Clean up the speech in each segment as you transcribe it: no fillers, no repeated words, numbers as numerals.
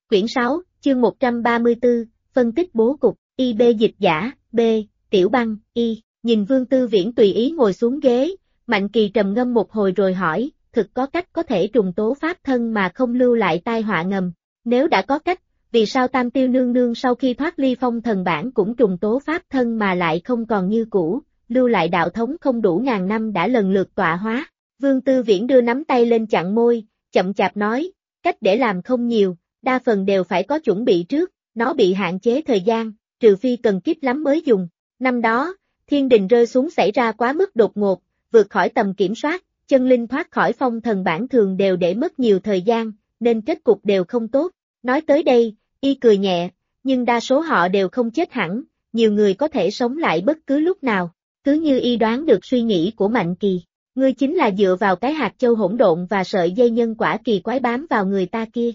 Quyển 6, chương 134, phân tích bố cục, IB dịch giả, B, Tiểu Băng, Y, nhìn Vương Tư Viễn tùy ý ngồi xuống ghế, Mạnh Kỳ trầm ngâm một hồi rồi hỏi, thực có cách có thể trùng tố pháp thân mà không lưu lại tai họa ngầm, nếu đã có cách, vì sao Tam Tiêu Nương Nương sau khi thoát ly phong thần bản cũng trùng tố pháp thân mà lại không còn như cũ, lưu lại đạo thống không đủ ngàn năm đã lần lượt tọa hóa. Vương Tư Viễn đưa nắm tay lên chặn môi, chậm chạp nói, cách để làm không nhiều, đa phần đều phải có chuẩn bị trước, nó bị hạn chế thời gian, trừ phi cần kíp lắm mới dùng. Năm đó, thiên đình rơi xuống xảy ra quá mức đột ngột, vượt khỏi tầm kiểm soát, chân linh thoát khỏi phong thần bản thường đều để mất nhiều thời gian, nên kết cục đều không tốt. Nói tới đây, y cười nhẹ, nhưng đa số họ đều không chết hẳn, nhiều người có thể sống lại bất cứ lúc nào, cứ như y đoán được suy nghĩ của Mạnh Kỳ. Ngươi chính là dựa vào cái hạt châu hỗn độn và sợi dây nhân quả kỳ quái bám vào người ta kia.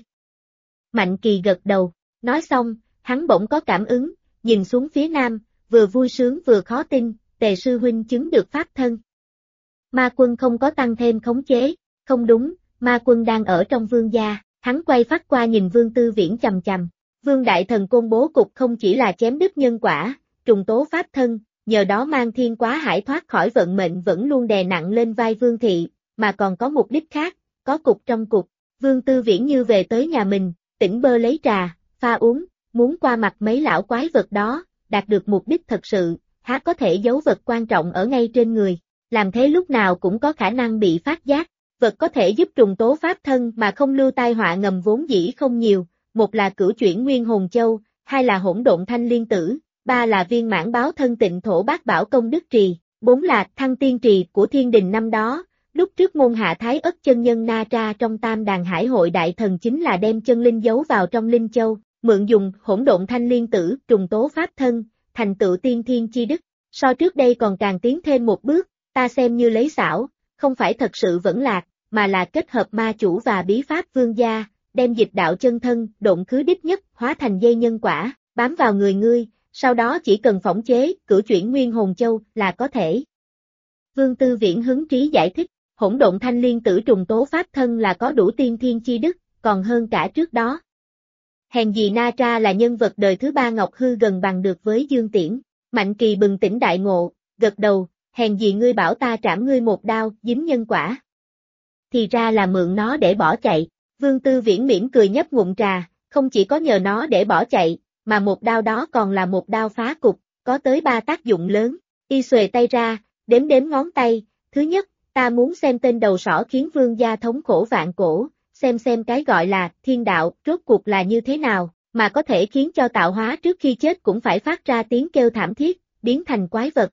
Mạnh Kỳ gật đầu, nói xong, hắn bỗng có cảm ứng, nhìn xuống phía nam, vừa vui sướng vừa khó tin, Tề sư huynh chứng được pháp thân. Ma Quân không có tăng thêm khống chế, không đúng, Ma Quân đang ở trong vương gia, hắn quay phát qua nhìn Vương Tư Viễn chằm chằm. Vương Đại Thần Côn bố cục không chỉ là chém đứt nhân quả, trùng tố pháp thân, nhờ đó mang thiên quá hải thoát khỏi vận mệnh vẫn luôn đè nặng lên vai Vương Thị, mà còn có mục đích khác, có cục trong cục. Vương Tư Viễn như về tới nhà mình, tỉnh bơ lấy trà, pha uống, muốn qua mặt mấy lão quái vật đó, đạt được mục đích thật sự, há có thể giấu vật quan trọng ở ngay trên người, làm thế lúc nào cũng có khả năng bị phát giác. Vật có thể giúp trùng tố pháp thân mà không lưu tai họa ngầm vốn dĩ không nhiều, một là cửu chuyển nguyên hồn châu, hai là hỗn độn thanh liên tử, ba là viên mãn báo thân tịnh thổ bát bảo công đức trì, bốn là thăng tiên trì của thiên đình năm đó. Lúc trước môn hạ thái ất chân nhân Na Tra trong tam đàn hải hội đại thần chính là đem chân linh giấu vào trong linh châu, mượn dùng hỗn độn thanh liên tử trùng tố pháp thân, thành tựu tiên thiên chi đức. So trước đây còn càng tiến thêm một bước, ta xem như lấy xảo, không phải thật sự vẫn lạc, mà là kết hợp ma chủ và bí pháp vương gia, đem dịch đạo chân thân, độn khứ đích nhất, hóa thành dây nhân quả, bám vào người ngươi, sau đó chỉ cần phỏng chế, cửu chuyển nguyên hồn châu là có thể. Vương Tư Viễn hứng trí giải thích, hỗn độn thanh liên tử trùng tố pháp thân là có đủ tiên thiên chi đức, còn hơn cả trước đó. Hèn gì Na Tra là nhân vật đời thứ ba Ngọc Hư gần bằng được với Dương Tiễn. Mạnh Kỳ bừng tỉnh đại ngộ, gật đầu, hèn gì ngươi bảo ta trảm ngươi một đao, dính nhân quả. Thì ra là mượn nó để bỏ chạy. Vương Tư Viễn mỉm cười nhấp ngụm trà, không chỉ có nhờ nó để bỏ chạy, mà một đao đó còn là một đao phá cục, có tới 3 tác dụng lớn. Y xuề tay ra, đếm đếm ngón tay, thứ nhất, ta muốn xem tên đầu sỏ khiến vương gia thống khổ vạn cổ, xem cái gọi là thiên đạo, rốt cuộc là như thế nào, mà có thể khiến cho tạo hóa trước khi chết cũng phải phát ra tiếng kêu thảm thiết, biến thành quái vật.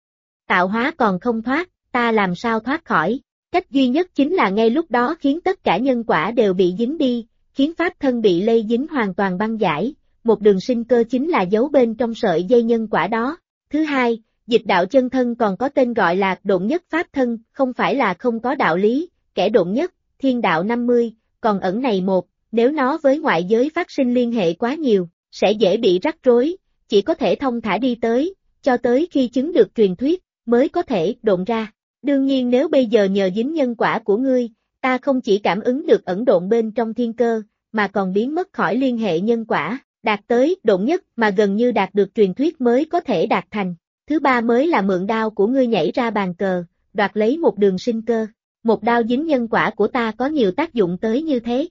Tạo hóa còn không thoát, ta làm sao thoát khỏi? Cách duy nhất chính là ngay lúc đó khiến tất cả nhân quả đều bị dính đi, khiến pháp thân bị lây dính hoàn toàn băng giải, một đường sinh cơ chính là giấu bên trong sợi dây nhân quả đó. Thứ hai, dịch đạo chân thân còn có tên gọi là độn nhất pháp thân, không phải là không có đạo lý, kẻ độn nhất, thiên đạo 50, còn ẩn này một, nếu nó với ngoại giới phát sinh liên hệ quá nhiều, sẽ dễ bị rắc rối, chỉ có thể thông thả đi tới, cho tới khi chứng được truyền thuyết, mới có thể độn ra. Đương nhiên nếu bây giờ nhờ dính nhân quả của ngươi, ta không chỉ cảm ứng được ẩn độn bên trong thiên cơ, mà còn biến mất khỏi liên hệ nhân quả, đạt tới độn nhất mà gần như đạt được truyền thuyết mới có thể đạt thành. Thứ ba mới là mượn đao của ngươi nhảy ra bàn cờ, đoạt lấy một đường sinh cơ. Một đao dính nhân quả của ta có nhiều tác dụng tới như thế.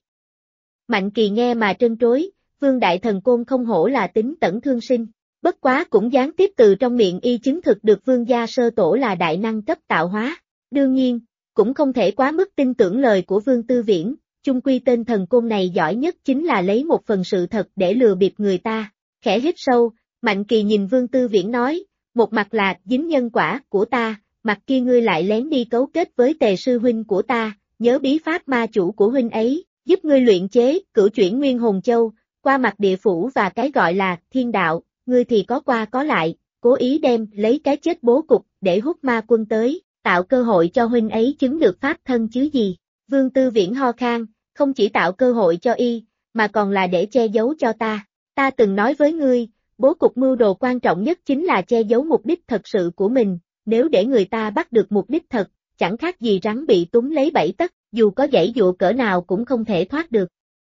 Mạnh Kỳ nghe mà trân trối, Vương Đại Thần Côn không hổ là tính tẩn thương sinh. Bất quá cũng gián tiếp từ trong miệng y chứng thực được vương gia sơ tổ là đại năng cấp tạo hóa. Đương nhiên, cũng không thể quá mức tin tưởng lời của Vương Tư Viễn, chung quy tên thần côn này giỏi nhất chính là lấy một phần sự thật để lừa bịp người ta. Khẽ hít sâu, Mạnh Kỳ nhìn Vương Tư Viễn nói, một mặt là dính nhân quả của ta, mặt kia ngươi lại lén đi cấu kết với Tề sư huynh của ta, nhớ bí pháp ma chủ của huynh ấy, giúp ngươi luyện chế cửu chuyển nguyên hồn châu, qua mặt địa phủ và cái gọi là thiên đạo. Ngươi thì có qua có lại, cố ý đem lấy cái chết bố cục để hút ma quân tới, tạo cơ hội cho huynh ấy chứng được pháp thân chứ gì. Vương Tư Viễn ho khan, không chỉ tạo cơ hội cho y, mà còn là để che giấu cho ta. Ta từng nói với ngươi, bố cục mưu đồ quan trọng nhất chính là che giấu mục đích thật sự của mình, nếu để người ta bắt được mục đích thật, chẳng khác gì rắn bị túm lấy bẫy tấc, dù có giãy giụa cỡ nào cũng không thể thoát được.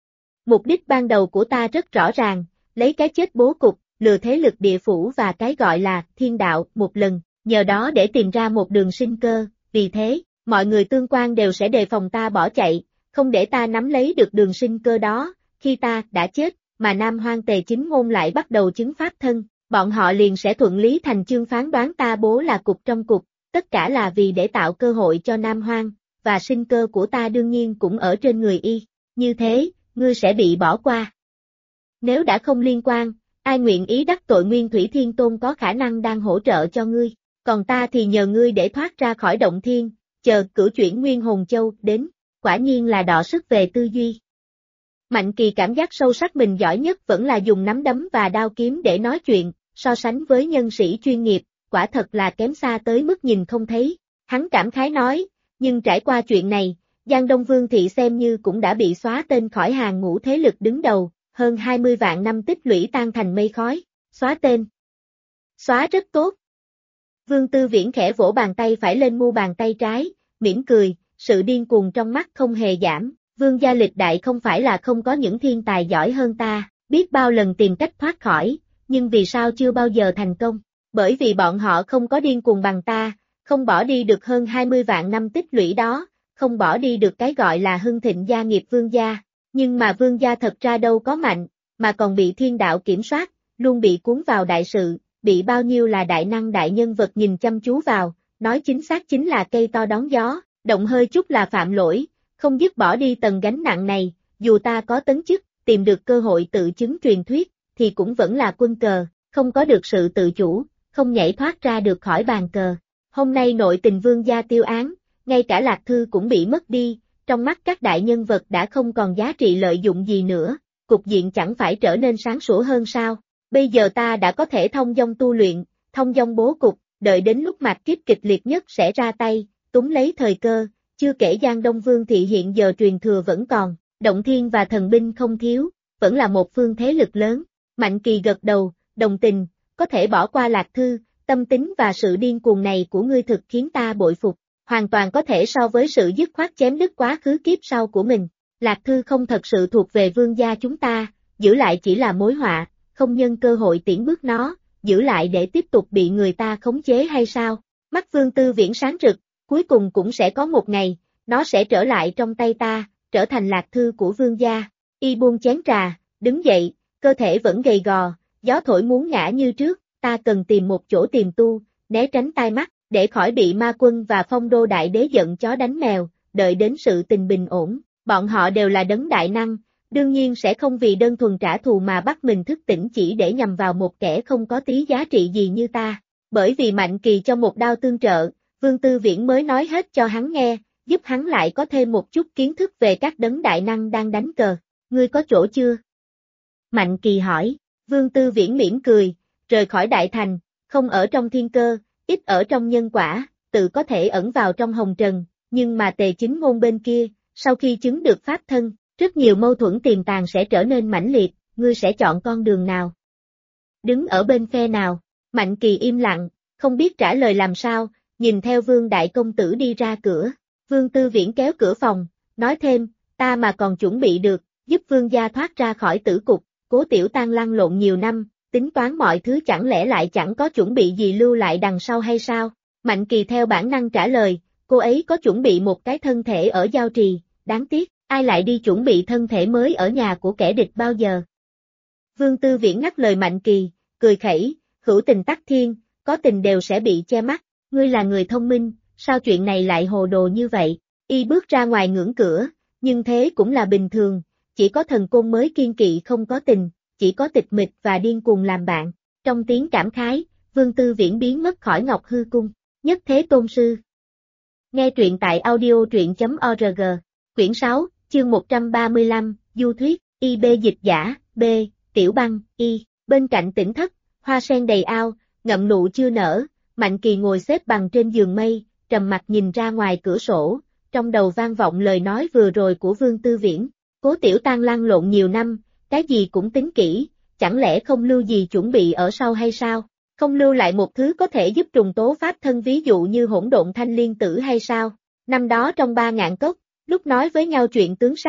Mục đích ban đầu của ta rất rõ ràng, lấy cái chết bố cục, lừa thế lực địa phủ và cái gọi là thiên đạo một lần, nhờ đó để tìm ra một đường sinh cơ, vì thế, mọi người tương quan đều sẽ đề phòng ta bỏ chạy, không để ta nắm lấy được đường sinh cơ đó, khi ta đã chết, mà Nam Hoang Tề Chính Ngôn lại bắt đầu chứng pháp thân, bọn họ liền sẽ thuận lý thành chương phán đoán ta bố là cục trong cục, tất cả là vì để tạo cơ hội cho Nam Hoang, và sinh cơ của ta đương nhiên cũng ở trên người y, như thế, ngươi sẽ bị bỏ qua. Nếu đã không liên quan, ai nguyện ý đắc tội Nguyên Thủy Thiên Tôn có khả năng đang hỗ trợ cho ngươi, còn ta thì nhờ ngươi để thoát ra khỏi động thiên, chờ cửu chuyển Nguyên Hồn Châu đến, quả nhiên là đọ sức về tư duy. Mạnh Kỳ cảm giác sâu sắc mình giỏi nhất vẫn là dùng nắm đấm và đao kiếm để nói chuyện, so sánh với nhân sĩ chuyên nghiệp, quả thật là kém xa tới mức nhìn không thấy. Hắn cảm khái nói, nhưng trải qua chuyện này, Giang Đông Vương Thị xem như cũng đã bị xóa tên khỏi hàng ngũ thế lực đứng đầu, hơn 20 vạn năm tích lũy tan thành mây khói, xóa tên. Xóa rất tốt. Vương Tư Viễn khẽ vỗ bàn tay phải lên mu bàn tay trái, mỉm cười, sự điên cuồng trong mắt không hề giảm. Vương gia lịch đại không phải là không có những thiên tài giỏi hơn ta, biết bao lần tìm cách thoát khỏi, nhưng vì sao chưa bao giờ thành công? Bởi vì bọn họ không có điên cuồng bằng ta, không bỏ đi được hơn 20 vạn năm tích lũy đó, không bỏ đi được cái gọi là hưng thịnh gia nghiệp vương gia. Nhưng mà vương gia thật ra đâu có mạnh, mà còn bị thiên đạo kiểm soát, luôn bị cuốn vào đại sự, bị bao nhiêu là đại năng đại nhân vật nhìn chăm chú vào, nói chính xác chính là cây to đón gió, động hơi chút là phạm lỗi. Không dứt bỏ đi tầng gánh nặng này, dù ta có tấn chức, tìm được cơ hội tự chứng truyền thuyết, thì cũng vẫn là quân cờ, không có được sự tự chủ, không nhảy thoát ra được khỏi bàn cờ. Hôm nay nội tình vương gia tiêu án, ngay cả Lạc Thư cũng bị mất đi, trong mắt các đại nhân vật đã không còn giá trị lợi dụng gì nữa, cục diện chẳng phải trở nên sáng sủa hơn sao. Bây giờ ta đã có thể thông dong tu luyện, thông dong bố cục, đợi đến lúc mạt kiếp kịch liệt nhất sẽ ra tay, túm lấy thời cơ. Chưa kể Giang Đông Vương Thị hiện giờ truyền thừa vẫn còn, động thiên và thần binh không thiếu, vẫn là một phương thế lực lớn. Mạnh Kỳ gật đầu, đồng tình, có thể bỏ qua Lạc Thư, tâm tính và sự điên cuồng này của ngươi thực khiến ta bội phục, hoàn toàn có thể so với sự dứt khoát chém đứt quá khứ kiếp sau của mình. Lạc Thư không thật sự thuộc về vương gia chúng ta, giữ lại chỉ là mối họa, không nhân cơ hội tiễn bước nó, giữ lại để tiếp tục bị người ta khống chế hay sao? Mắt Vương Tư Viễn sáng rực. Cuối cùng cũng sẽ có một ngày, nó sẽ trở lại trong tay ta, trở thành Lạc Thư của vương gia. Y buông chén trà, đứng dậy, cơ thể vẫn gầy gò, gió thổi muốn ngã như trước, ta cần tìm một chỗ tiềm tu, né tránh tai mắt, để khỏi bị ma quân và phong đô đại đế giận chó đánh mèo, đợi đến sự tình bình ổn. Bọn họ đều là đấng đại năng, đương nhiên sẽ không vì đơn thuần trả thù mà bắt mình thức tỉnh chỉ để nhằm vào một kẻ không có tí giá trị gì như ta. Bởi vì Mạnh Kỳ cho một đao tương trợ, Vương Tư Viễn mới nói hết cho hắn nghe, giúp hắn lại có thêm một chút kiến thức về các đấng đại năng đang đánh cờ. Ngươi có chỗ chưa? Mạnh Kỳ hỏi. Vương Tư Viễn mỉm cười, rời khỏi đại thành, không ở trong thiên cơ, ít ở trong nhân quả, tự có thể ẩn vào trong hồng trần, nhưng mà Tề Chính Ngôn bên kia, sau khi chứng được pháp thân, rất nhiều mâu thuẫn tiềm tàng sẽ trở nên mãnh liệt, ngươi sẽ chọn con đường nào? Đứng ở bên phe nào? Mạnh Kỳ im lặng, không biết trả lời làm sao. Nhìn theo Vương Đại Công Tử đi ra cửa, Vương Tư Viễn kéo cửa phòng, nói thêm, ta mà còn chuẩn bị được, giúp Vương gia thoát ra khỏi tử cục, Cố Tiểu Tan lăn lộn nhiều năm, tính toán mọi thứ chẳng lẽ lại chẳng có chuẩn bị gì lưu lại đằng sau hay sao? Mạnh Kỳ theo bản năng trả lời, cô ấy có chuẩn bị một cái thân thể ở Giao Trì, đáng tiếc, ai lại đi chuẩn bị thân thể mới ở nhà của kẻ địch bao giờ? Vương Tư Viễn ngắt lời Mạnh Kỳ, cười khẩy, hữu tình tắc thiên, có tình đều sẽ bị che mắt. Ngươi là người thông minh, sao chuyện này lại hồ đồ như vậy? Y bước ra ngoài ngưỡng cửa, nhưng thế cũng là bình thường, chỉ có thần côn mới kiên kỵ không có tình, chỉ có tịch mịch và điên cuồng làm bạn. Trong tiếng cảm khái, Vương Tư Viễn biến mất khỏi Ngọc Hư Cung. Nhất Thế Tôn Sư. Nghe truyện tại audio.org. Quyển 6, chương 135, Du Thuyết, IB dịch giả, B, Tiểu Băng, Y. Bên cạnh tỉnh thất, hoa sen đầy ao, ngậm nụ chưa nở. Mạnh Kỳ ngồi xếp bằng trên giường mây, trầm mặt nhìn ra ngoài cửa sổ, trong đầu vang vọng lời nói vừa rồi của Vương Tư Viễn. Cố Tiểu Tan lăn lộn nhiều năm, cái gì cũng tính kỹ, chẳng lẽ không lưu gì chuẩn bị ở sau hay sao? Không lưu lại một thứ có thể giúp trùng tố pháp thân ví dụ như hỗn độn thanh liên tử hay sao? Năm đó trong 3.000 cốc, lúc nói với nhau chuyện tướng sát,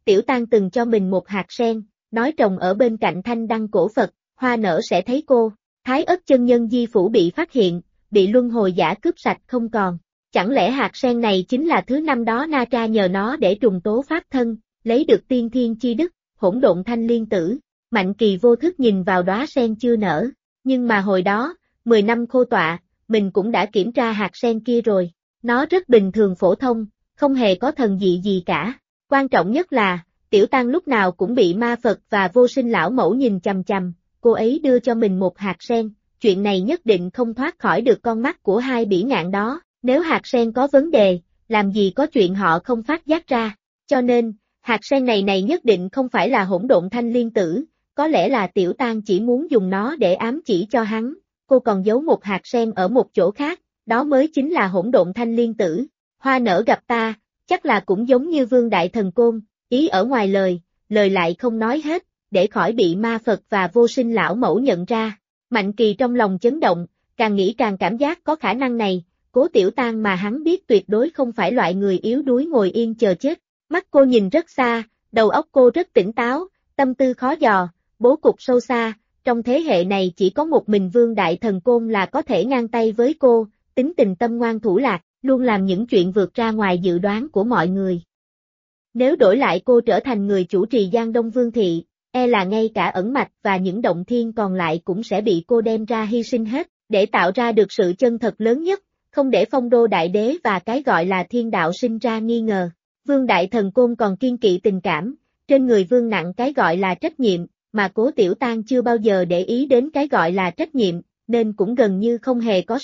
Tiểu Tang từng cho mình một hạt sen, nói trồng ở bên cạnh thanh đăng cổ Phật, hoa nở sẽ thấy cô. Thái Ất chân nhân di phủ bị phát hiện, bị luân hồi giả cướp sạch không còn. Chẳng lẽ hạt sen này chính là thứ năm đó Na Tra nhờ nó để trùng tố pháp thân, lấy được tiên thiên chi đức, hỗn độn thanh liên tử. Mạnh Kỳ vô thức nhìn vào đóa sen chưa nở, nhưng mà hồi đó, 10 năm khô tọa, mình cũng đã kiểm tra hạt sen kia rồi. Nó rất bình thường phổ thông, không hề có thần dị gì cả. Quan trọng nhất là, Tiểu Tang lúc nào cũng bị ma Phật và vô sinh lão mẫu nhìn chằm chằm, cô ấy đưa cho mình một hạt sen, chuyện này nhất định không thoát khỏi được con mắt của hai bỉ ngạn đó, nếu hạt sen có vấn đề, làm gì có chuyện họ không phát giác ra, cho nên, hạt sen này nhất định không phải là hỗn độn thanh liên tử, có lẽ là Tiểu Tang chỉ muốn dùng nó để ám chỉ cho hắn, cô còn giấu một hạt sen ở một chỗ khác, đó mới chính là hỗn độn thanh liên tử, hoa nở gặp ta, chắc là cũng giống như Vương Đại Thần Côn, ý ở ngoài lời lại không nói hết, để khỏi bị ma Phật và vô sinh lão mẫu nhận ra. Mạnh Kỳ trong lòng chấn động, càng nghĩ càng cảm giác có khả năng này, Cố Tiểu Tang mà hắn biết tuyệt đối không phải loại người yếu đuối ngồi yên chờ chết. Mắt cô nhìn rất xa, đầu óc cô rất tỉnh táo, tâm tư khó dò, bố cục sâu xa, trong thế hệ này chỉ có một mình Vương Đại Thần Côn là có thể ngang tay với cô, tính tình tâm ngoan thủ lạc, luôn làm những chuyện vượt ra ngoài dự đoán của mọi người. Nếu đổi lại cô trở thành người chủ trì Giang Đông Vương Thị, e là ngay cả ẩn mạch và những động thiên còn lại cũng sẽ bị cô đem ra hy sinh hết, để tạo ra được sự chân thật lớn nhất, không để Phong Đô Đại Đế và cái gọi là thiên đạo sinh ra nghi ngờ. Vương Đại Thần Côn còn kiên kỵ tình cảm, trên người Vương nặng cái gọi là trách nhiệm, mà Cố Tiểu Tang chưa bao giờ để ý đến cái gọi là trách nhiệm, nên cũng gần như không hề có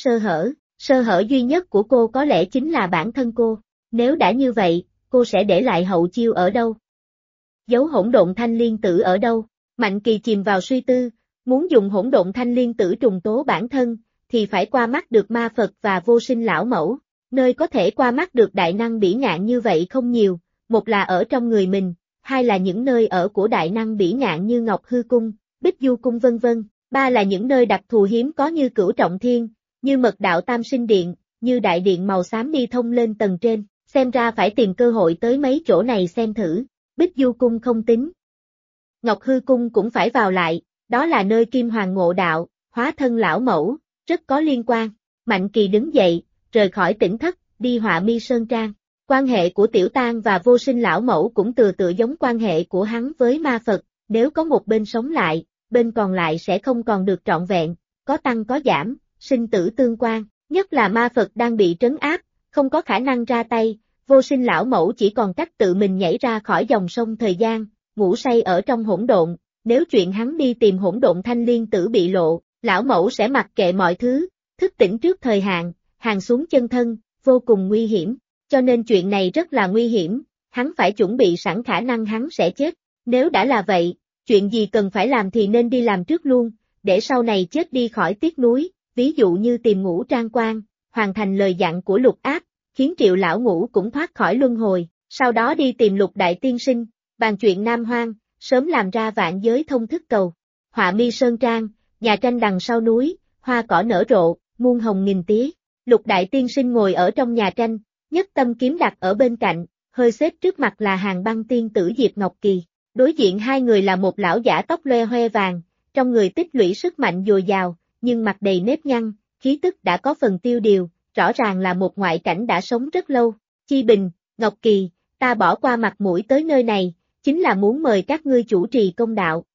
sơ hở duy nhất của cô có lẽ chính là bản thân cô, nếu đã như vậy, cô sẽ để lại hậu chiêu ở đâu? Giấu hỗn độn thanh liên tử ở đâu? Mạnh Kỳ chìm vào suy tư, muốn dùng hỗn độn thanh liên tử trùng tố bản thân, thì phải qua mắt được ma Phật và vô sinh lão mẫu, nơi có thể qua mắt được đại năng bỉ ngạn như vậy không nhiều, một là ở trong người mình, hai là những nơi ở của đại năng bỉ ngạn như Ngọc Hư Cung, Bích Du Cung vân vân, ba là những nơi đặc thù hiếm có như Cửu Trọng Thiên, như Mật Đạo Tam Sinh Điện, như Đại Điện màu xám đi thông lên tầng trên, xem ra phải tìm cơ hội tới mấy chỗ này xem thử. Bích Du Cung không tính. Ngọc Hư Cung cũng phải vào lại, đó là nơi Kim Hoàng ngộ đạo, hóa thân lão mẫu, rất có liên quan. Mạnh Kỳ đứng dậy, rời khỏi tỉnh thất, đi Họa Mi Sơn Trang. Quan hệ của Tiểu Tang và vô sinh lão mẫu cũng tựa giống quan hệ của hắn với ma Phật, nếu có một bên sống lại, bên còn lại sẽ không còn được trọn vẹn, có tăng có giảm, sinh tử tương quan, nhất là ma Phật đang bị trấn áp, không có khả năng ra tay. Vô sinh lão mẫu chỉ còn cách tự mình nhảy ra khỏi dòng sông thời gian, ngủ say ở trong hỗn độn, nếu chuyện hắn đi tìm hỗn độn thanh liên tử bị lộ, lão mẫu sẽ mặc kệ mọi thứ, thức tỉnh trước thời hạn, hàng xuống chân thân, vô cùng nguy hiểm, cho nên chuyện này rất là nguy hiểm, hắn phải chuẩn bị sẵn khả năng hắn sẽ chết, nếu đã là vậy, chuyện gì cần phải làm thì nên đi làm trước luôn, để sau này chết đi khỏi tiếc nuối, ví dụ như tìm Ngũ Trang Quan, hoàn thành lời dặn của Lục Áp, khiến Triệu lão ngũ cũng thoát khỏi luân hồi, sau đó đi tìm Lục Đại Tiên Sinh, bàn chuyện Nam Hoang, sớm làm ra vạn giới thông thức cầu. Họa Mi Sơn Trang, nhà tranh đằng sau núi, hoa cỏ nở rộ, muôn hồng nghìn tía. Lục Đại Tiên Sinh ngồi ở trong nhà tranh, nhất tâm kiếm đặt ở bên cạnh, hơi xếp trước mặt là Hàng Băng Tiên tử Diệp Ngọc Kỳ. Đối diện hai người là một lão giả tóc loe hoe vàng, trong người tích lũy sức mạnh dồi dào, nhưng mặt đầy nếp nhăn, khí tức đã có phần tiêu điều. Rõ ràng là một ngoại cảnh đã sống rất lâu. Chi Bình, Ngọc Kỳ, ta bỏ qua mặt mũi tới nơi này, chính là muốn mời các ngươi chủ trì công đạo.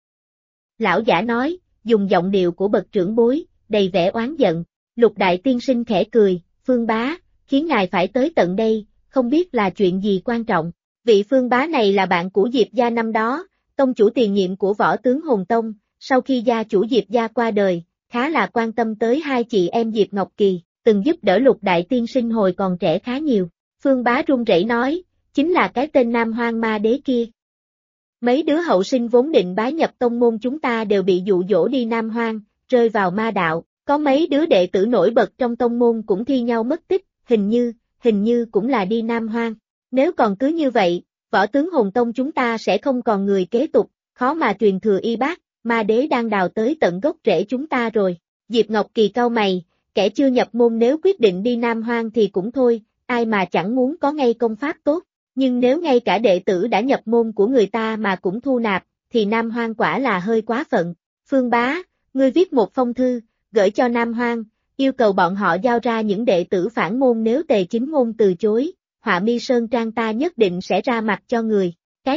Lão giả nói, dùng giọng điệu của bậc trưởng bối, đầy vẻ oán giận. Lục Đại Tiên Sinh khẽ cười, Phương Bá, khiến ngài phải tới tận đây, không biết là chuyện gì quan trọng. Vị Phương Bá này là bạn của Diệp gia năm đó, tông chủ tiền nhiệm của Võ tướng Hồn Tông, sau khi gia chủ Diệp gia qua đời, khá là quan tâm tới hai chị em Diệp Ngọc Kỳ. Từng giúp đỡ Lục Đại Tiên Sinh hồi còn trẻ khá nhiều. Phương Bá run rẩy nói, chính là cái tên Nam Hoang ma đế kia. Mấy đứa hậu sinh vốn định bái nhập tông môn chúng ta đều bị dụ dỗ đi Nam Hoang, rơi vào ma đạo, có mấy đứa đệ tử nổi bật trong tông môn cũng thi nhau mất tích, hình như cũng là đi Nam Hoang. Nếu còn cứ như vậy, Võ tướng Hồn Tông chúng ta sẽ không còn người kế tục, khó mà truyền thừa y bác, ma đế đang đào tới tận gốc rễ chúng ta rồi. Diệp Ngọc Kỳ cau mày, kẻ chưa nhập môn nếu quyết định đi Nam Hoang thì cũng thôi, ai mà chẳng muốn có ngay công pháp tốt, Nhưng nếu ngay cả đệ tử đã nhập môn của người ta mà cũng thu nạp, thì Nam Hoang quả là hơi quá phận. Phương Bá, ngươi viết một phong thư, gửi cho Nam Hoang, yêu cầu bọn họ giao ra những đệ tử phản môn, nếu Tề Chính Ngôn từ chối, Họa Mi Sơn Trang ta nhất định sẽ ra mặt cho người.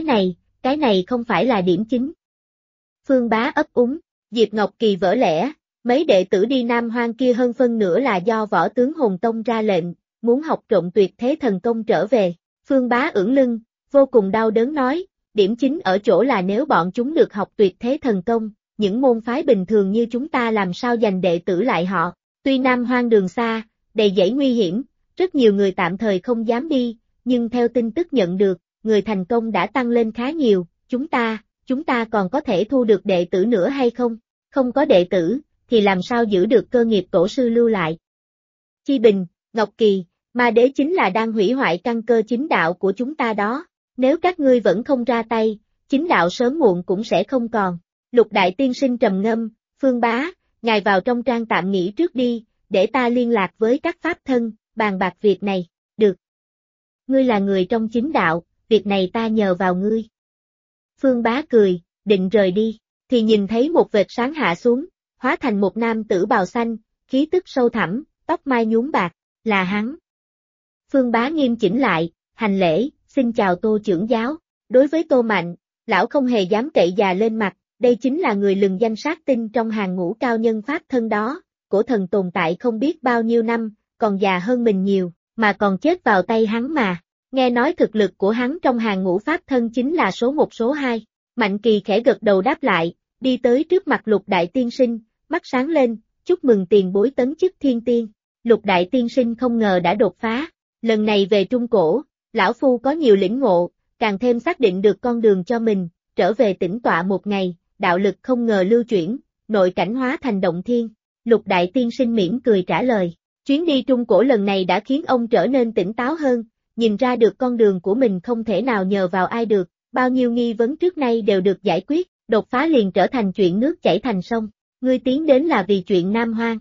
Cái này không phải là điểm chính. Phương Bá ấp úng, Diệp Ngọc Kỳ vỡ lẽ, mấy đệ tử đi Nam Hoang kia hơn phân nửa là do võ tướng Hồn Tông ra lệnh, muốn học trộm tuyệt thế thần công trở về. Phương Bá ưỡn lưng, vô cùng đau đớn nói, điểm chính ở chỗ là nếu bọn chúng được học tuyệt thế thần công, những môn phái bình thường như chúng ta làm sao giành đệ tử lại họ. Tuy Nam Hoang đường xa, đầy dẫy nguy hiểm, rất nhiều người tạm thời không dám đi, nhưng theo tin tức nhận được, người thành công đã tăng lên khá nhiều, chúng ta còn có thể thu được đệ tử nữa hay không? Không có đệ tử, thì làm sao giữ được cơ nghiệp tổ sư lưu lại? Chi Bình, Ngọc Kỳ, Ma Đế chính là đang hủy hoại căn cơ chính đạo của chúng ta đó, nếu các ngươi vẫn không ra tay, chính đạo sớm muộn cũng sẽ không còn. Lục Đại Tiên Sinh trầm ngâm, Phương Bá, ngài vào trong trang tạm nghỉ trước đi, để ta liên lạc với các pháp thân, bàn bạc việc này, được. Ngươi là người trong chính đạo, việc này ta nhờ vào ngươi. Phương Bá cười, định rời đi, thì nhìn thấy một vệt sáng hạ xuống, hóa thành một nam tử bào xanh, khí tức sâu thẳm, tóc mai nhuốm bạc, là hắn. Phương Bá nghiêm chỉnh lại, hành lễ, xin chào Tô trưởng giáo. Đối với Tô Mạnh, lão không hề dám cậy già lên mặt, đây chính là người lừng danh sát tinh trong hàng ngũ cao nhân pháp thân đó, cổ thần tồn tại không biết bao nhiêu năm, còn già hơn mình nhiều, mà còn chết vào tay hắn mà. Nghe nói thực lực của hắn trong hàng ngũ pháp thân chính là số 1 số 2. Mạnh Kỳ khẽ gật đầu đáp lại, đi tới trước mặt Lục Đại Tiên Sinh, mắt sáng lên, chúc mừng tiền bối tấn chức thiên tiên. Lục Đại Tiên Sinh không ngờ đã đột phá, lần này về Trung Cổ, lão phu có nhiều lĩnh ngộ, càng thêm xác định được con đường cho mình, trở về tĩnh tọa một ngày, đạo lực không ngờ lưu chuyển, nội cảnh hóa thành động thiên. Lục Đại Tiên Sinh mỉm cười trả lời, chuyến đi Trung Cổ lần này đã khiến ông trở nên tỉnh táo hơn, nhìn ra được con đường của mình không thể nào nhờ vào ai được, bao nhiêu nghi vấn trước nay đều được giải quyết, đột phá liền trở thành chuyện nước chảy thành sông, ngươi tiến đến là vì chuyện Nam Hoang.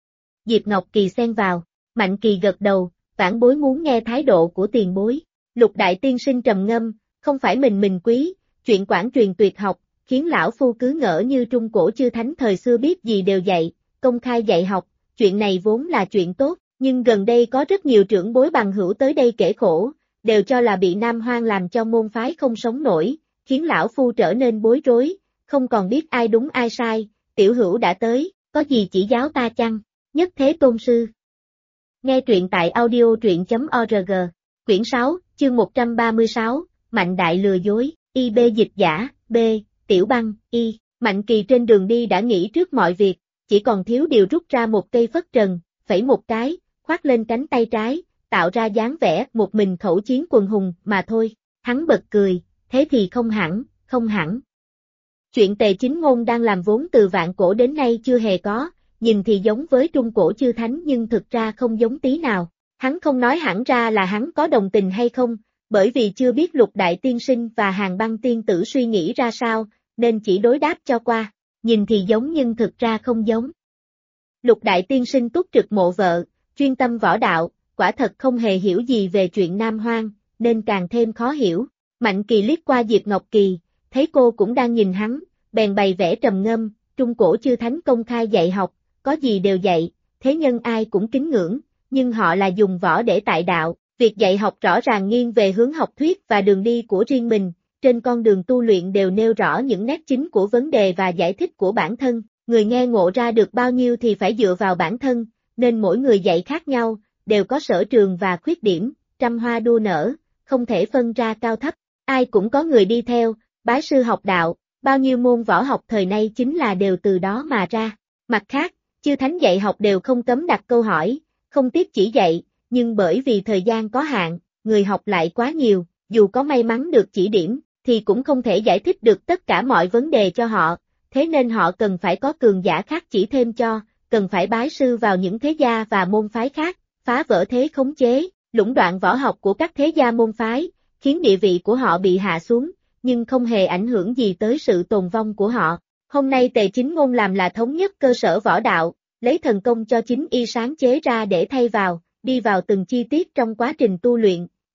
Diệp Ngọc Kỳ xen vào, Mạnh Kỳ gật đầu, vãn bối muốn nghe thái độ của tiền bối. Lục Đại Tiên Sinh trầm ngâm, không phải mình quý, chuyện quảng truyền tuyệt học, khiến lão phu cứ ngỡ như Trung Cổ chư thánh thời xưa biết gì đều dạy, công khai dạy học, chuyện này vốn là chuyện tốt, nhưng gần đây có rất nhiều trưởng bối bằng hữu tới đây kể khổ, đều cho là bị Nam Hoang làm cho môn phái không sống nổi, khiến lão phu trở nên bối rối, không còn biết ai đúng ai sai, tiểu hữu đã tới, có gì chỉ giáo ta chăng? Nhất Thế Tôn Sư. Nghe truyện tại audio truyện.org, quyển 6, chương 136, Mạnh Đại lừa dối, IB dịch giả, B, Tiểu Băng, Y, Mạnh Kỳ trên đường đi đã nghĩ trước mọi việc, chỉ còn thiếu điều rút ra một cây phất trần, phẩy một cái, khoác lên cánh tay trái, tạo ra dáng vẻ một mình khẩu chiến quần hùng mà thôi. Hắn bật cười, thế thì không hẳn. Chuyện Tề Chính Ngôn đang làm vốn từ vạn cổ đến nay chưa hề có, nhìn thì giống với Trung Cổ chư thánh nhưng thực ra không giống tí nào. Hắn không nói hẳn ra là hắn có đồng tình hay không, bởi vì chưa biết Lục Đại Tiên Sinh và Hàng Băng Tiên Tử suy nghĩ ra sao, nên chỉ đối đáp cho qua, nhìn thì giống nhưng thực ra không giống. Lục Đại Tiên Sinh túc trực mộ vợ, chuyên tâm võ đạo, quả thật không hề hiểu gì về chuyện Nam Hoang, nên càng thêm khó hiểu. Mạnh Kỳ liếc qua Diệp Ngọc Kỳ, thấy cô cũng đang nhìn hắn, bèn bày vẽ trầm ngâm, Trung Cổ chư thánh công khai dạy học, có gì đều dạy, thế nhân ai cũng kính ngưỡng, nhưng họ là dùng võ để tại đạo, việc dạy học rõ ràng nghiêng về hướng học thuyết và đường đi của riêng mình, trên con đường tu luyện đều nêu rõ những nét chính của vấn đề và giải thích của bản thân, người nghe ngộ ra được bao nhiêu thì phải dựa vào bản thân, nên mỗi người dạy khác nhau, đều có sở trường và khuyết điểm, trăm hoa đua nở, không thể phân ra cao thấp, ai cũng có người đi theo, bái sư học đạo, bao nhiêu môn võ học thời nay chính là đều từ đó mà ra. Mặt khác, chư thánh dạy học đều không cấm đặt câu hỏi, không tiếc chỉ dạy, nhưng bởi vì thời gian có hạn, người học lại quá nhiều, dù có may mắn được chỉ điểm, thì cũng không thể giải thích được tất cả mọi vấn đề cho họ, thế nên họ cần phải có cường giả khác chỉ thêm cho, cần phải bái sư vào những thế gia và môn phái khác, phá vỡ thế khống chế, lũng đoạn võ học của các thế gia môn phái, khiến địa vị của họ bị hạ xuống, nhưng không hề ảnh hưởng gì tới sự tồn vong của họ. Hôm nay Tề Chính Ngôn làm là thống nhất cơ sở võ đạo, lấy thần công cho chính y sáng chế ra để thay vào, đi vào từng chi tiết trong quá trình tu luyện,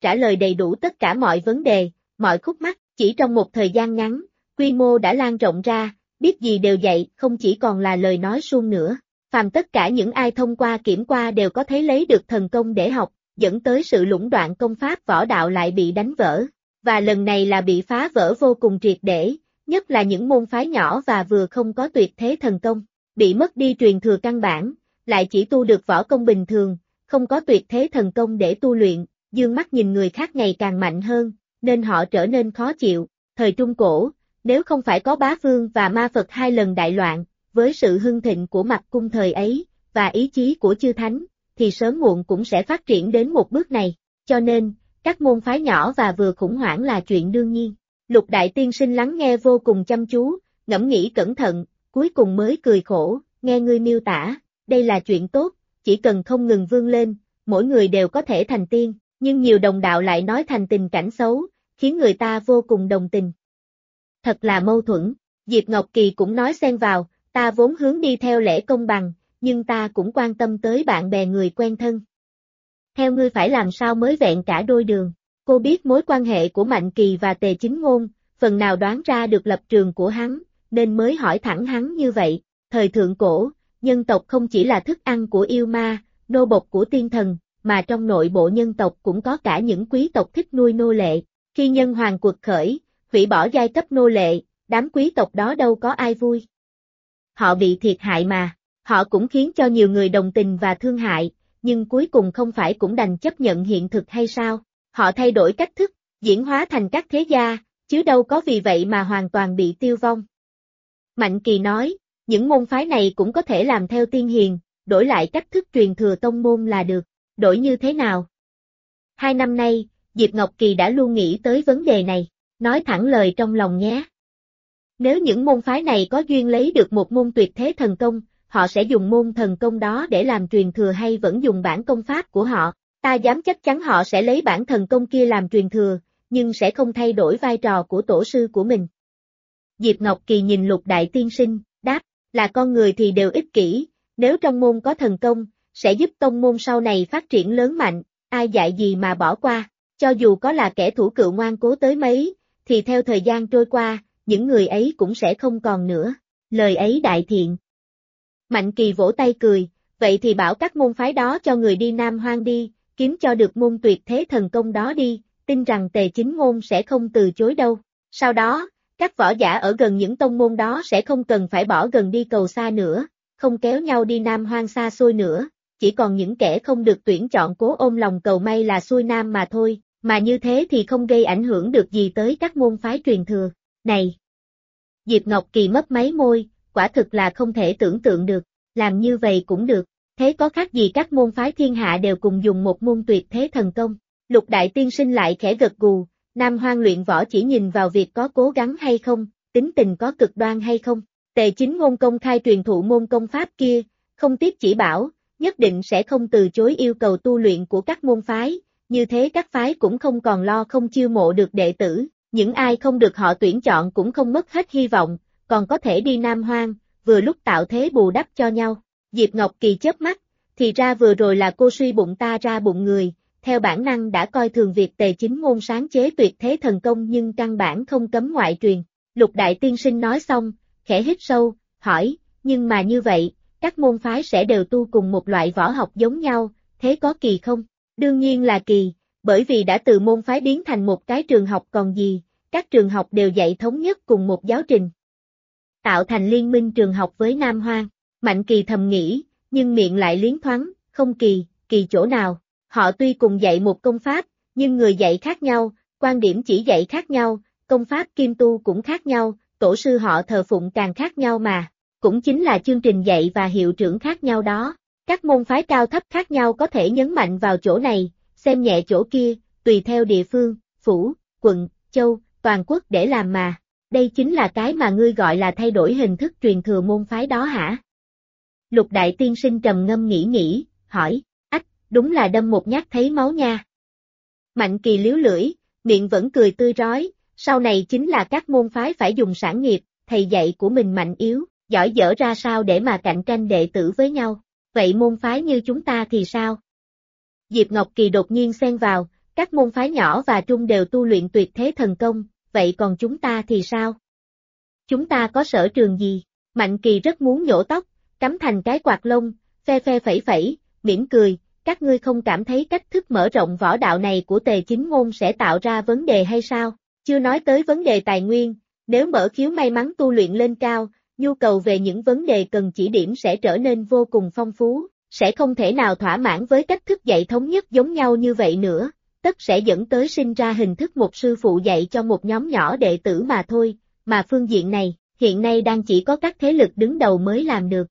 trả lời đầy đủ tất cả mọi vấn đề, mọi khúc mắc, chỉ trong một thời gian ngắn, quy mô đã lan rộng ra, biết gì đều dạy, không chỉ còn là lời nói suông nữa. Phàm tất cả những ai thông qua kiểm qua đều có thấy lấy được thần công để học, dẫn tới sự lũng đoạn công pháp võ đạo lại bị đánh vỡ. Và lần này là bị phá vỡ vô cùng triệt để, nhất là những môn phái nhỏ và vừa không có tuyệt thế thần công, bị mất đi truyền thừa căn bản, lại chỉ tu được võ công bình thường, không có tuyệt thế thần công để tu luyện, dương mắt nhìn người khác ngày càng mạnh hơn, nên họ trở nên khó chịu. Thời Trung Cổ, nếu không phải có Bá Vương và Ma Phật hai lần đại loạn, với sự hưng thịnh của Mạc Cung thời ấy, và ý chí của chư thánh, thì sớm muộn cũng sẽ phát triển đến một bước này, cho nên, các môn phái nhỏ và vừa khủng hoảng là chuyện đương nhiên. Lục Đại Tiên Sinh lắng nghe vô cùng chăm chú, ngẫm nghĩ cẩn thận, cuối cùng mới cười khổ, nghe ngươi miêu tả, đây là chuyện tốt, chỉ cần không ngừng vươn lên, mỗi người đều có thể thành tiên, nhưng nhiều đồng đạo lại nói thành tình cảnh xấu, khiến người ta vô cùng đồng tình. Thật là mâu thuẫn, Diệp Ngọc Kỳ cũng nói xen vào, ta vốn hướng đi theo lẽ công bằng, nhưng ta cũng quan tâm tới bạn bè người quen thân. Theo ngươi phải làm sao mới vẹn cả đôi đường? Cô biết mối quan hệ của Mạnh Kỳ và Tề Chính Ngôn, phần nào đoán ra được lập trường của hắn, nên mới hỏi thẳng hắn như vậy. Thời thượng cổ, nhân tộc không chỉ là thức ăn của yêu ma, nô bộc của tiên thần, mà trong nội bộ nhân tộc cũng có cả những quý tộc thích nuôi nô lệ. Khi nhân hoàng quật khởi, hủy bỏ giai cấp nô lệ, đám quý tộc đó đâu có ai vui. Họ bị thiệt hại mà, họ cũng khiến cho nhiều người đồng tình và thương hại, nhưng cuối cùng không phải cũng đành chấp nhận hiện thực hay sao? Họ thay đổi cách thức, diễn hóa thành các thế gia, chứ đâu có vì vậy mà hoàn toàn bị tiêu vong. Mạnh Kỳ nói, những môn phái này cũng có thể làm theo tiên hiền, đổi lại cách thức truyền thừa tông môn là được, đổi như thế nào? 2 năm nay, Diệp Ngọc Kỳ đã luôn nghĩ tới vấn đề này, nói thẳng lời trong lòng nhé. Nếu những môn phái này có duyên lấy được một môn tuyệt thế thần công, họ sẽ dùng môn thần công đó để làm truyền thừa hay vẫn dùng bản công pháp của họ? Ta dám chắc chắn họ sẽ lấy bản thần công kia làm truyền thừa, nhưng sẽ không thay đổi vai trò của tổ sư của mình. Diệp Ngọc Kỳ nhìn Lục Đại Tiên Sinh, đáp, là con người thì đều ích kỷ, nếu trong môn có thần công, sẽ giúp tông môn sau này phát triển lớn mạnh, ai dạy gì mà bỏ qua, cho dù có là kẻ thủ cựu ngoan cố tới mấy, thì theo thời gian trôi qua, những người ấy cũng sẽ không còn nữa, lời ấy đại thiện. Mạnh Kỳ vỗ tay cười, vậy thì bảo các môn phái đó cho người đi Nam Hoang đi, kiếm cho được môn tuyệt thế thần công đó đi, tin rằng Tề Chính Ngôn sẽ không từ chối đâu. Sau đó, các võ giả ở gần những tông môn đó sẽ không cần phải bỏ gần đi cầu xa nữa, không kéo nhau đi Nam Hoang xa xôi nữa, chỉ còn những kẻ không được tuyển chọn cố ôm lòng cầu may là xuôi Nam mà thôi, mà như thế thì không gây ảnh hưởng được gì tới các môn phái truyền thừa. Này! Diệp Ngọc Kỳ mấp máy môi, quả thực là không thể tưởng tượng được, làm như vậy cũng được, thế có khác gì các môn phái thiên hạ đều cùng dùng một môn tuyệt thế thần công? Lục Đại Tiên Sinh lại khẽ gật gù, Nam Hoang luyện võ chỉ nhìn vào việc có cố gắng hay không, tính tình có cực đoan hay không. Tề Chính Ngôn công khai truyền thụ môn công pháp kia, không tiếp chỉ bảo, nhất định sẽ không từ chối yêu cầu tu luyện của các môn phái, như thế các phái cũng không còn lo không chiêu mộ được đệ tử, những ai không được họ tuyển chọn cũng không mất hết hy vọng, còn có thể đi Nam Hoang, vừa lúc tạo thế bù đắp cho nhau. Diệp Ngọc Kỳ chớp mắt, thì ra vừa rồi là cô suy bụng ta ra bụng người, theo bản năng đã coi thường việc Tề Chính Ngôn sáng chế tuyệt thế thần công nhưng căn bản không cấm ngoại truyền. Lục Đại Tiên Sinh nói xong, khẽ hít sâu, hỏi, nhưng mà như vậy, các môn phái sẽ đều tu cùng một loại võ học giống nhau, thế có kỳ không? Đương nhiên là kỳ, bởi vì đã từ môn phái biến thành một cái trường học còn gì, các trường học đều dạy thống nhất cùng một giáo trình. Tạo thành liên minh trường học với Nam Hoang, Mạnh Kỳ thầm nghĩ, nhưng miệng lại liến thoáng, không kỳ, kỳ chỗ nào, họ tuy cùng dạy một công pháp, nhưng người dạy khác nhau, quan điểm chỉ dạy khác nhau, công pháp kim tu cũng khác nhau, tổ sư họ thờ phụng càng khác nhau mà, cũng chính là chương trình dạy và hiệu trưởng khác nhau đó. Các môn phái cao thấp khác nhau có thể nhấn mạnh vào chỗ này, xem nhẹ chỗ kia, tùy theo địa phương, phủ, quận, châu, toàn quốc để làm mà. Đây chính là cái mà ngươi gọi là thay đổi hình thức truyền thừa môn phái đó hả? Lục Đại Tiên Sinh trầm ngâm nghĩ, hỏi, ách, đúng là đâm một nhát thấy máu nha. Mạnh Kỳ liếu lưỡi, miệng vẫn cười tươi rói, sau này chính là các môn phái phải dùng sản nghiệp, thầy dạy của mình mạnh yếu, giỏi dở ra sao để mà cạnh tranh đệ tử với nhau. Vậy môn phái như chúng ta thì sao? Diệp Ngọc Kỳ đột nhiên xen vào, các môn phái nhỏ và trung đều tu luyện tuyệt thế thần công, vậy còn chúng ta thì sao? Chúng ta có sở trường gì? Mạnh Kỳ rất muốn nhổ tóc, cắm thành cái quạt lông, phe phe phẩy phẩy, mỉm cười, các ngươi không cảm thấy cách thức mở rộng võ đạo này của Tề Chính Ngôn sẽ tạo ra vấn đề hay sao? Chưa nói tới vấn đề tài nguyên, nếu mở khiếu may mắn tu luyện lên cao, nhu cầu về những vấn đề cần chỉ điểm sẽ trở nên vô cùng phong phú, sẽ không thể nào thỏa mãn với cách thức dạy thống nhất giống nhau như vậy nữa, tất sẽ dẫn tới sinh ra hình thức một sư phụ dạy cho một nhóm nhỏ đệ tử mà thôi, mà phương diện này, hiện nay đang chỉ có các thế lực đứng đầu mới làm được.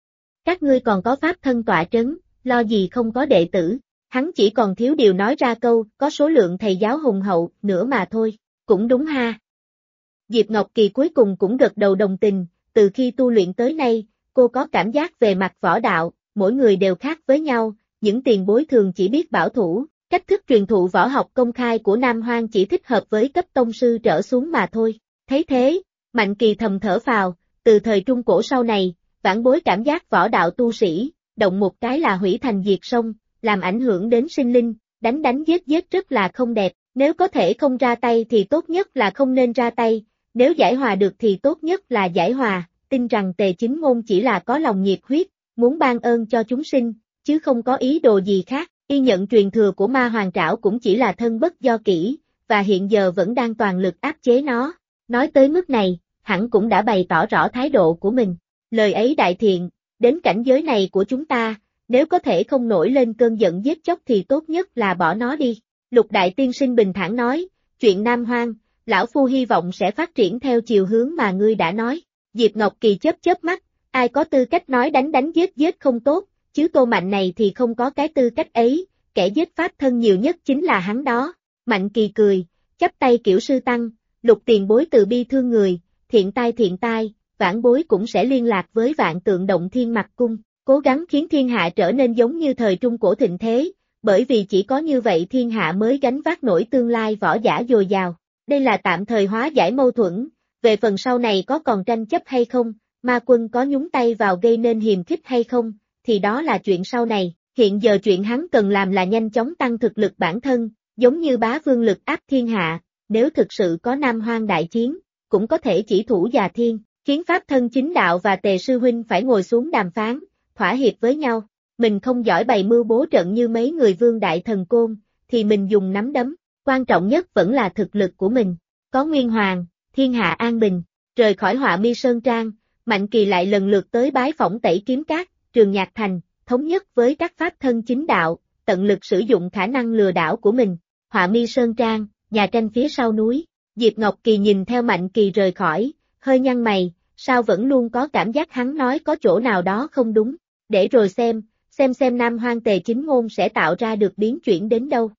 Các ngươi còn có pháp thân tọa trấn, lo gì không có đệ tử, hắn chỉ còn thiếu điều nói ra câu, có số lượng thầy giáo hùng hậu, nữa mà thôi, cũng đúng ha. Diệp Ngọc Kỳ cuối cùng cũng gật đầu đồng tình, từ khi tu luyện tới nay, cô có cảm giác về mặt võ đạo, mỗi người đều khác với nhau, những tiền bối thường chỉ biết bảo thủ, cách thức truyền thụ võ học công khai của Nam Hoang chỉ thích hợp với cấp tông sư trở xuống mà thôi. Thấy thế, Mạnh Kỳ thầm thở phào, từ thời Trung Cổ sau này, vãn bối cảm giác võ đạo tu sĩ, động một cái là hủy thành diệt sông, làm ảnh hưởng đến sinh linh, đánh đánh giết giết rất là không đẹp, nếu có thể không ra tay thì tốt nhất là không nên ra tay, nếu giải hòa được thì tốt nhất là giải hòa, tin rằng Tề Chính Ngôn chỉ là có lòng nhiệt huyết, muốn ban ơn cho chúng sinh, chứ không có ý đồ gì khác, y nhận truyền thừa của Ma Hoàng Trảo cũng chỉ là thân bất do kỹ, và hiện giờ vẫn đang toàn lực áp chế nó, nói tới mức này, hẳn cũng đã bày tỏ rõ thái độ của mình, lời ấy đại thiện, đến cảnh giới này của chúng ta, nếu có thể không nổi lên cơn giận giết chóc thì tốt nhất là bỏ nó đi, Lục Đại Tiên Sinh bình thản nói, chuyện Nam Hoang, lão phu hy vọng sẽ phát triển theo chiều hướng mà ngươi đã nói. Diệp Ngọc Kỳ chớp chớp mắt, ai có tư cách nói đánh đánh giết giết không tốt, chứ Tô Mạnh này thì không có cái tư cách ấy, kẻ giết pháp thân nhiều nhất chính là hắn đó. Mạnh Kỳ cười, chắp tay kiểu sư tăng, Lục tiền bối từ bi thương người, thiện tai, vãn bối cũng sẽ liên lạc với Vạn Tượng Động Thiên Mặc Cung, cố gắng khiến thiên hạ trở nên giống như thời Trung Cổ thịnh thế, bởi vì chỉ có như vậy thiên hạ mới gánh vác nổi tương lai võ giả dồi dào. Đây là tạm thời hóa giải mâu thuẫn, về phần sau này có còn tranh chấp hay không, Ma Quân có nhúng tay vào gây nên hiềm khích hay không, thì đó là chuyện sau này, hiện giờ chuyện hắn cần làm là nhanh chóng tăng thực lực bản thân, giống như Bá Vương lực áp thiên hạ, nếu thực sự có Nam Hoang đại chiến, cũng có thể chỉ thủ già thiên, khiến Pháp Thân Chính Đạo và Tề Sư Huynh phải ngồi xuống đàm phán, thỏa hiệp với nhau, mình không giỏi bày mưu bố trận như mấy người Vương Đại Thần Côn, thì mình dùng nắm đấm. Quan trọng nhất vẫn là thực lực của mình, có Nguyên Hoàng, thiên hạ an bình, rời khỏi Họa Mi Sơn Trang, Mạnh Kỳ lại lần lượt tới bái phỏng Tẩy Kiếm Các, Trường Nhạc Thành, thống nhất với các pháp thân chính đạo, tận lực sử dụng khả năng lừa đảo của mình. Họa Mi Sơn Trang, nhà tranh phía sau núi, Diệp Ngọc Kỳ nhìn theo Mạnh Kỳ rời khỏi, hơi nhăn mày, sao vẫn luôn có cảm giác hắn nói có chỗ nào đó không đúng, để rồi xem Nam Hoang Tề Chính Ngôn sẽ tạo ra được biến chuyển đến đâu.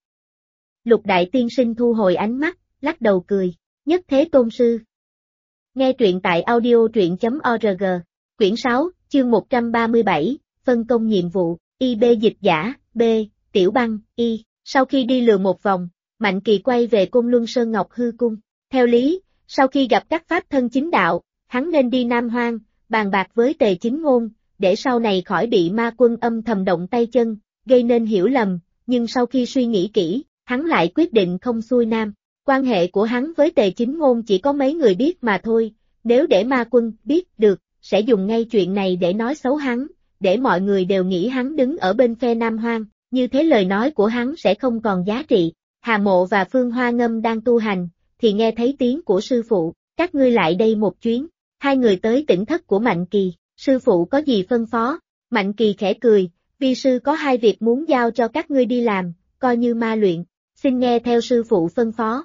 Lục Đại Tiên Sinh thu hồi ánh mắt, lắc đầu cười, nhất thế tôn sư. Nghe truyện tại audio.org, quyển 6, chương 137, phân công nhiệm vụ, IB dịch giả, B, Tiểu Băng, Y. Sau khi đi lừa một vòng, Mạnh Kỳ quay về Côn Luân Sơn Ngọc Hư Cung. Theo lý, sau khi gặp các pháp thân chính đạo, hắn nên đi Nam Hoang, bàn bạc với Tề Chính Ngôn, để sau này khỏi bị Ma Quân âm thầm động tay chân, gây nên hiểu lầm, nhưng sau khi suy nghĩ kỹ, hắn lại quyết định không xuôi nam. Quan hệ của hắn với Tề Chính Ngôn chỉ có mấy người biết mà thôi, nếu để Ma Quân biết được, sẽ dùng ngay chuyện này để nói xấu hắn, để mọi người đều nghĩ hắn đứng ở bên phe Nam Hoang, như thế lời nói của hắn sẽ không còn giá trị. Hà Mộ và Phương Hoa Ngâm đang tu hành, thì nghe thấy tiếng của sư phụ, các ngươi lại đây một chuyến. Hai người tới tỉnh thất của Mạnh Kỳ, sư phụ có gì phân phó? Mạnh Kỳ khẽ cười, vi sư có hai việc muốn giao cho các ngươi đi làm, coi như ma luyện, xin nghe theo sư phụ phân phó.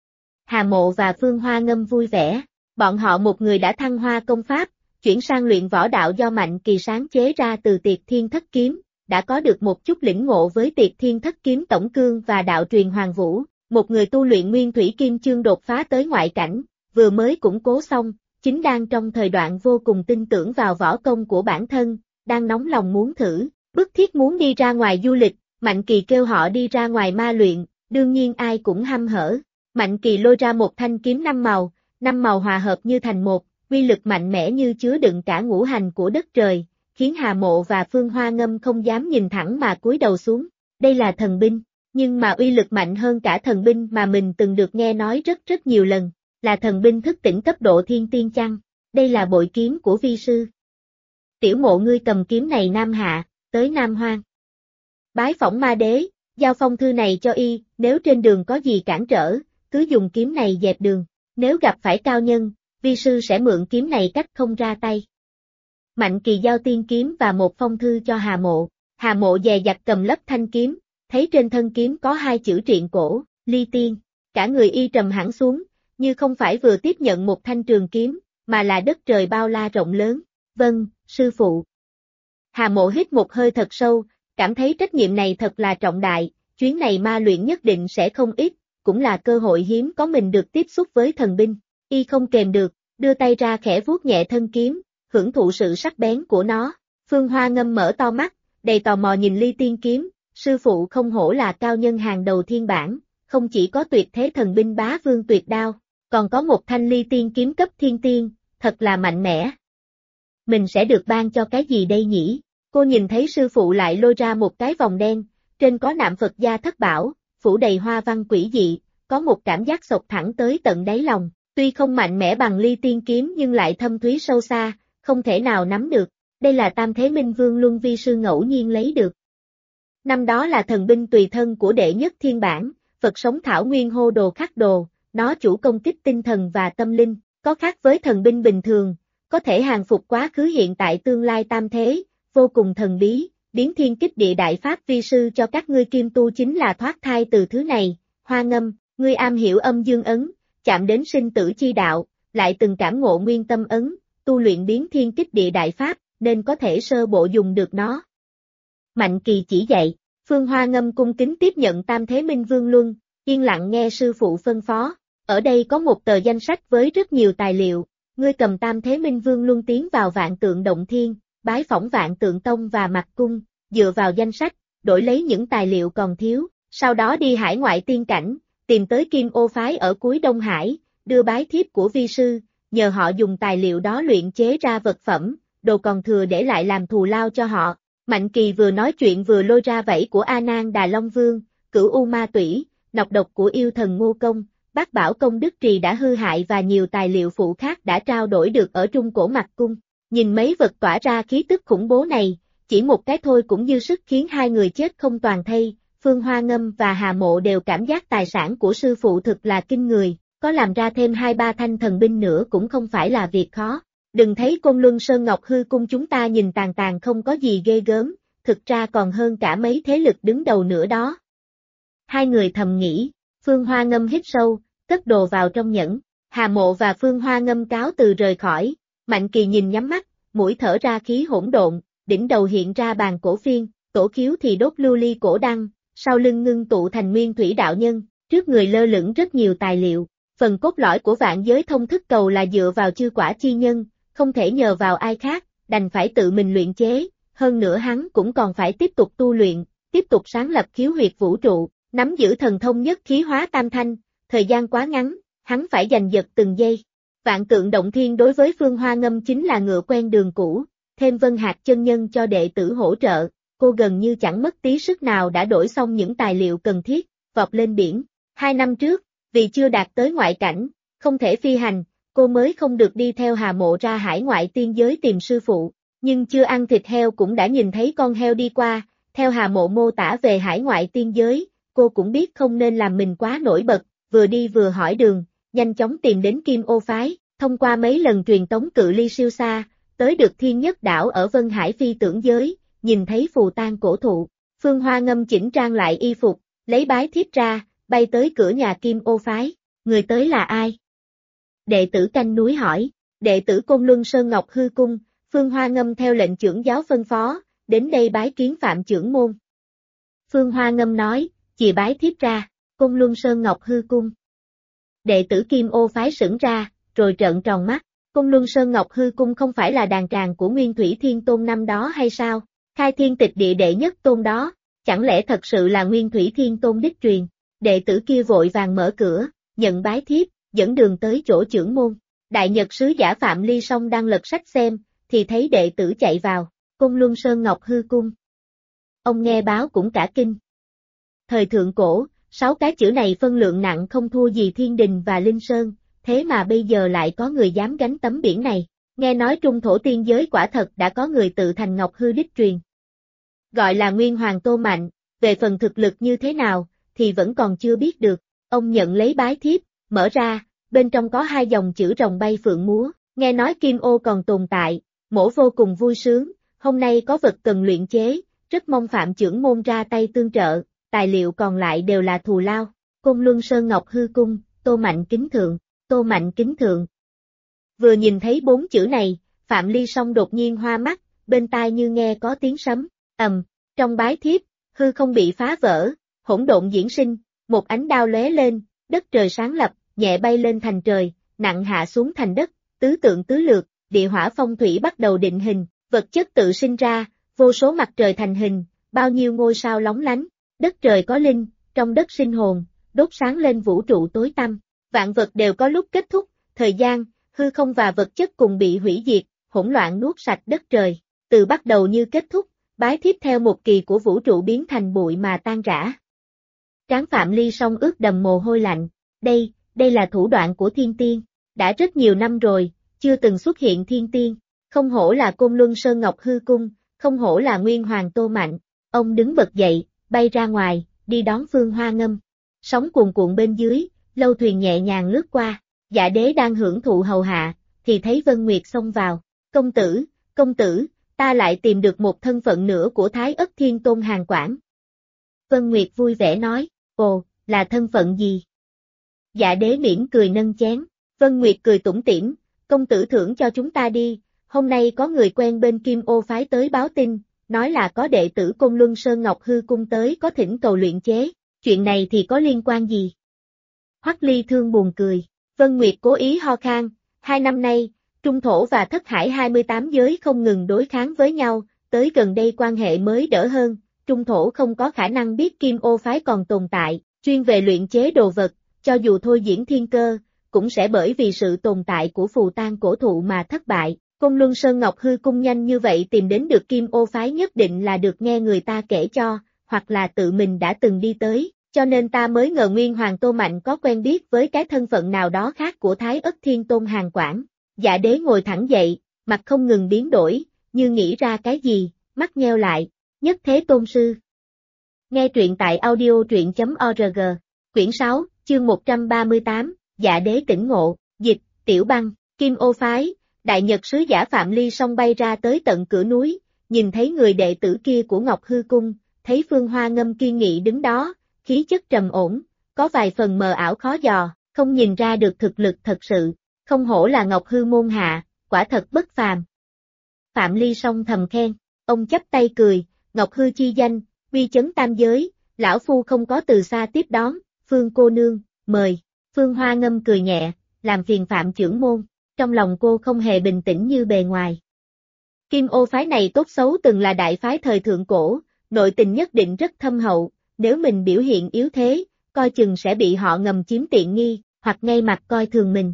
Hà Mộ và Phương Hoa Ngâm vui vẻ, bọn họ một người đã thăng hoa công pháp, chuyển sang luyện võ đạo do Mạnh Kỳ sáng chế ra từ Tiệt Thiên Thất Kiếm, đã có được một chút lĩnh ngộ với Tiệt Thiên Thất Kiếm tổng cương và đạo truyền Hoàng Vũ, một người tu luyện Nguyên Thủy Kim Chương đột phá tới ngoại cảnh, vừa mới củng cố xong, chính đang trong thời đoạn vô cùng tin tưởng vào võ công của bản thân, đang nóng lòng muốn thử, bức thiết muốn đi ra ngoài du lịch, Mạnh Kỳ kêu họ đi ra ngoài ma luyện, đương nhiên ai cũng hăm hở. Mạnh Kỳ lôi ra một thanh kiếm năm màu hòa hợp như thành một, uy lực mạnh mẽ như chứa đựng cả ngũ hành của đất trời, khiến Hà Mộ và Phương Hoa Ngâm không dám nhìn thẳng mà cúi đầu xuống. Đây là thần binh, nhưng mà uy lực mạnh hơn cả thần binh mà mình từng được nghe nói rất rất nhiều lần, là thần binh thức tỉnh cấp độ thiên tiên chăng? Đây là bội kiếm của vi sư. Tiểu Mộ ngươi cầm kiếm này Nam Hạ, tới Nam Hoang. Bái phỏng ma đế, giao phong thư này cho y, nếu trên đường có gì cản trở, cứ dùng kiếm này dẹp đường, nếu gặp phải cao nhân, vi sư sẽ mượn kiếm này cách không ra tay. Mạnh Kỳ giao tiên kiếm và một phong thư cho Hà Mộ dè dặt cầm lấp thanh kiếm, thấy trên thân kiếm có hai chữ triện cổ, ly tiên, cả người y trầm hẳn xuống, như không phải vừa tiếp nhận một thanh trường kiếm, mà là đất trời bao la rộng lớn. Vâng, sư phụ. Hà Mộ hít một hơi thật sâu, cảm thấy trách nhiệm này thật là trọng đại, chuyến này ma luyện nhất định sẽ không ít, cũng là cơ hội hiếm có mình được tiếp xúc với thần binh. Y không kềm được, đưa tay ra khẽ vuốt nhẹ thân kiếm, hưởng thụ sự sắc bén của nó. Phương Hoa Ngâm mở to mắt, đầy tò mò nhìn ly tiên kiếm, sư phụ không hổ là cao nhân hàng đầu thiên bản, không chỉ có tuyệt thế thần binh bá vương tuyệt đao, còn có một thanh ly tiên kiếm cấp thiên tiên, thật là mạnh mẽ. Mình sẽ được ban cho cái gì đây nhỉ? Cô nhìn thấy sư phụ lại lôi ra một cái vòng đen, trên có nạm Phật gia thất bảo, phủ đầy hoa văn quỷ dị, có một cảm giác xộc thẳng tới tận đáy lòng, tuy không mạnh mẽ bằng ly tiên kiếm nhưng lại thâm thúy sâu xa, không thể nào nắm được. Đây là Tam Thế Minh Vương Luân vi sư ngẫu nhiên lấy được. Năm đó là thần binh tùy thân của đệ nhất thiên bản, Phật sống thảo nguyên hô đồ khắc đồ, nó chủ công kích tinh thần và tâm linh, có khác với thần binh bình thường, có thể hàng phục quá khứ hiện tại tương lai tam thế, vô cùng thần bí, biến thiên kích địa đại pháp vi sư cho các ngươi kim tu chính là thoát thai từ thứ này. Hoa Ngâm, ngươi am hiểu âm dương ấn, chạm đến sinh tử chi đạo, lại từng cảm ngộ nguyên tâm ấn, tu luyện biến thiên kích địa đại pháp, nên có thể sơ bộ dùng được nó. Mạnh Kỳ chỉ dạy, Phương Hoa Ngâm cung kính tiếp nhận Tam Thế Minh Vương Luân, yên lặng nghe sư phụ phân phó. Ở đây có một tờ danh sách với rất nhiều tài liệu, ngươi cầm Tam Thế Minh Vương Luân tiến vào Vạn Tượng Động Thiên, bái phỏng Vạn Tượng Tông và Mạc Cung, dựa vào danh sách, đổi lấy những tài liệu còn thiếu, sau đó đi hải ngoại tiên cảnh, tìm tới Kim Ô Phái ở cuối Đông Hải, đưa bái thiếp của vi sư, nhờ họ dùng tài liệu đó luyện chế ra vật phẩm, đồ còn thừa để lại làm thù lao cho họ. Mạnh Kỳ vừa nói chuyện vừa lôi ra vảy của A Nan Đà Long Vương, Cửu U Ma Tủy, nọc độc của yêu thần Ngô Công, Bát Bảo Công Đức Trì đã hư hại và nhiều tài liệu phụ khác đã trao đổi được ở Trung Cổ Mạc Cung. Nhìn mấy vật tỏa ra khí tức khủng bố này, chỉ một cái thôi cũng dư sức khiến hai người chết không toàn thây. Phương Hoa Ngâm và Hà Mộ đều cảm giác tài sản của sư phụ thực là kinh người, có làm ra thêm 2-3 thanh thần binh nữa cũng không phải là việc khó. Đừng thấy Côn Luân Sơn Ngọc Hư Cung chúng ta nhìn tàn tàn không có gì ghê gớm, thực ra còn hơn cả mấy thế lực đứng đầu nữa đó. Hai người thầm nghĩ, Phương Hoa Ngâm hít sâu, cất đồ vào trong nhẫn, Hà Mộ và Phương Hoa Ngâm cáo từ rời khỏi. Mạnh Kỳ nhìn nhắm mắt, mũi thở ra khí hỗn độn, đỉnh đầu hiện ra bàn cổ phiên, tổ khiếu thì đốt lưu ly cổ đăng, sau lưng ngưng tụ thành nguyên thủy đạo nhân, trước người lơ lửng rất nhiều tài liệu. Phần cốt lõi của vạn giới thông thức cầu là dựa vào chư quả chi nhân, không thể nhờ vào ai khác, đành phải tự mình luyện chế, hơn nữa hắn cũng còn phải tiếp tục tu luyện, tiếp tục sáng lập khiếu huyệt vũ trụ, nắm giữ thần thông nhất khí hóa tam thanh, thời gian quá ngắn, hắn phải giành giật từng giây. Vạn Tượng Động Thiên đối với Phương Hoa Ngâm chính là ngựa quen đường cũ, thêm Vân Hạc chân nhân cho đệ tử hỗ trợ, cô gần như chẳng mất tí sức nào đã đổi xong những tài liệu cần thiết, vọt lên biển. 2 năm trước, vì chưa đạt tới ngoại cảnh, không thể phi hành, cô mới không được đi theo Hà Mộ ra hải ngoại tiên giới tìm sư phụ, nhưng chưa ăn thịt heo cũng đã nhìn thấy con heo đi qua, theo Hà Mộ mô tả về hải ngoại tiên giới, cô cũng biết không nên làm mình quá nổi bật, vừa đi vừa hỏi đường, nhanh chóng tìm đến Kim Ô Phái, thông qua mấy lần truyền tống cự ly siêu xa, tới được Thiên Nhất Đảo ở Vân Hải phi tưởng giới, nhìn thấy phù tang cổ thụ, Phương Hoa Ngâm chỉnh trang lại y phục, lấy bái thiếp ra, bay tới cửa nhà Kim Ô Phái, người tới là ai? Đệ tử canh núi hỏi, đệ tử Côn Luân Sơn Ngọc Hư Cung, Phương Hoa Ngâm theo lệnh trưởng giáo phân phó, đến đây bái kiến Phạm trưởng môn. Phương Hoa Ngâm nói, chìa bái thiếp ra, Côn Luân Sơn Ngọc Hư Cung. Đệ tử Kim Ô Phái sững ra, rồi trợn tròn mắt, Côn Luân Sơn Ngọc Hư Cung không phải là đàn tràng của Nguyên Thủy Thiên Tôn năm đó hay sao? Khai thiên tịch địa đệ nhất tôn đó, chẳng lẽ thật sự là Nguyên Thủy Thiên Tôn đích truyền? Đệ tử kia vội vàng mở cửa, nhận bái thiếp, dẫn đường tới chỗ trưởng môn. Đại Nhật sứ giả Phạm Ly Song đang lật sách xem, thì thấy đệ tử chạy vào, Côn Luân Sơn Ngọc Hư Cung. Ông nghe báo cũng cả kinh. Thời thượng cổ, 6 cái chữ này phân lượng nặng không thua gì thiên đình và linh sơn, thế mà bây giờ lại có người dám gánh tấm biển này. Nghe nói trung thổ tiên giới quả thật đã có người tự thành Ngọc Hư đích truyền. Gọi là Nguyên Hoàng Tô Mạnh, về phần thực lực như thế nào, thì vẫn còn chưa biết được. Ông nhận lấy bái thiếp, mở ra, bên trong có 2 dòng chữ rồng bay phượng múa, nghe nói Kim Ô còn tồn tại, mổ vô cùng vui sướng, hôm nay có vật cần luyện chế, rất mong Phạm trưởng môn ra tay tương trợ, tài liệu còn lại đều là thù lao. Côn Luân Sơn Ngọc Hư Cung, Tô Mạnh kính thượng, Tô Mạnh kính thượng. Vừa nhìn thấy 4 chữ này, Phạm Ly Song đột nhiên hoa mắt, bên tai như nghe có tiếng sấm, trong bái thiếp, hư không bị phá vỡ, hỗn độn diễn sinh, một ánh đao lóe lên, đất trời sáng lập, nhẹ bay lên thành trời, nặng hạ xuống thành đất, tứ tượng tứ lược, địa hỏa phong thủy bắt đầu định hình, vật chất tự sinh ra, vô số mặt trời thành hình, bao nhiêu ngôi sao lóng lánh, đất trời có linh, trong đất sinh hồn, đốt sáng lên vũ trụ tối tăm, vạn vật đều có lúc kết thúc, thời gian, hư không và vật chất cùng bị hủy diệt, hỗn loạn nuốt sạch đất trời, từ bắt đầu như kết thúc, bái thiếp theo một kỳ của vũ trụ biến thành bụi mà tan rã. Trán Phạm Ly Song ướt đầm mồ hôi lạnh, đây là thủ đoạn của thiên tiên, đã rất nhiều năm rồi, chưa từng xuất hiện thiên tiên, không hổ là Côn Luân Sơn Ngọc Hư Cung, không hổ là Nguyên Hoàng Tô Mạnh, ông đứng bật dậy, bay ra ngoài, đi đón Phương Hoa Ngâm. Sóng cuồn cuộn bên dưới, lâu thuyền nhẹ nhàng lướt qua, Dạ Đế đang hưởng thụ hầu hạ, thì thấy Vân Nguyệt xông vào, công tử, ta lại tìm được một thân phận nữa của Thái Ất Thiên Tôn Hàn Quản. Vân Nguyệt vui vẻ nói, ồ, là thân phận gì? Dạ Đế mỉm cười nâng chén, Vân Nguyệt cười tủm tỉm, công tử thưởng cho chúng ta đi, hôm nay có người quen bên Kim Ô phái tới báo tin, nói là có đệ tử Côn Luân Sơn Ngọc Hư Cung tới có thỉnh cầu luyện chế, chuyện này thì có liên quan gì? Hoắc Ly Thương buồn cười, Vân Nguyệt cố ý ho khan, 2 năm nay, Trung Thổ và Thất Hải 28 giới không ngừng đối kháng với nhau, tới gần đây quan hệ mới đỡ hơn, Trung Thổ không có khả năng biết Kim Ô phái còn tồn tại, chuyên về luyện chế đồ vật, cho dù thôi diễn thiên cơ, cũng sẽ bởi vì sự tồn tại của phù tang cổ thụ mà thất bại. Côn Luân Sơn Ngọc Hư Cung nhanh như vậy tìm đến được Kim Ô phái nhất định là được nghe người ta kể cho, hoặc là tự mình đã từng đi tới, cho nên ta mới ngờ Nguyên Hoàng Tô Mạnh có quen biết với cái thân phận nào đó khác của Thái Ất Thiên Tôn Hàn Quản. Dạ Đế ngồi thẳng dậy, mặt không ngừng biến đổi, như nghĩ ra cái gì, mắt nheo lại, Nhất Thế Tôn Sư. Nghe truyện tại audio.org, quyển 6, chương 138, Dạ Đế tỉnh ngộ, dịch, Tiểu Băng, Kim Ô phái. Đại Nhật sứ giả Phạm Ly Song bay ra tới tận cửa núi, nhìn thấy người đệ tử kia của Ngọc Hư Cung, thấy Phương Hoa Ngâm kiên nghị đứng đó, khí chất trầm ổn, có vài phần mờ ảo khó dò, không nhìn ra được thực lực thật sự, không hổ là Ngọc Hư môn hạ, quả thật bất phàm. Phạm Ly Song thầm khen, ông chắp tay cười, Ngọc Hư chi danh, uy chấn tam giới, lão phu không có từ xa tiếp đón, Phương cô nương, mời. Phương Hoa Ngâm cười nhẹ, làm phiền Phạm trưởng môn. Trong lòng cô không hề bình tĩnh như bề ngoài. Kim Ô phái này tốt xấu từng là đại phái thời thượng cổ, nội tình nhất định rất thâm hậu, nếu mình biểu hiện yếu thế, coi chừng sẽ bị họ ngầm chiếm tiện nghi, hoặc ngay mặt coi thường mình.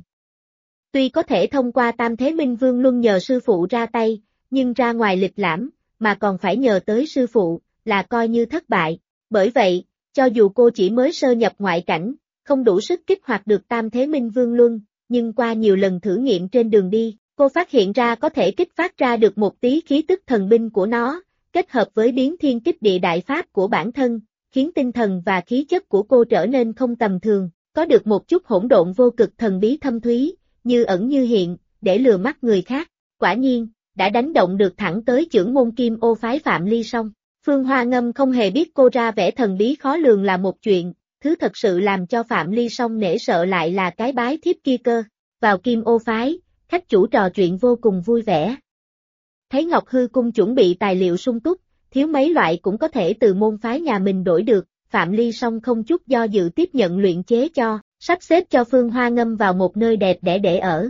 Tuy có thể thông qua Tam Thế Minh Vương Luân nhờ sư phụ ra tay, nhưng ra ngoài lịch lãm, mà còn phải nhờ tới sư phụ, là coi như thất bại. Bởi vậy, cho dù cô chỉ mới sơ nhập ngoại cảnh, không đủ sức kích hoạt được Tam Thế Minh Vương Luân, nhưng qua nhiều lần thử nghiệm trên đường đi, cô phát hiện ra có thể kích phát ra được một tí khí tức thần binh của nó, kết hợp với biến thiên kích địa đại pháp của bản thân, khiến tinh thần và khí chất của cô trở nên không tầm thường, có được một chút hỗn độn vô cực thần bí thâm thúy, như ẩn như hiện, để lừa mắt người khác. Quả nhiên, đã đánh động được thẳng tới trưởng môn Kim Ô phái Phạm Ly Song. Phương Hoa Ngâm không hề biết cô ra vẻ thần bí khó lường là một chuyện. Thứ thật sự làm cho Phạm Ly Song nể sợ lại là cái bái thiếp kia cơ. Vào Kim Ô phái, khách chủ trò chuyện vô cùng vui vẻ. Thấy Ngọc Hư Cung chuẩn bị tài liệu sung túc, thiếu mấy loại cũng có thể từ môn phái nhà mình đổi được, Phạm Ly Song không chút do dự tiếp nhận luyện chế cho, sắp xếp cho Phương Hoa Ngâm vào một nơi đẹp để ở.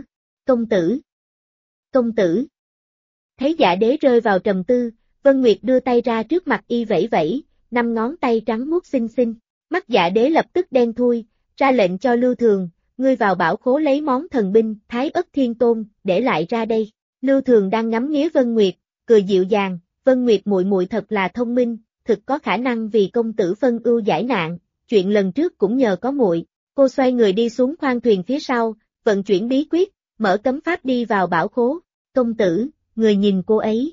Công tử. Thấy Dạ Đế rơi vào trầm tư, Vân Nguyệt đưa tay ra trước mặt y vẫy vẫy, 5 ngón tay trắng muốt xinh xinh. Mắt Dạ Đế lập tức đen thui, ra lệnh cho Lưu Thường, ngươi vào bảo khố lấy món thần binh Thái Ất Thiên Tôn, để lại ra đây. Lưu Thường đang ngắm nghía Vân Nguyệt, cười dịu dàng, Vân Nguyệt muội muội thật là thông minh, thực có khả năng vì công tử phân ưu giải nạn, chuyện lần trước cũng nhờ có muội. Cô xoay người đi xuống khoang thuyền phía sau, vận chuyển bí quyết, mở cấm pháp đi vào bảo khố. Công tử, người nhìn cô ấy.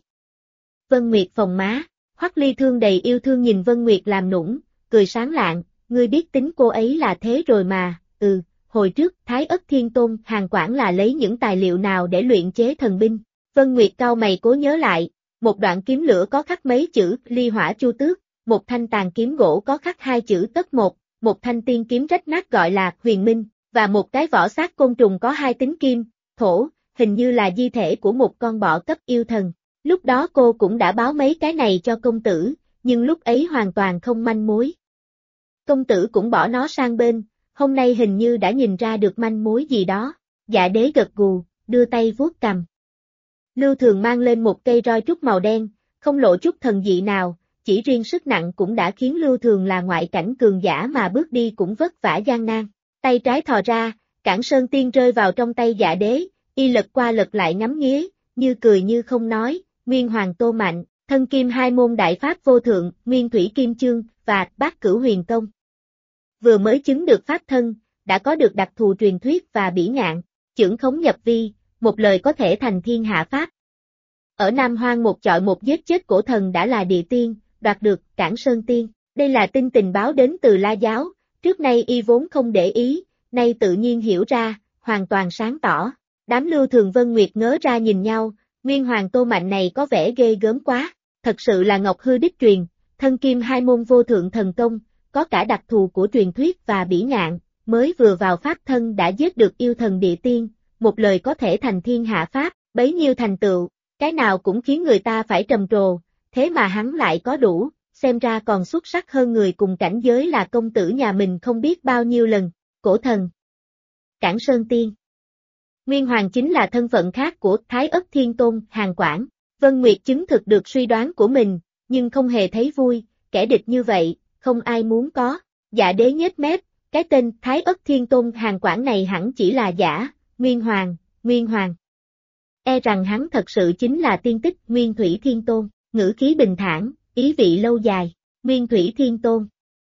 Vân Nguyệt phồng má, Hoắc Ly Thương đầy yêu thương nhìn Vân Nguyệt làm nũng, cười sáng lạng, ngươi biết tính cô ấy là thế rồi mà, hồi trước Thái Ất Thiên Tôn Hàn Quảng là lấy những tài liệu nào để luyện chế thần binh. Vân Nguyệt cau mày cố nhớ lại, một đoạn kiếm lửa có khắc mấy chữ ly hỏa chu tước, một thanh tàn kiếm gỗ có khắc hai chữ tất một thanh tiên kiếm rách nát gọi là huyền minh, và một cái vỏ xác côn trùng có hai tính kim, thổ, hình như là di thể của một con bọ cấp yêu thần. Lúc đó cô cũng đã báo mấy cái này cho công tử, nhưng lúc ấy hoàn toàn không manh mối. Công tử cũng bỏ nó sang bên, hôm nay hình như đã nhìn ra được manh mối gì đó. Dạ đế gật gù, đưa tay vuốt cằm. Lưu Thường mang lên một cây roi trúc màu đen, không lộ chút thần dị nào, chỉ riêng sức nặng cũng đã khiến Lưu Thường là ngoại cảnh cường giả mà bước đi cũng vất vả gian nan. Tay trái thò ra, Cản Sơn Tiên rơi vào trong tay Dạ đế, y lật qua lật lại ngắm nghía, như cười như không nói, Nguyên Hoàng Tô Mạnh, thân kim hai môn đại pháp vô thượng, Nguyên Thủy Kim Chương, và Bát Cửu Huyền Công. Vừa mới chứng được pháp thân, đã có được đặc thù truyền thuyết và bỉ ngạn, chưởng khống nhập vi, một lời có thể thành thiên hạ pháp. Ở Nam Hoang một chọi một giết chết cổ thần đã là địa tiên, đoạt được Cản Sơn Tiên. Đây là tin tình báo đến từ La Giáo, trước nay y vốn không để ý, nay tự nhiên hiểu ra, hoàn toàn sáng tỏ. Đám Lưu Thường Vân Nguyệt ngớ ra nhìn nhau, Nguyên Hoàng Tô Mạnh này có vẻ ghê gớm quá, thật sự là Ngọc Hư đích truyền, thân kim hai môn vô thượng thần công, có cả đặc thù của truyền thuyết và bỉ ngạn, mới vừa vào pháp thân đã giết được yêu thần địa tiên, một lời có thể thành thiên hạ pháp, bấy nhiêu thành tựu, cái nào cũng khiến người ta phải trầm trồ, thế mà hắn lại có đủ, xem ra còn xuất sắc hơn người cùng cảnh giới là công tử nhà mình không biết bao nhiêu lần, cổ thần. Cản Sơn Tiên. Nguyên Hoàng chính là thân phận khác của Thái Ất Thiên Tôn Hàn Quảng. Vân Nguyệt chứng thực được suy đoán của mình, nhưng không hề thấy vui, kẻ địch như vậy, không ai muốn có. Dạ đế nhếch mép, cái tên Thái Ất Thiên Tôn Hàn Quảng này hẳn chỉ là giả, Nguyên Hoàng. E rằng hắn thật sự chính là tiên tích Nguyên Thủy Thiên Tôn, ngữ khí bình thản, ý vị lâu dài, Nguyên Thủy Thiên Tôn.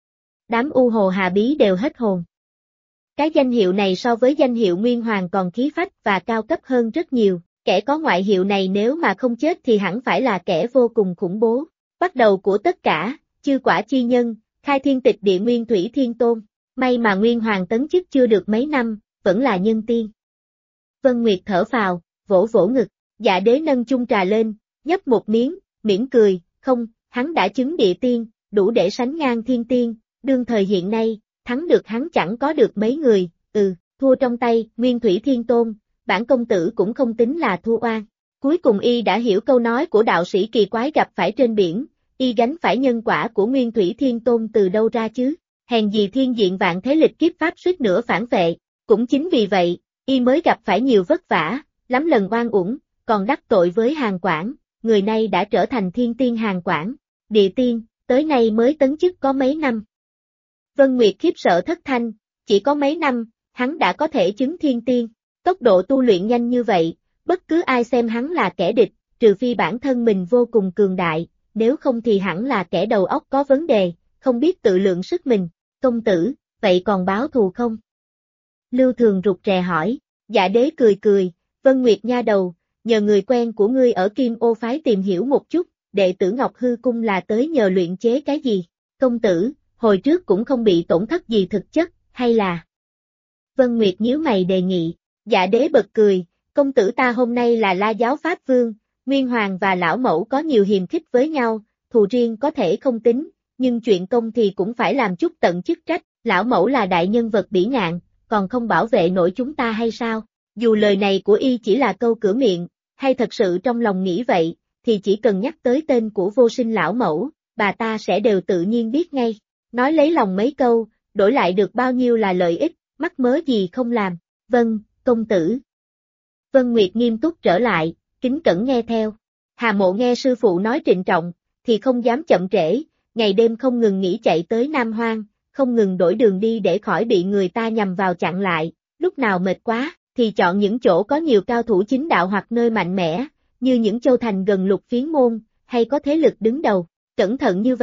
Đám U Hồ Hà Bí đều hết hồn. Cái danh hiệu này so với danh hiệu Nguyên Hoàng còn khí phách và cao cấp hơn rất nhiều, kẻ có ngoại hiệu này nếu mà không chết thì hẳn phải là kẻ vô cùng khủng bố. Bắt đầu của tất cả, chư quả chi nhân, khai thiên tịch địa Nguyên Thủy Thiên Tôn, may mà Nguyên Hoàng tấn chức chưa được mấy năm, vẫn là nhân tiên. Vân Nguyệt thở phào, vỗ vỗ ngực, Dạ đế nâng chung trà lên, nhấp một miếng, mỉm cười, không, hắn đã chứng địa tiên, đủ để sánh ngang thiên tiên, đương thời hiện nay, thắng được hắn chẳng có được mấy người, thua trong tay, Nguyên Thủy Thiên Tôn, bản công tử cũng không tính là thua oan. Cuối cùng y đã hiểu câu nói của đạo sĩ kỳ quái gặp phải trên biển, y gánh phải nhân quả của Nguyên Thủy Thiên Tôn từ đâu ra chứ, hèn gì thiên diện vạn thế lịch kiếp pháp suýt nữa phản vệ, cũng chính vì vậy, y mới gặp phải nhiều vất vả, lắm lần oan uổng, còn đắc tội với Hàn Quảng, người này đã trở thành thiên tiên Hàn Quảng, địa tiên, tới nay mới tấn chức có mấy năm. Vân Nguyệt khiếp sợ thất thanh, chỉ có mấy năm, hắn đã có thể chứng thiên tiên, tốc độ tu luyện nhanh như vậy, bất cứ ai xem hắn là kẻ địch, trừ phi bản thân mình vô cùng cường đại, nếu không thì hẳn là kẻ đầu óc có vấn đề, không biết tự lượng sức mình. Công tử, vậy còn báo thù không? Lưu Thường rụt rè hỏi. Dạ đế cười cười, Vân Nguyệt nha đầu, nhờ người quen của ngươi ở Kim Ô phái tìm hiểu một chút, đệ tử Ngọc Hư Cung là tới nhờ luyện chế cái gì? Công tử, hồi trước cũng không bị tổn thất gì thực chất, hay là? Vân Nguyệt nhíu mày đề nghị. Dạ đế bật cười, công tử ta hôm nay là La Giáo Pháp Vương, Nguyên Hoàng và Lão Mẫu có nhiều hiềm khích với nhau, thù riêng có thể không tính, nhưng chuyện công thì cũng phải làm chút tận chức trách, Lão Mẫu là đại nhân vật bỉ ngạn, còn không bảo vệ nổi chúng ta hay sao? Dù lời này của y chỉ là câu cửa miệng, hay thật sự trong lòng nghĩ vậy, thì chỉ cần nhắc tới tên của vô sinh Lão Mẫu, bà ta sẽ đều tự nhiên biết ngay. Nói lấy lòng mấy câu, đổi lại được bao nhiêu là lợi ích, mắc mớ gì không làm. Vâng, công tử. Vân Nguyệt nghiêm túc trở lại, kính cẩn nghe theo. Hà Mộ nghe sư phụ nói trịnh trọng, thì không dám chậm trễ, ngày đêm không ngừng nghỉ chạy tới Nam Hoang, không ngừng đổi đường đi để khỏi bị người ta nhằm vào chặn lại, lúc nào mệt quá, thì chọn những chỗ có nhiều cao thủ chính đạo hoặc nơi mạnh mẽ, như những châu thành gần Lục Phiến Môn, hay có thế lực đứng đầu. Cẩn thận như vậy,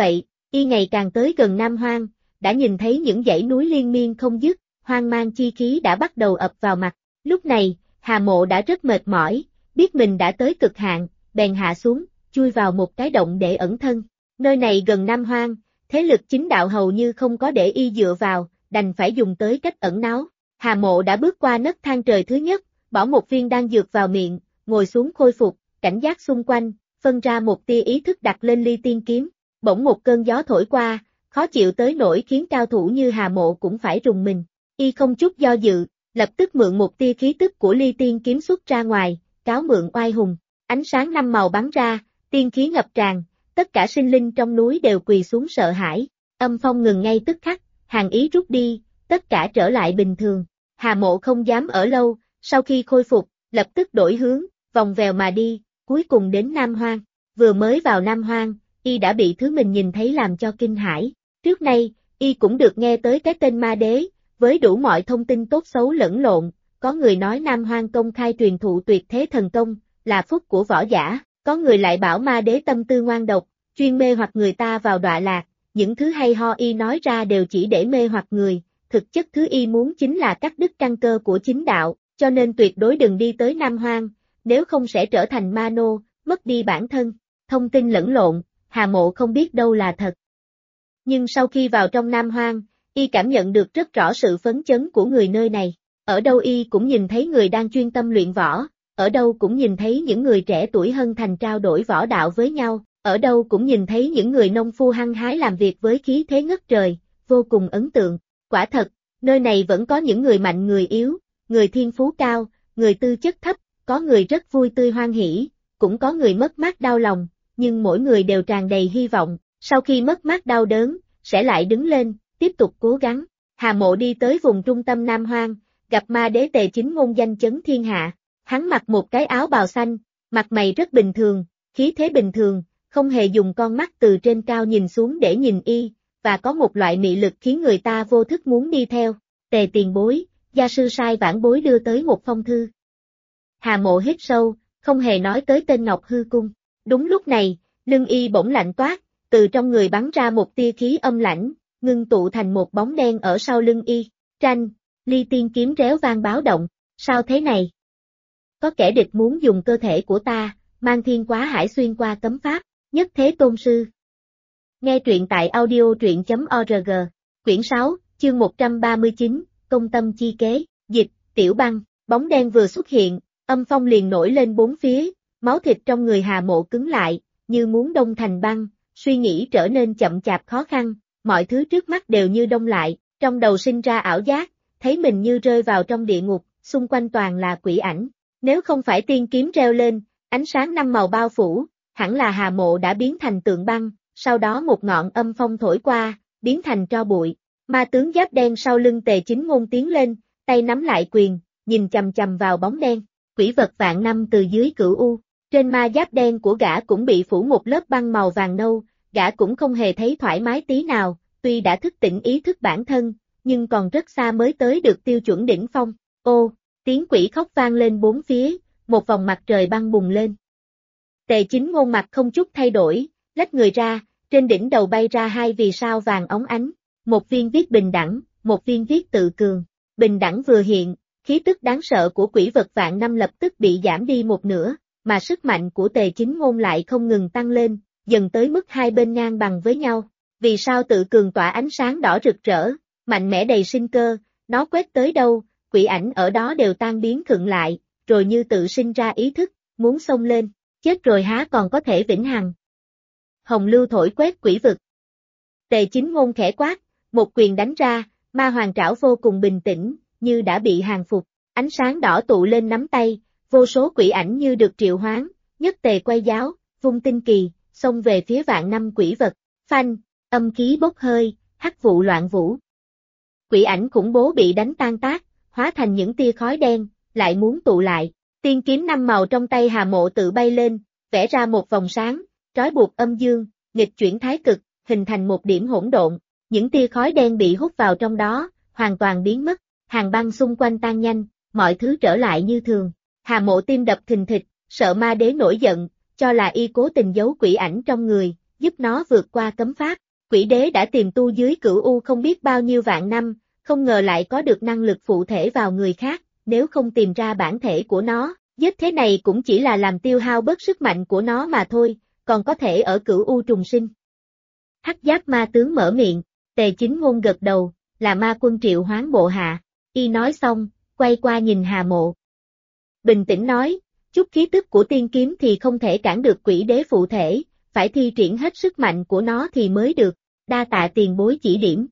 Y ngày càng tới gần Nam Hoang, đã nhìn thấy những dãy núi liên miên không dứt, hoang mang chi khí đã bắt đầu ập vào mặt. Lúc này, Hà Mộ đã rất mệt mỏi, biết mình đã tới cực hạn, bèn hạ xuống, chui vào một cái động để ẩn thân. Nơi này gần Nam Hoang, thế lực chính đạo hầu như không có để y dựa vào, đành phải dùng tới cách ẩn náu. Hà Mộ đã bước qua nấc thang trời thứ nhất, bỏ một viên đan dược vào miệng, ngồi xuống khôi phục, cảnh giác xung quanh, phân ra một tia ý thức đặt lên ly tiên kiếm. Bỗng một cơn gió thổi qua, khó chịu tới nỗi khiến cao thủ như Hà Mộ cũng phải rùng mình. Y không chút do dự, lập tức mượn một tia khí tức của ly tiên kiếm xuất ra ngoài, cáo mượn oai hùng. Ánh sáng năm màu bắn ra, tiên khí ngập tràn, tất cả sinh linh trong núi đều quỳ xuống sợ hãi. Âm phong ngừng ngay tức khắc, hàn ý rút đi, tất cả trở lại bình thường. Hà Mộ không dám ở lâu, sau khi khôi phục, lập tức đổi hướng, vòng vèo mà đi, cuối cùng đến Nam Hoang. Vừa mới vào Nam Hoang, y đã bị thứ mình nhìn thấy làm cho kinh hãi. Trước nay, y cũng được nghe tới cái tên Ma Đế, với đủ mọi thông tin tốt xấu lẫn lộn, có người nói Nam Hoang công khai truyền thụ tuyệt thế thần công, là phúc của võ giả, có người lại bảo Ma Đế tâm tư ngoan độc, chuyên mê hoặc người ta vào đọa lạc, những thứ hay ho y nói ra đều chỉ để mê hoặc người, thực chất thứ y muốn chính là cắt đứt căn cơ của chính đạo, cho nên tuyệt đối đừng đi tới Nam Hoang, nếu không sẽ trở thành ma nô, mất đi bản thân. Thông tin lẫn lộn, Hà Mộ không biết đâu là thật. Nhưng sau khi vào trong Nam Hoang, y cảm nhận được rất rõ sự phấn chấn của người nơi này. Ở đâu y cũng nhìn thấy người đang chuyên tâm luyện võ, ở đâu cũng nhìn thấy những người trẻ tuổi hân thành trao đổi võ đạo với nhau, ở đâu cũng nhìn thấy những người nông phu hăng hái làm việc với khí thế ngất trời, vô cùng ấn tượng. Quả thật, nơi này vẫn có những người mạnh người yếu, người thiên phú cao, người tư chất thấp, có người rất vui tươi hoan hỉ, cũng có người mất mát đau lòng, nhưng mỗi người đều tràn đầy hy vọng, sau khi mất mát đau đớn, sẽ lại đứng lên, tiếp tục cố gắng. Hà Mộ đi tới vùng trung tâm Nam Hoang, gặp Ma Đế Tề Chính Ngôn danh chấn thiên hạ, hắn mặc một cái áo bào xanh, mặt mày rất bình thường, khí thế bình thường, không hề dùng con mắt từ trên cao nhìn xuống để nhìn y, và có một loại mị lực khiến người ta vô thức muốn đi theo. Tề tiền bối, gia sư sai vãn bối đưa tới một phong thư. Hà Mộ hít sâu, không hề nói tới tên Ngọc Hư Cung. Đúng lúc này, lưng y bỗng lạnh toát, từ trong người bắn ra một tia khí âm lãnh, ngưng tụ thành một bóng đen ở sau lưng y. Tranh, ly tiên kiếm réo vang báo động, sao thế này? Có kẻ địch muốn dùng cơ thể của ta, mang thiên quá hải xuyên qua cấm pháp, nhất thế tôn sư. Nghe truyện tại audio truyện.org, quyển 6, chương 139, công tâm chi kế, dịch, Tiểu Băng, bóng đen vừa xuất hiện, âm phong liền nổi lên bốn phía, máu thịt trong người Hà Mộ cứng lại, như muốn đông thành băng, suy nghĩ trở nên chậm chạp khó khăn, mọi thứ trước mắt đều như đông lại, trong đầu sinh ra ảo giác, thấy mình như rơi vào trong địa ngục, xung quanh toàn là quỷ ảnh. Nếu không phải tiên kiếm reo lên, ánh sáng năm màu bao phủ, hẳn là Hà Mộ đã biến thành tượng băng, sau đó một ngọn âm phong thổi qua, biến thành tro bụi. Ma tướng giáp đen sau lưng Tề Chính Ngôn tiến lên, tay nắm lại quyền, nhìn chằm chằm vào bóng đen. Quỷ vật vạn năm từ dưới cửu u, trên ma giáp đen của gã cũng bị phủ một lớp băng màu vàng nâu, gã cũng không hề thấy thoải mái tí nào, tuy đã thức tỉnh ý thức bản thân, nhưng còn rất xa mới tới được tiêu chuẩn đỉnh phong. Ô, tiếng quỷ khóc vang lên bốn phía, một vòng mặt trời băng bùng lên. Tề Chính Ngôn mặt không chút thay đổi, lách người ra, trên đỉnh đầu bay ra hai vì sao vàng óng ánh, một viên viết bình đẳng, một viên viết tự cường. Bình đẳng vừa hiện, khí tức đáng sợ của quỷ vật vạn năm lập tức bị giảm đi một nửa, mà sức mạnh của Tề Chính Ngôn lại không ngừng tăng lên, dần tới mức hai bên ngang bằng với nhau. Vì sao tự cường tỏa ánh sáng đỏ rực rỡ, mạnh mẽ đầy sinh cơ, nó quét tới đâu, quỷ ảnh ở đó đều tan biến khựng lại, rồi như tự sinh ra ý thức, muốn xông lên, chết rồi há còn có thể vĩnh hằng. Hồng lưu thổi quét quỷ vực. Tề Chính Ngôn khẽ quát, một quyền đánh ra, ma hoàng trảo vô cùng bình tĩnh, như đã bị hàng phục, ánh sáng đỏ tụ lên nắm tay, vô số quỷ ảnh như được triệu hoán, nhất tề quay giáo, vung tinh kỳ, xông về phía vạn năm quỷ vật, phanh, âm khí bốc hơi, hắc vụ loạn vũ. Quỷ ảnh khủng bố bị đánh tan tác, hóa thành những tia khói đen, lại muốn tụ lại, tiên kiếm năm màu trong tay Hà Mộ tự bay lên, vẽ ra một vòng sáng, trói buộc âm dương, nghịch chuyển thái cực, hình thành một điểm hỗn độn, những tia khói đen bị hút vào trong đó, hoàn toàn biến mất, hàng băng xung quanh tan nhanh, mọi thứ trở lại như thường. Hà Mộ tim đập thình thịch, sợ ma đế nổi giận, cho là y cố tình giấu quỷ ảnh trong người, giúp nó vượt qua cấm pháp. Quỷ đế đã tìm tu dưới Cửu U không biết bao nhiêu vạn năm, không ngờ lại có được năng lực phụ thể vào người khác, nếu không tìm ra bản thể của nó, giết thế này cũng chỉ là làm tiêu hao bớt sức mạnh của nó mà thôi, còn có thể ở Cửu U trùng sinh. Hắc Giáp Ma tướng mở miệng, Tề Chính Ngôn gật đầu, là ma quân triệu hoán bộ hạ, y nói xong, quay qua nhìn Hà Mộ. Bình tĩnh nói, chút khí tức của tiên kiếm thì không thể cản được quỷ đế phụ thể, phải thi triển hết sức mạnh của nó thì mới được, đa tạ tiền bối chỉ điểm.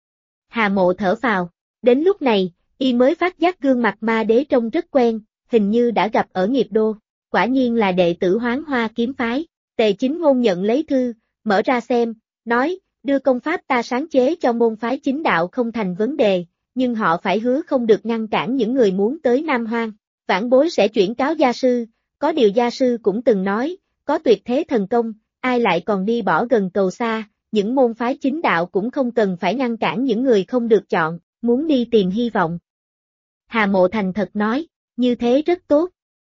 Hà Mộ thở phào, đến lúc này, y mới phát giác gương mặt ma đế trông rất quen, hình như đã gặp ở nghiệp đô, quả nhiên là đệ tử Hoán Hoa kiếm phái. Tề Chính Ngôn nhận lấy thư, mở ra xem, nói, đưa công pháp ta sáng chế cho môn phái chính đạo không thành vấn đề, nhưng họ phải hứa không được ngăn cản những người muốn tới Nam Hoang. Vãn bối sẽ chuyển cáo gia sư, có điều gia sư cũng từng nói, có tuyệt thế thần công, ai lại còn đi bỏ gần cầu xa, những môn phái chính đạo cũng không cần phải ngăn cản những người không được chọn, muốn đi tìm hy vọng. Hà Mộ thành thật nói, như thế rất tốt.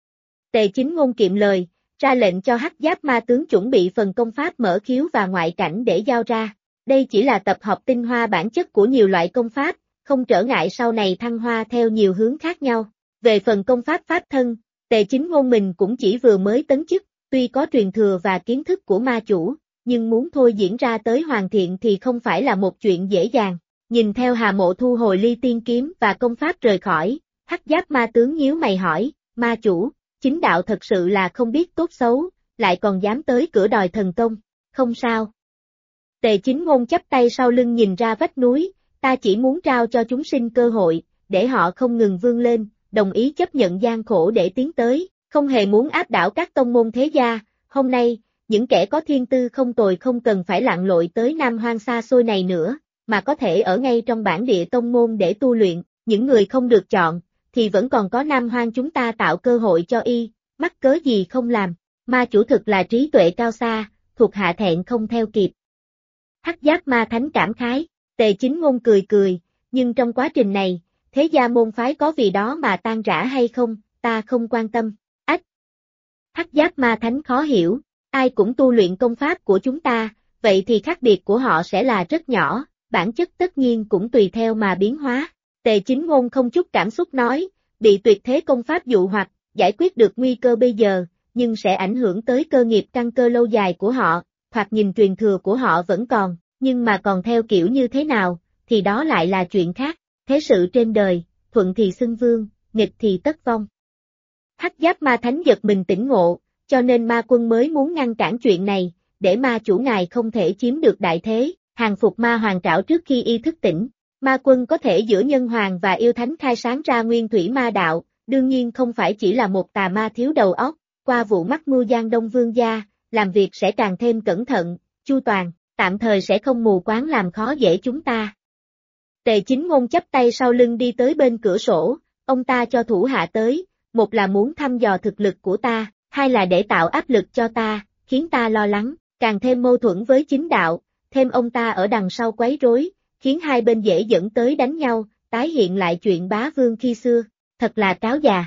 Tề Chính Ngôn kiệm lời, ra lệnh cho Hắc Giáp Ma tướng chuẩn bị phần công pháp mở khiếu và ngoại cảnh để giao ra. Đây chỉ là tập hợp tinh hoa bản chất của nhiều loại công pháp, không trở ngại sau này thăng hoa theo nhiều hướng khác nhau. Về phần công pháp pháp thân, Tề Chính Ngôn mình cũng chỉ vừa mới tấn chức, tuy có truyền thừa và kiến thức của ma chủ, nhưng muốn thôi diễn ra tới hoàn thiện thì không phải là một chuyện dễ dàng. Nhìn theo Hà Mộ thu hồi ly tiên kiếm và công pháp rời khỏi, Hắc Giáp Ma tướng nhíu mày hỏi, ma chủ, chính đạo thật sự là không biết tốt xấu, lại còn dám tới cửa đòi thần công, không sao. Tề Chính Ngôn chắp tay sau lưng nhìn ra vách núi, ta chỉ muốn trao cho chúng sinh cơ hội, để họ không ngừng vươn lên, đồng ý chấp nhận gian khổ để tiến tới, không hề muốn áp đảo các tông môn thế gia. Hôm nay, những kẻ có thiên tư không tồi không cần phải lặn lội tới Nam Hoang xa xôi này nữa, mà có thể ở ngay trong bản địa tông môn để tu luyện, những người không được chọn, thì vẫn còn có Nam Hoang chúng ta tạo cơ hội cho y, mắc cớ gì không làm, ma chủ thực là trí tuệ cao xa, thuộc hạ thẹn không theo kịp. Hắc Giáp Ma thánh cảm khái, Tề Chính Ngôn cười cười, nhưng trong quá trình này, thế gia môn phái có vì đó mà tan rã hay không, ta không quan tâm. Ách! Hắc Giáp Ma thánh khó hiểu, ai cũng tu luyện công pháp của chúng ta, vậy thì khác biệt của họ sẽ là rất nhỏ, bản chất tất nhiên cũng tùy theo mà biến hóa. Tề Chính Ngôn không chút cảm xúc nói, bị tuyệt thế công pháp dụ hoặc, giải quyết được nguy cơ bây giờ, nhưng sẽ ảnh hưởng tới cơ nghiệp căn cơ lâu dài của họ, hoặc nhìn truyền thừa của họ vẫn còn, nhưng mà còn theo kiểu như thế nào, thì đó lại là chuyện khác. Thế sự trên đời, thuận thì xưng vương, nghịch thì tất vong. Hắc Giáp Ma thánh giật mình tỉnh ngộ, cho nên ma quân mới muốn ngăn cản chuyện này, để ma chủ ngài không thể chiếm được đại thế, hàng phục ma hoàng trảo trước khi y thức tỉnh. Ma quân có thể giữa nhân hoàng và yêu thánh khai sáng ra nguyên thủy ma đạo, đương nhiên không phải chỉ là một tà ma thiếu đầu óc, qua vụ mắc mưu Giang Đông Vương gia, làm việc sẽ càng thêm cẩn thận, chu toàn, tạm thời sẽ không mù quáng làm khó dễ chúng ta. Tề Chính Ngôn chắp tay sau lưng đi tới bên cửa sổ, ông ta cho thủ hạ tới, một là muốn thăm dò thực lực của ta, hai là để tạo áp lực cho ta, khiến ta lo lắng, càng thêm mâu thuẫn với chính đạo, thêm ông ta ở đằng sau quấy rối, khiến hai bên dễ dẫn tới đánh nhau, tái hiện lại chuyện bá vương khi xưa, thật là cáo già.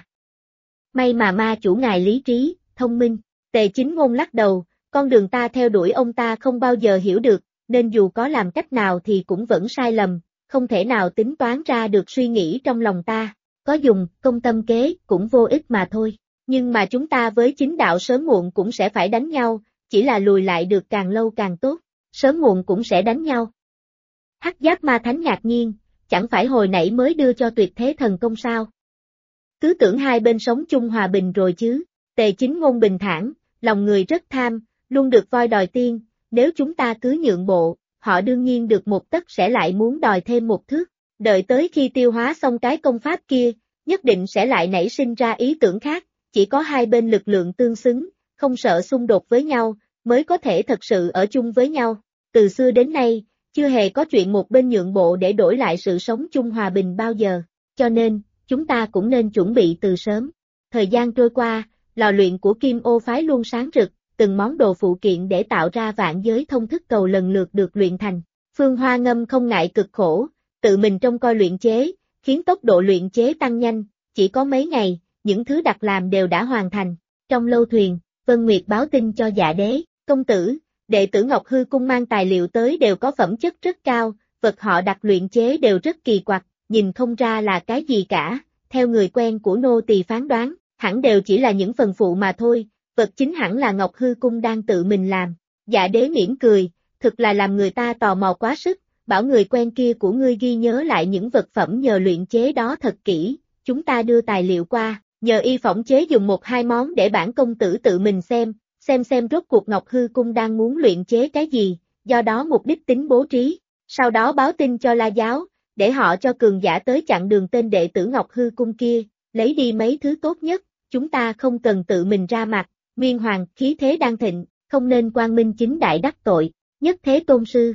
May mà ma chủ ngài lý trí, thông minh, Tề Chính Ngôn lắc đầu, con đường ta theo đuổi ông ta không bao giờ hiểu được, nên dù có làm cách nào thì cũng vẫn sai lầm, không thể nào tính toán ra được suy nghĩ trong lòng ta, có dùng công tâm kế cũng vô ích mà thôi, nhưng mà chúng ta với chính đạo sớm muộn cũng sẽ phải đánh nhau, chỉ là lùi lại được càng lâu càng tốt, sớm muộn cũng sẽ đánh nhau. Hắc Giáp Ma thánh ngạc nhiên, chẳng phải hồi nãy mới đưa cho tuyệt thế thần công sao? Cứ tưởng hai bên sống chung hòa bình rồi chứ. Tề Chính Ngôn bình thản, lòng người rất tham, luôn được voi đòi tiên, nếu chúng ta cứ nhượng bộ, họ đương nhiên được một tấc sẽ lại muốn đòi thêm một thước, đợi tới khi tiêu hóa xong cái công pháp kia, nhất định sẽ lại nảy sinh ra ý tưởng khác, chỉ có hai bên lực lượng tương xứng, không sợ xung đột với nhau, mới có thể thật sự ở chung với nhau. Từ xưa đến nay, chưa hề có chuyện một bên nhượng bộ để đổi lại sự sống chung hòa bình bao giờ, cho nên, chúng ta cũng nên chuẩn bị từ sớm. Thời gian trôi qua, lò luyện của Kim Ô phái luôn sáng rực, từng món đồ phụ kiện để tạo ra vạn giới thông thức cầu lần lượt được luyện thành. Phương Hoa Ngâm không ngại cực khổ, tự mình trông coi luyện chế, khiến tốc độ luyện chế tăng nhanh, chỉ có mấy ngày, những thứ đặt làm đều đã hoàn thành. Trong lâu thuyền, Vân Nguyệt báo tin cho Dạ Đế, công tử, Đệ tử Ngọc Hư Cung mang tài liệu tới đều có phẩm chất rất cao, vật họ đặt luyện chế đều rất kỳ quặc, nhìn không ra là cái gì cả, theo người quen của nô tỳ phán đoán, hẳn đều chỉ là những phần phụ mà thôi, vật chính hẳn là Ngọc Hư Cung đang tự mình làm. Dạ đế mỉm cười, thực là làm người ta tò mò quá sức, bảo người quen kia của ngươi ghi nhớ lại những vật phẩm nhờ luyện chế đó thật kỹ, chúng ta đưa tài liệu qua, nhờ y phỏng chế dùng một hai món để bản công tử tự mình xem rốt cuộc Ngọc Hư Cung đang muốn luyện chế cái gì, do đó mục đích tính bố trí, sau đó báo tin cho La Giáo, để họ cho cường giả tới chặn đường tên đệ tử Ngọc Hư Cung kia, lấy đi mấy thứ tốt nhất, chúng ta không cần tự mình ra mặt, Nguyên Hoàng khí thế đang thịnh, không nên quang minh chính đại đắc tội, nhất thế tôn sư.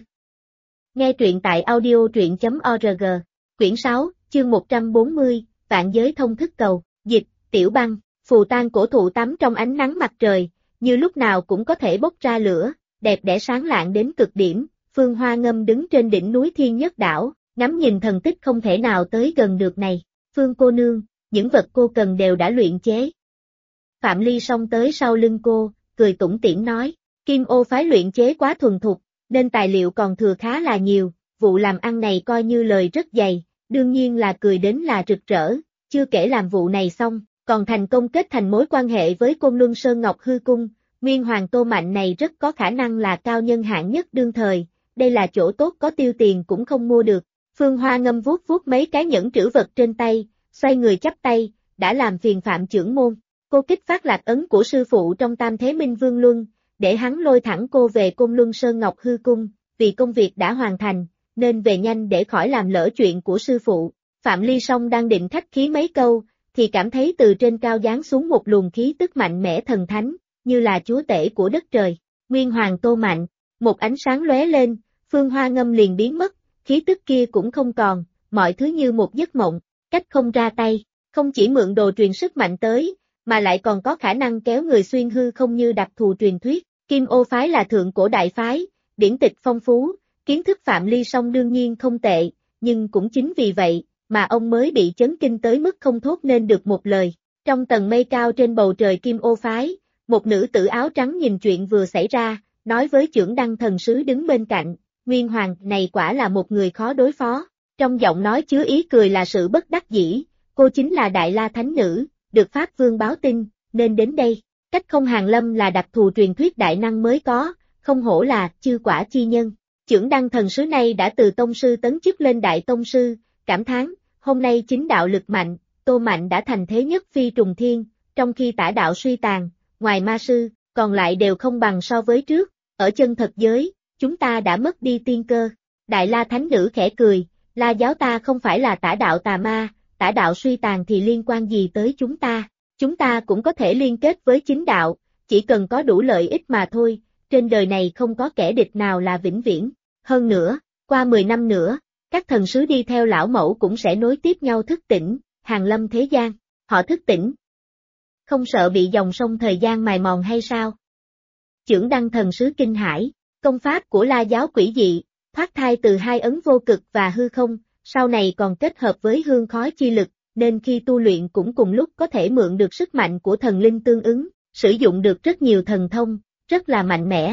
Nghe truyện tại audio truyện.org, quyển 6, chương 140, vạn giới thông thức cầu, dịch, Tiểu Băng, phù tang cổ thụ tắm trong ánh nắng mặt trời, như lúc nào cũng có thể bốc ra lửa, đẹp đẽ sáng lạng đến cực điểm, Phương Hoa Ngâm đứng trên đỉnh núi Thiên Nhất Đảo, ngắm nhìn thần tích không thể nào tới gần được này, Phương cô nương, những vật cô cần đều đã luyện chế. Phạm Ly Song tới sau lưng cô, cười tủm tỉm nói, Kim Ô phái luyện chế quá thuần thục, nên tài liệu còn thừa khá là nhiều, vụ làm ăn này coi như lời rất dày, đương nhiên là cười đến là rực rỡ, chưa kể làm vụ này xong, còn thành công kết thành mối quan hệ với Côn Luân Sơn Ngọc Hư Cung, Nguyên Hoàng Tô Mạnh này rất có khả năng là cao nhân hạng nhất đương thời, đây là chỗ tốt có tiêu tiền cũng không mua được. Phương Hoa Ngâm vuốt vuốt mấy cái nhẫn trữ vật trên tay, xoay người chắp tay, đã làm phiền Phạm trưởng môn, cô kích phát lạc ấn của sư phụ trong Tam Thế Minh Vương Luân, để hắn lôi thẳng cô về Côn Luân Sơn Ngọc Hư Cung, vì công việc đã hoàn thành, nên về nhanh để khỏi làm lỡ chuyện của sư phụ. Phạm Ly Song đang định khách khí mấy câu, thì cảm thấy từ trên cao giáng xuống một luồng khí tức mạnh mẽ thần thánh, như là chúa tể của đất trời. Nguyên Hoàng Tô Mạnh, một ánh sáng lóe lên, Phương Hoa Ngâm liền biến mất, khí tức kia cũng không còn, mọi thứ như một giấc mộng, cách không ra tay, không chỉ mượn đồ truyền sức mạnh tới, mà lại còn có khả năng kéo người xuyên hư không như đặc thù truyền thuyết. Kim Ô phái là thượng cổ đại phái, điển tịch phong phú, kiến thức Phạm Ly Song đương nhiên không tệ, nhưng cũng chính vì vậy mà ông mới bị chấn kinh tới mức không thốt nên được một lời. Trong tầng mây cao trên bầu trời Kim Ô phái, một nữ tử áo trắng nhìn chuyện vừa xảy ra, nói với Chưởng Đăng thần sứ đứng bên cạnh, Nguyên Hoàng này quả là một người khó đối phó. Trong giọng nói chứa ý cười là sự bất đắc dĩ, cô chính là Đại La Thánh Nữ, được Pháp Vương báo tin, nên đến đây. Cách không hàng lâm là đặc thù truyền thuyết đại năng mới có, không hổ là chư quả chi nhân. Chưởng Đăng thần sứ này đã từ tông sư tấn chức lên đại tông sư, cảm thán, hôm nay chính đạo lực mạnh, Tô Mạnh đã thành thế nhất phi trùng thiên, trong khi tả đạo suy tàn, ngoài ma sư, còn lại đều không bằng so với trước, ở chân thật giới, chúng ta đã mất đi tiên cơ. Đại La Thánh Nữ khẽ cười, La Giáo ta không phải là tả đạo tà ma, tả đạo suy tàn thì liên quan gì tới chúng ta cũng có thể liên kết với chính đạo, chỉ cần có đủ lợi ích mà thôi, trên đời này không có kẻ địch nào là vĩnh viễn. Hơn nữa, qua 10 năm nữa, các thần sứ đi theo lão mẫu cũng sẽ nối tiếp nhau thức tỉnh, hàng lâm thế gian, họ thức tỉnh. Không sợ bị dòng sông thời gian mài mòn hay sao? Chưởng Đăng thần sứ kinh hãi, công pháp của La Giáo quỷ dị, thoát thai từ hai ấn vô cực và hư không, sau này còn kết hợp với hương khói chi lực, nên khi tu luyện cũng cùng lúc có thể mượn được sức mạnh của thần linh tương ứng, sử dụng được rất nhiều thần thông, rất là mạnh mẽ.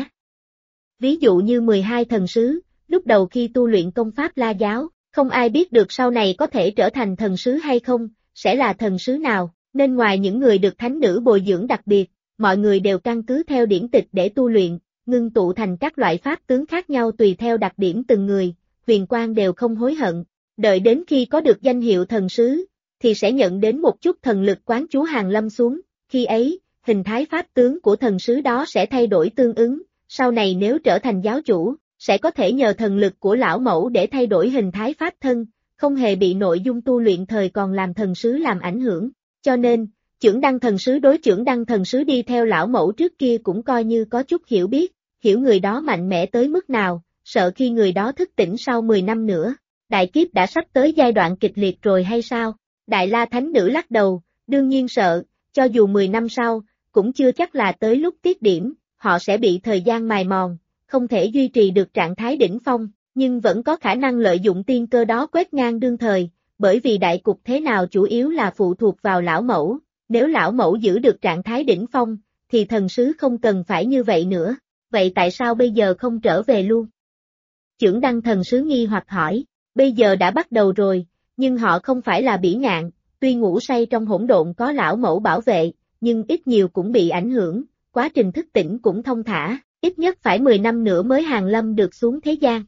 Ví dụ như 12 thần sứ, lúc đầu khi tu luyện công pháp La Giáo, không ai biết được sau này có thể trở thành thần sứ hay không, sẽ là thần sứ nào, nên ngoài những người được thánh nữ bồi dưỡng đặc biệt, mọi người đều căn cứ theo điển tịch để tu luyện, ngưng tụ thành các loại pháp tướng khác nhau tùy theo đặc điểm từng người, huyền quang đều không hối hận. Đợi đến khi có được danh hiệu thần sứ, thì sẽ nhận đến một chút thần lực quán chú hàng lâm xuống, khi ấy, hình thái pháp tướng của thần sứ đó sẽ thay đổi tương ứng, sau này nếu trở thành giáo chủ, sẽ có thể nhờ thần lực của lão mẫu để thay đổi hình thái pháp thân, không hề bị nội dung tu luyện thời còn làm thần sứ làm ảnh hưởng, cho nên, Chưởng Đăng thần sứ đối Chưởng Đăng thần sứ đi theo lão mẫu trước kia cũng coi như có chút hiểu biết, hiểu người đó mạnh mẽ tới mức nào, sợ khi người đó thức tỉnh sau 10 năm nữa. Đại kiếp đã sắp tới giai đoạn kịch liệt rồi hay sao? Đại La Thánh Nữ lắc đầu, đương nhiên sợ, cho dù 10 năm sau, cũng chưa chắc là tới lúc tiết điểm, họ sẽ bị thời gian mài mòn, không thể duy trì được trạng thái đỉnh phong, nhưng vẫn có khả năng lợi dụng tiên cơ đó quét ngang đương thời, bởi vì đại cục thế nào chủ yếu là phụ thuộc vào lão mẫu, nếu lão mẫu giữ được trạng thái đỉnh phong, thì thần sứ không cần phải như vậy nữa. vậy tại sao bây giờ không trở về luôn? Chưởng Đăng thần sứ nghi hoặc hỏi, bây giờ đã bắt đầu rồi, nhưng họ không phải là bỉ ngạn, tuy ngủ say trong hỗn độn có lão mẫu bảo vệ, nhưng ít nhiều cũng bị ảnh hưởng, quá trình thức tỉnh cũng thông thả, ít nhất phải 10 năm nữa mới hàng lâm được xuống thế gian.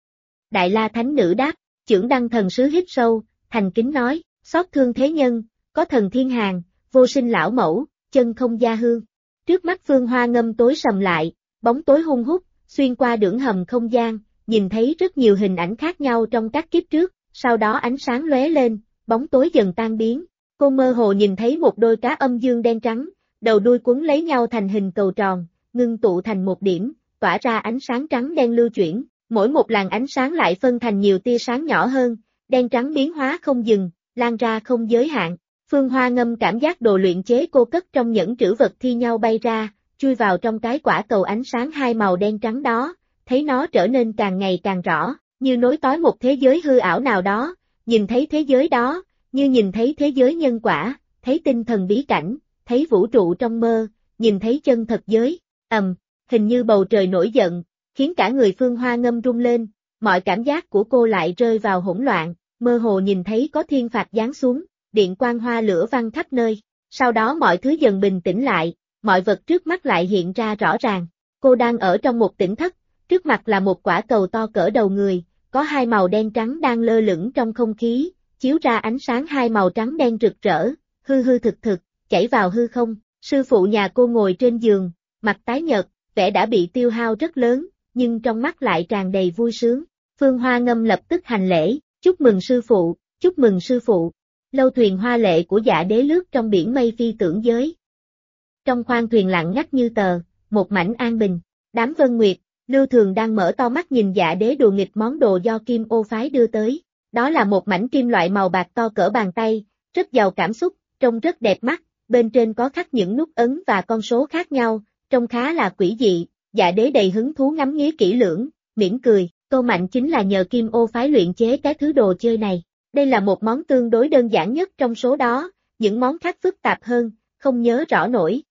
Đại La Thánh Nữ đáp, Chưởng Đăng thần sứ hít sâu, thành kính nói, xót thương thế nhân, có thần thiên hàng, vô sinh lão mẫu, chân không gia hương. Trước mắt Phương Hoa Ngâm tối sầm lại, bóng tối hun hút, xuyên qua đường hầm không gian, nhìn thấy rất nhiều hình ảnh khác nhau trong các kiếp trước, sau đó ánh sáng lóe lên, bóng tối dần tan biến. Cô mơ hồ nhìn thấy một đôi cá âm dương đen trắng, đầu đuôi quấn lấy nhau thành hình cầu tròn, ngưng tụ thành một điểm, tỏa ra ánh sáng trắng đen lưu chuyển, mỗi một làn ánh sáng lại phân thành nhiều tia sáng nhỏ hơn, đen trắng biến hóa không dừng, lan ra không giới hạn. Phương Hoa Ngâm cảm giác đồ luyện chế cô cất trong nhẫn trữ vật thi nhau bay ra, chui vào trong cái quả cầu ánh sáng hai màu đen trắng đó, thấy nó trở nên càng ngày càng rõ, như nối tối một thế giới hư ảo nào đó, nhìn thấy thế giới đó, như nhìn thấy thế giới nhân quả, thấy tinh thần bí cảnh, thấy vũ trụ trong mơ, nhìn thấy chân thật giới, hình như bầu trời nổi giận, khiến cả người Phương Hoa Ngâm rung lên, mọi cảm giác của cô lại rơi vào hỗn loạn, mơ hồ nhìn thấy có thiên phạt giáng xuống, điện quang hoa lửa văng khắp nơi, sau đó mọi thứ dần bình tĩnh lại, mọi vật trước mắt lại hiện ra rõ ràng, cô đang ở trong một tỉnh thất, trước mặt là một quả cầu to cỡ đầu người, có hai màu đen trắng đang lơ lửng trong không khí, chiếu ra ánh sáng hai màu trắng đen rực rỡ, hư hư thực thực, chảy vào hư không, sư phụ nhà cô ngồi trên giường, mặt tái nhợt, vẻ đã bị tiêu hao rất lớn, nhưng trong mắt lại tràn đầy vui sướng. Phương Hoa Ngâm lập tức hành lễ, chúc mừng sư phụ, chúc mừng sư phụ. Lâu thuyền hoa lệ của Dạ Đế lướt trong biển mây phi tưởng giới. Trong khoang thuyền lặng ngắt như tờ, một mảnh an bình. Đám Vân Nguyệt, Lưu Thường đang mở to mắt nhìn Dạ Đế đùa nghịch món đồ do Kim Ô phái đưa tới. Đó là một mảnh kim loại màu bạc to cỡ bàn tay, rất giàu cảm xúc, trông rất đẹp mắt, bên trên có khắc những nút ấn và con số khác nhau, trông khá là quỷ dị. Dạ Đế đầy hứng thú ngắm nghía kỹ lưỡng, mỉm cười, Tô Mạnh chính là nhờ Kim Ô phái luyện chế cái thứ đồ chơi này. Đây là một món tương đối đơn giản nhất trong số đó, những món khác phức tạp hơn, không nhớ rõ nổi.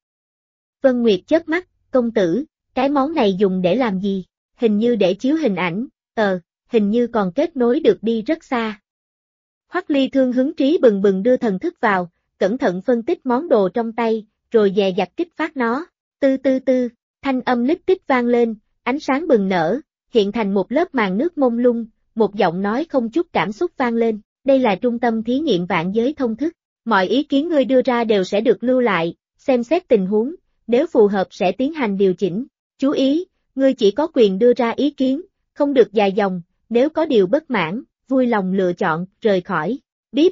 Vân Nguyệt chớp mắt, công tử, cái món này dùng để làm gì? Hình như để chiếu hình ảnh, hình như còn kết nối được đi rất xa. Hoắc Ly Thương hứng trí bừng bừng đưa thần thức vào, cẩn thận phân tích món đồ trong tay, rồi dè dặt kích phát nó. Tư tư tư, thanh âm lít kích vang lên, ánh sáng bừng nở, hiện thành một lớp màn nước mông lung, một giọng nói không chút cảm xúc vang lên. Đây là trung tâm thí nghiệm vạn giới thông thức, mọi ý kiến ngươi đưa ra đều sẽ được lưu lại, xem xét tình huống, nếu phù hợp sẽ tiến hành điều chỉnh. Chú ý, ngươi chỉ có quyền đưa ra ý kiến, không được dài dòng, nếu có điều bất mãn, vui lòng lựa chọn, rời khỏi. Bíp.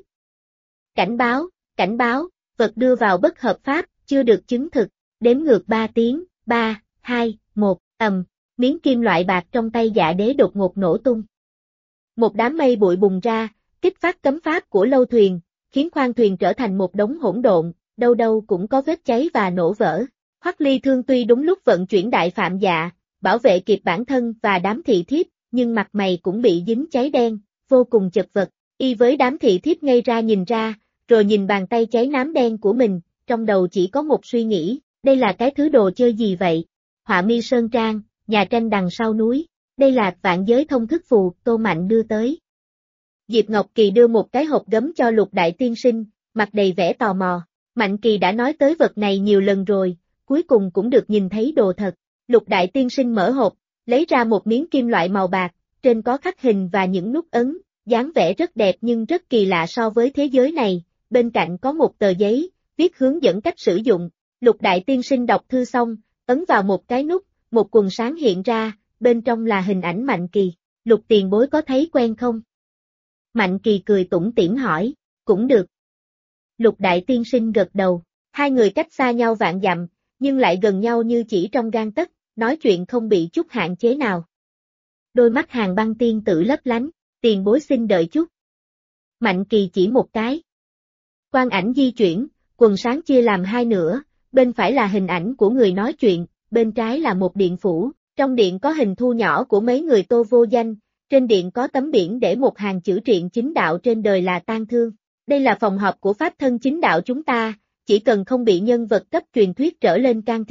Cảnh báo, vật đưa vào bất hợp pháp, chưa được chứng thực, đếm ngược 3 tiếng, 3, 2, 1, miếng kim loại bạc trong tay Dạ Đế đột ngột nổ tung. Một đám mây bụi bùng ra, kích phát cấm pháp của lâu thuyền, khiến khoang thuyền trở thành một đống hỗn độn, đâu đâu cũng có vết cháy và nổ vỡ. Hoắc Ly Thương tuy đúng lúc vận chuyển đại phạm dạ, bảo vệ kịp bản thân và đám thị thiếp, nhưng mặt mày cũng bị dính cháy đen, vô cùng chật vật. Y với đám thị thiếp ngây ra nhìn ra, rồi nhìn bàn tay cháy nám đen của mình, trong đầu chỉ có một suy nghĩ, đây là cái thứ đồ chơi gì vậy? Họa mi sơn trang, nhà tranh đằng sau núi, đây là vạn giới thông thức phù, Tô Mạnh đưa tới. Diệp Ngọc Kỳ đưa một cái hộp gấm cho Lục Đại Tiên Sinh, mặt đầy vẻ tò mò. Mạnh Kỳ đã nói tới vật này nhiều lần rồi, cuối cùng cũng được nhìn thấy đồ thật. Lục Đại Tiên Sinh mở hộp, lấy ra một miếng kim loại màu bạc, trên có khắc hình và những nút ấn, dáng vẻ rất đẹp nhưng rất kỳ lạ so với thế giới này. Bên cạnh có một tờ giấy, viết hướng dẫn cách sử dụng. Lục Đại Tiên Sinh đọc thư xong, ấn vào một cái nút, một quần sáng hiện ra, bên trong là hình ảnh Mạnh Kỳ. Lục tiền bối có thấy quen không? Mạnh Kỳ cười tủm tỉm hỏi, cũng được. Lục Đại Tiên Sinh gật đầu, hai người cách xa nhau vạn dặm, nhưng lại gần nhau như chỉ trong gang tấc, nói chuyện không bị chút hạn chế nào. Đôi mắt Hàn Băng tiên tử lấp lánh, tiền bối xin đợi chút. Mạnh Kỳ chỉ một cái. Quang ảnh di chuyển, quần sáng chia làm hai nửa, bên phải là hình ảnh của người nói chuyện, bên trái là một điện phủ, trong điện có hình thu nhỏ của mấy người Tô vô danh. Trên điện có tấm biển để một hàng chữ truyện chính đạo trên đời là tang thương. Đây là phòng họp của pháp thân chính đạo chúng ta, chỉ cần không bị nhân vật cấp truyền thuyết trở lên can thiệp,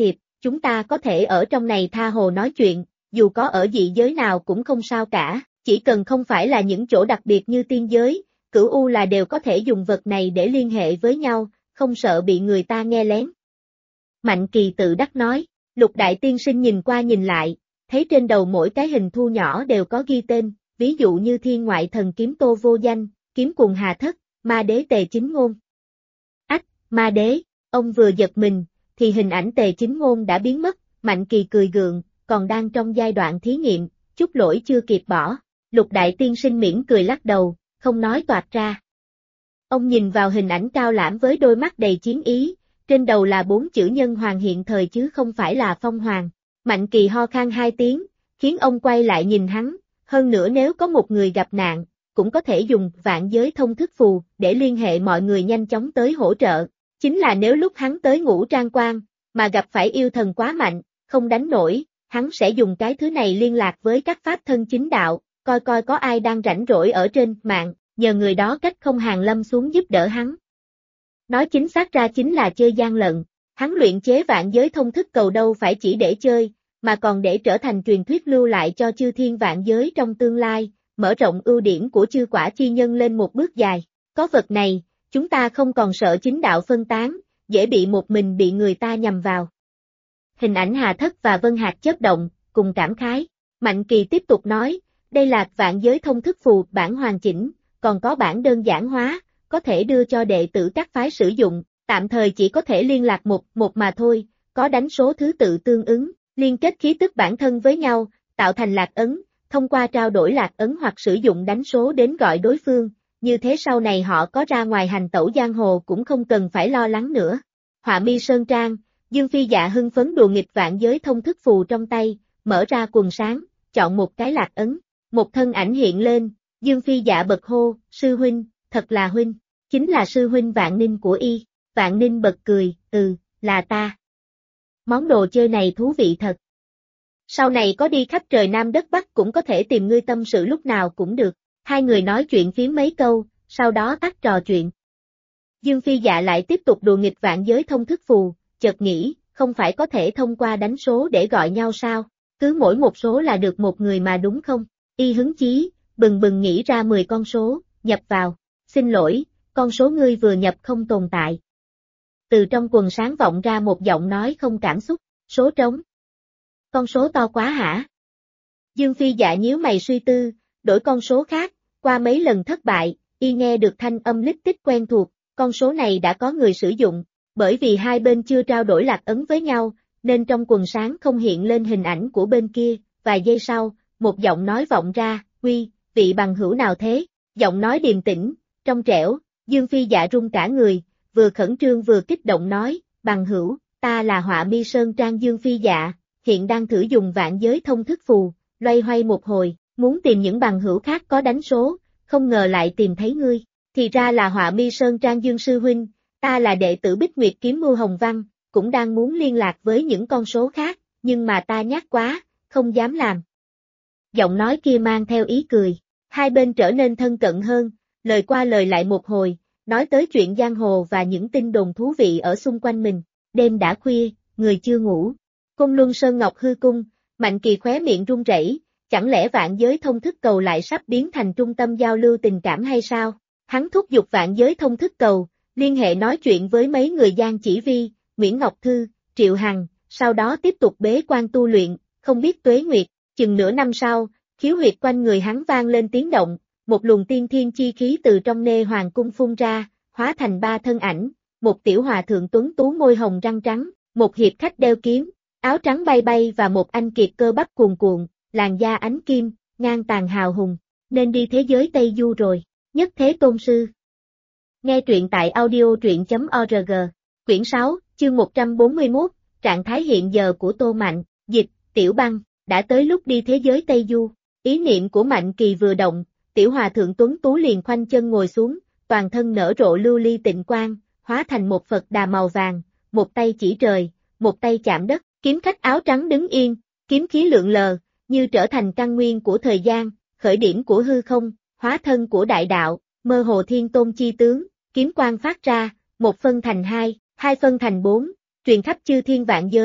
chúng ta có thể ở trong này tha hồ nói chuyện, dù có ở dị giới nào cũng không sao cả, chỉ cần không phải là những chỗ đặc biệt như tiên giới, cửu u là đều có thể dùng vật này để liên hệ với nhau, không sợ bị người ta nghe lén. Mạnh Kỳ tự đắc nói, Lục Đại Tiên Sinh nhìn qua nhìn lại, thấy trên đầu mỗi cái hình thu nhỏ đều có ghi tên, ví dụ như Thiên Ngoại Thần Kiếm Tô Vô Danh, Kiếm Cùng Hà Thất, Ma Đế Tề Chính Ngôn. Ách, Ma Đế, ông vừa giật mình, thì hình ảnh Tề Chính Ngôn đã biến mất, Mạnh Kỳ cười gượng, còn đang trong giai đoạn thí nghiệm, chút lỗi chưa kịp bỏ. Lục Đại Tiên Sinh mỉm cười lắc đầu, không nói toạc ra. Ông nhìn vào hình ảnh cao lãm với đôi mắt đầy chiến ý, trên đầu là 4 chữ Nhân Hoàng hiện thời chứ không phải là Phong Hoàng. Mạnh Kỳ ho khan 2 tiếng, khiến ông quay lại nhìn hắn, hơn nữa nếu có một người gặp nạn, cũng có thể dùng vạn giới thông thức phù để liên hệ mọi người nhanh chóng tới hỗ trợ. Chính là nếu lúc hắn tới Ngũ Trang Quan, mà gặp phải yêu thần quá mạnh, không đánh nổi, hắn sẽ dùng cái thứ này liên lạc với các pháp thân chính đạo, coi coi có ai đang rảnh rỗi ở trên mạng, nhờ người đó cách không hàng lâm xuống giúp đỡ hắn. Nói chính xác ra chính là chơi gian lận, hắn luyện chế vạn giới thông thức cầu đâu phải chỉ để chơi, mà còn để trở thành truyền thuyết lưu lại cho chư thiên vạn giới trong tương lai, mở rộng ưu điểm của chư quả chi nhân lên một bước dài. Có vật này, chúng ta không còn sợ chính đạo phân tán, dễ bị một mình bị người ta nhầm vào. Hình ảnh Hà Thất và Vân Hạc chớp động, cùng cảm khái. Mạnh Kỳ tiếp tục nói, đây là vạn giới thông thức phù bản hoàn chỉnh, còn có bản đơn giản hóa, có thể đưa cho đệ tử các phái sử dụng, tạm thời chỉ có thể liên lạc một mà thôi, có đánh số thứ tự tương ứng, liên kết khí tức bản thân với nhau, tạo thành lạc ấn, thông qua trao đổi lạc ấn hoặc sử dụng đánh số đến gọi đối phương, như thế sau này họ có ra ngoài hành tẩu giang hồ cũng không cần phải lo lắng nữa. Họa mi sơn trang, Dương Phi Dạ hưng phấn đùa nghịch vạn giới thông thức phù trong tay, mở ra quần sáng, chọn một cái lạc ấn, một thân ảnh hiện lên, Dương Phi Dạ bật hô, sư huynh, thật là huynh, chính là sư huynh Vạn Ninh của y. Vạn Ninh bật cười, là ta. Món đồ chơi này thú vị thật. Sau này có đi khắp trời Nam đất Bắc cũng có thể tìm ngươi tâm sự lúc nào cũng được. Hai người nói chuyện phím mấy câu, sau đó tắt trò chuyện. Dương Phi Dạ lại tiếp tục đùa nghịch vạn giới thông thức phù, chợt nghĩ, không phải có thể thông qua đánh số để gọi nhau sao, cứ mỗi một số là được một người mà đúng không? Y hứng chí, bừng bừng nghĩ ra 10 con số, nhập vào, xin lỗi, con số ngươi vừa nhập không tồn tại. Từ trong quần sáng vọng ra một giọng nói không cảm xúc, số trống. Con số to quá hả? Dương Phi Dạ nhíu mày suy tư, đổi con số khác, qua mấy lần thất bại, y nghe được thanh âm lít tích quen thuộc, con số này đã có người sử dụng, bởi vì hai bên chưa trao đổi lạc ấn với nhau, nên trong quần sáng không hiện lên hình ảnh của bên kia, vài giây sau, một giọng nói vọng ra, Huy, vị bằng hữu nào thế? Giọng nói điềm tĩnh, trong trẻo, Dương Phi Dạ run cả người, vừa khẩn trương vừa kích động nói, bằng hữu, ta là Họa Mi Sơn Trang Dương Phi Dạ, hiện đang thử dùng vạn giới thông thức phù, loay hoay một hồi, muốn tìm những bằng hữu khác có đánh số, không ngờ lại tìm thấy ngươi, thì ra là Họa Mi Sơn Trang Dương Sư Huynh, ta là đệ tử Bích Nguyệt Kiếm Mưu Hồng Văn, cũng đang muốn liên lạc với những con số khác, nhưng mà ta nhát quá, không dám làm. Giọng nói kia mang theo ý cười, hai bên trở nên thân cận hơn, lời qua lời lại một hồi, nói tới chuyện giang hồ và những tin đồn thú vị ở xung quanh mình, đêm đã khuya, người chưa ngủ. Côn Luân Sơn Ngọc Hư Cung, Mạnh Kỳ khóe miệng run rẩy, chẳng lẽ vạn giới thông thức cầu lại sắp biến thành trung tâm giao lưu tình cảm hay sao? Hắn thúc giục vạn giới thông thức cầu, liên hệ nói chuyện với mấy người Giang Chỉ Vi, Nguyễn Ngọc Thư, Triệu Hằng, sau đó tiếp tục bế quan tu luyện, không biết tuế nguyệt, chừng nửa năm sau, khiếu huyệt quanh người hắn vang lên tiếng động, một luồng tiên thiên chi khí từ trong nê hoàng cung phun ra, hóa thành 3 thân ảnh, một tiểu hòa thượng tuấn tú môi hồng răng trắng, một hiệp khách đeo kiếm, áo trắng bay bay và một anh kiệt cơ bắp cuồn cuộn, làn da ánh kim, ngang tàn hào hùng, nên đi thế giới Tây Du rồi, Nhất Thế Tôn Sư. Nghe truyện tại audio.org, quyển 6, chương 141, trạng thái hiện giờ của Tô Mạnh, dịch, Tiểu Băng, đã tới lúc đi thế giới Tây Du, ý niệm của Mạnh Kỳ vừa động, tiểu hòa thượng tuấn tú liền khoanh chân ngồi xuống, toàn thân nở rộ lưu ly tịnh quang, hóa thành một Phật đà màu vàng, một tay chỉ trời, một tay chạm đất, kiếm khách áo trắng đứng yên, kiếm khí lượn lờ, như trở thành căn nguyên của thời gian, khởi điểm của hư không, hóa thân của đại đạo, mơ hồ thiên tôn chi tướng, kiếm quang phát ra, một phân thành hai, hai phân thành bốn, truyền khắp chư thiên vạn giới,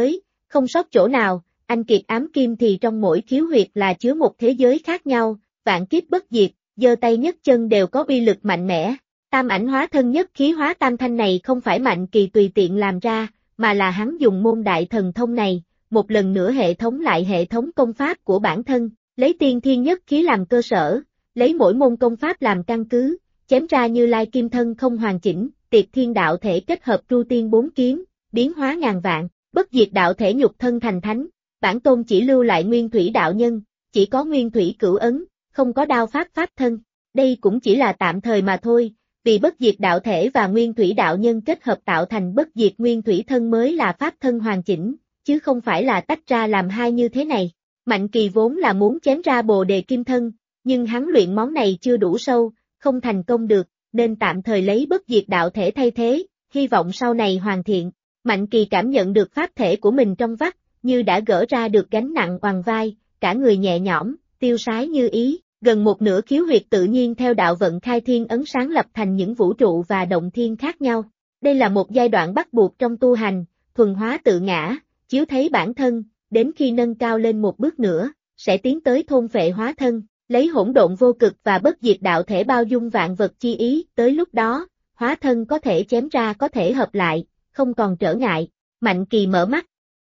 không sót chỗ nào, anh kiệt ám kim thì trong mỗi khiếu huyệt là chứa một thế giới khác nhau, vạn kiếp bất diệt, giơ tay nhấc chân đều có uy lực mạnh mẽ. Tam ảnh hóa thân nhất khí hóa tam thanh này không phải Mạnh Kỳ tùy tiện làm ra, mà là hắn dùng môn đại thần thông này, một lần nữa hệ thống lại hệ thống công pháp của bản thân, lấy tiên thiên nhất khí làm cơ sở, lấy mỗi môn công pháp làm căn cứ, chém ra Như Lai kim thân không hoàn chỉnh, Tiệt Thiên đạo thể kết hợp Tru Tiên bốn kiếm, biến hóa ngàn vạn, bất diệt đạo thể nhục thân thành thánh, bản tôn chỉ lưu lại Nguyên Thủy đạo nhân, chỉ có Nguyên Thủy cửu ấn, không có đao pháp pháp thân. Đây cũng chỉ là tạm thời mà thôi, vì bất diệt đạo thể và Nguyên Thủy đạo nhân kết hợp tạo thành bất diệt Nguyên Thủy thân mới là pháp thân hoàn chỉnh, chứ không phải là tách ra làm hai như thế này. Mạnh Kỳ vốn là muốn chém ra Bồ Đề kim thân, nhưng hắn luyện món này chưa đủ sâu, không thành công được, nên tạm thời lấy bất diệt đạo thể thay thế, hy vọng sau này hoàn thiện. Mạnh Kỳ cảm nhận được pháp thể của mình trong vắt, như đã gỡ ra được gánh nặng oằn vai, cả người nhẹ nhõm, tiêu sái như ý, gần một nửa khiếu huyệt tự nhiên theo đạo vận khai thiên ấn sáng lập thành những vũ trụ và động thiên khác nhau. Đây là một giai đoạn bắt buộc trong tu hành, thuần hóa tự ngã, chiếu thấy bản thân, đến khi nâng cao lên một bước nữa, sẽ tiến tới thôn phệ hóa thân, lấy hỗn độn vô cực và bất diệt đạo thể bao dung vạn vật chi ý, tới lúc đó, hóa thân có thể chém ra có thể hợp lại, không còn trở ngại. Mạnh Kỳ mở mắt.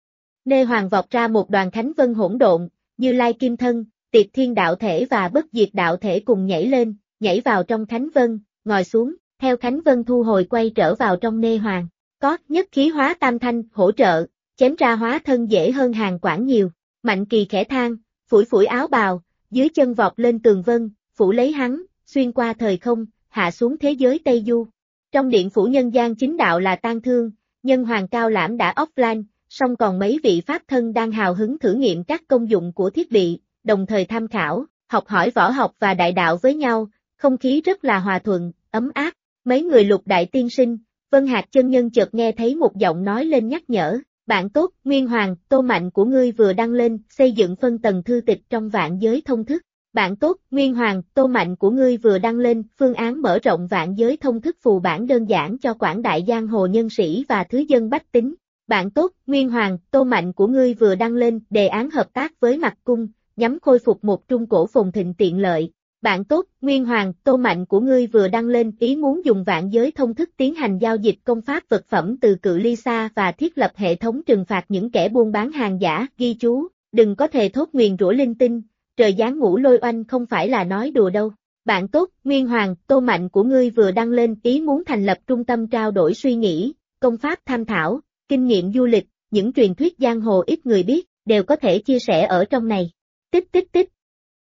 Nê Hoàng vọt ra một đoàn khánh vân hỗn độn, Như Lai kim thân, Tiệt Thiên đạo thể và bất diệt đạo thể cùng nhảy lên, nhảy vào trong khánh vân, ngồi xuống, theo khánh vân thu hồi quay trở vào trong Nê Hoàng. Có nhất khí hóa tam thanh hỗ trợ, chém ra hóa thân dễ hơn hàng quảng nhiều. Mạnh Kỳ khẽ than, phủi phủi áo bào, dưới chân vọt lên tường vân, phủ lấy hắn, xuyên qua thời không, hạ xuống thế giới Tây Du. Trong điện phủ nhân gian chính đạo là tang thương, nhân hoàng cao lãm đã offline, song còn mấy vị pháp thân đang hào hứng thử nghiệm các công dụng của thiết bị, đồng thời tham khảo, học hỏi võ học và đại đạo với nhau, không khí rất là hòa thuận, ấm áp. Mấy người Lục đại tiên sinh, Vân Hạc chân nhân chợt nghe thấy một giọng nói lên nhắc nhở, bạn tốt, Nguyên Hoàng, Tô Mạnh của ngươi vừa đăng lên, xây dựng phân tầng thư tịch trong vạn giới thông thức. Bạn tốt, Nguyên Hoàng, Tô Mạnh của ngươi vừa đăng lên, phương án mở rộng vạn giới thông thức phù bản đơn giản cho quảng đại giang hồ nhân sĩ và thứ dân bách tính. Bạn tốt, Nguyên Hoàng, Tô Mạnh của ngươi vừa đăng lên, đề án hợp tác với Mặc Cung, nhằm khôi phục một trung cổ phồn thịnh tiện lợi. Bạn tốt, Nguyên Hoàng, Tô Mạnh của ngươi vừa đăng lên ý muốn dùng vạn giới thông thức tiến hành giao dịch công pháp vật phẩm từ cự ly xa và thiết lập hệ thống trừng phạt những kẻ buôn bán hàng giả, ghi chú, đừng có thề thốt nguyền rủa linh tinh, trời giáng ngũ lôi oanh không phải là nói đùa đâu. Bạn tốt, Nguyên Hoàng, Tô Mạnh của ngươi vừa đăng lên ý muốn thành lập trung tâm trao đổi suy nghĩ, công pháp tham thảo, kinh nghiệm du lịch, những truyền thuyết giang hồ ít người biết, đều có thể chia sẻ ở trong này. Tích tích tích.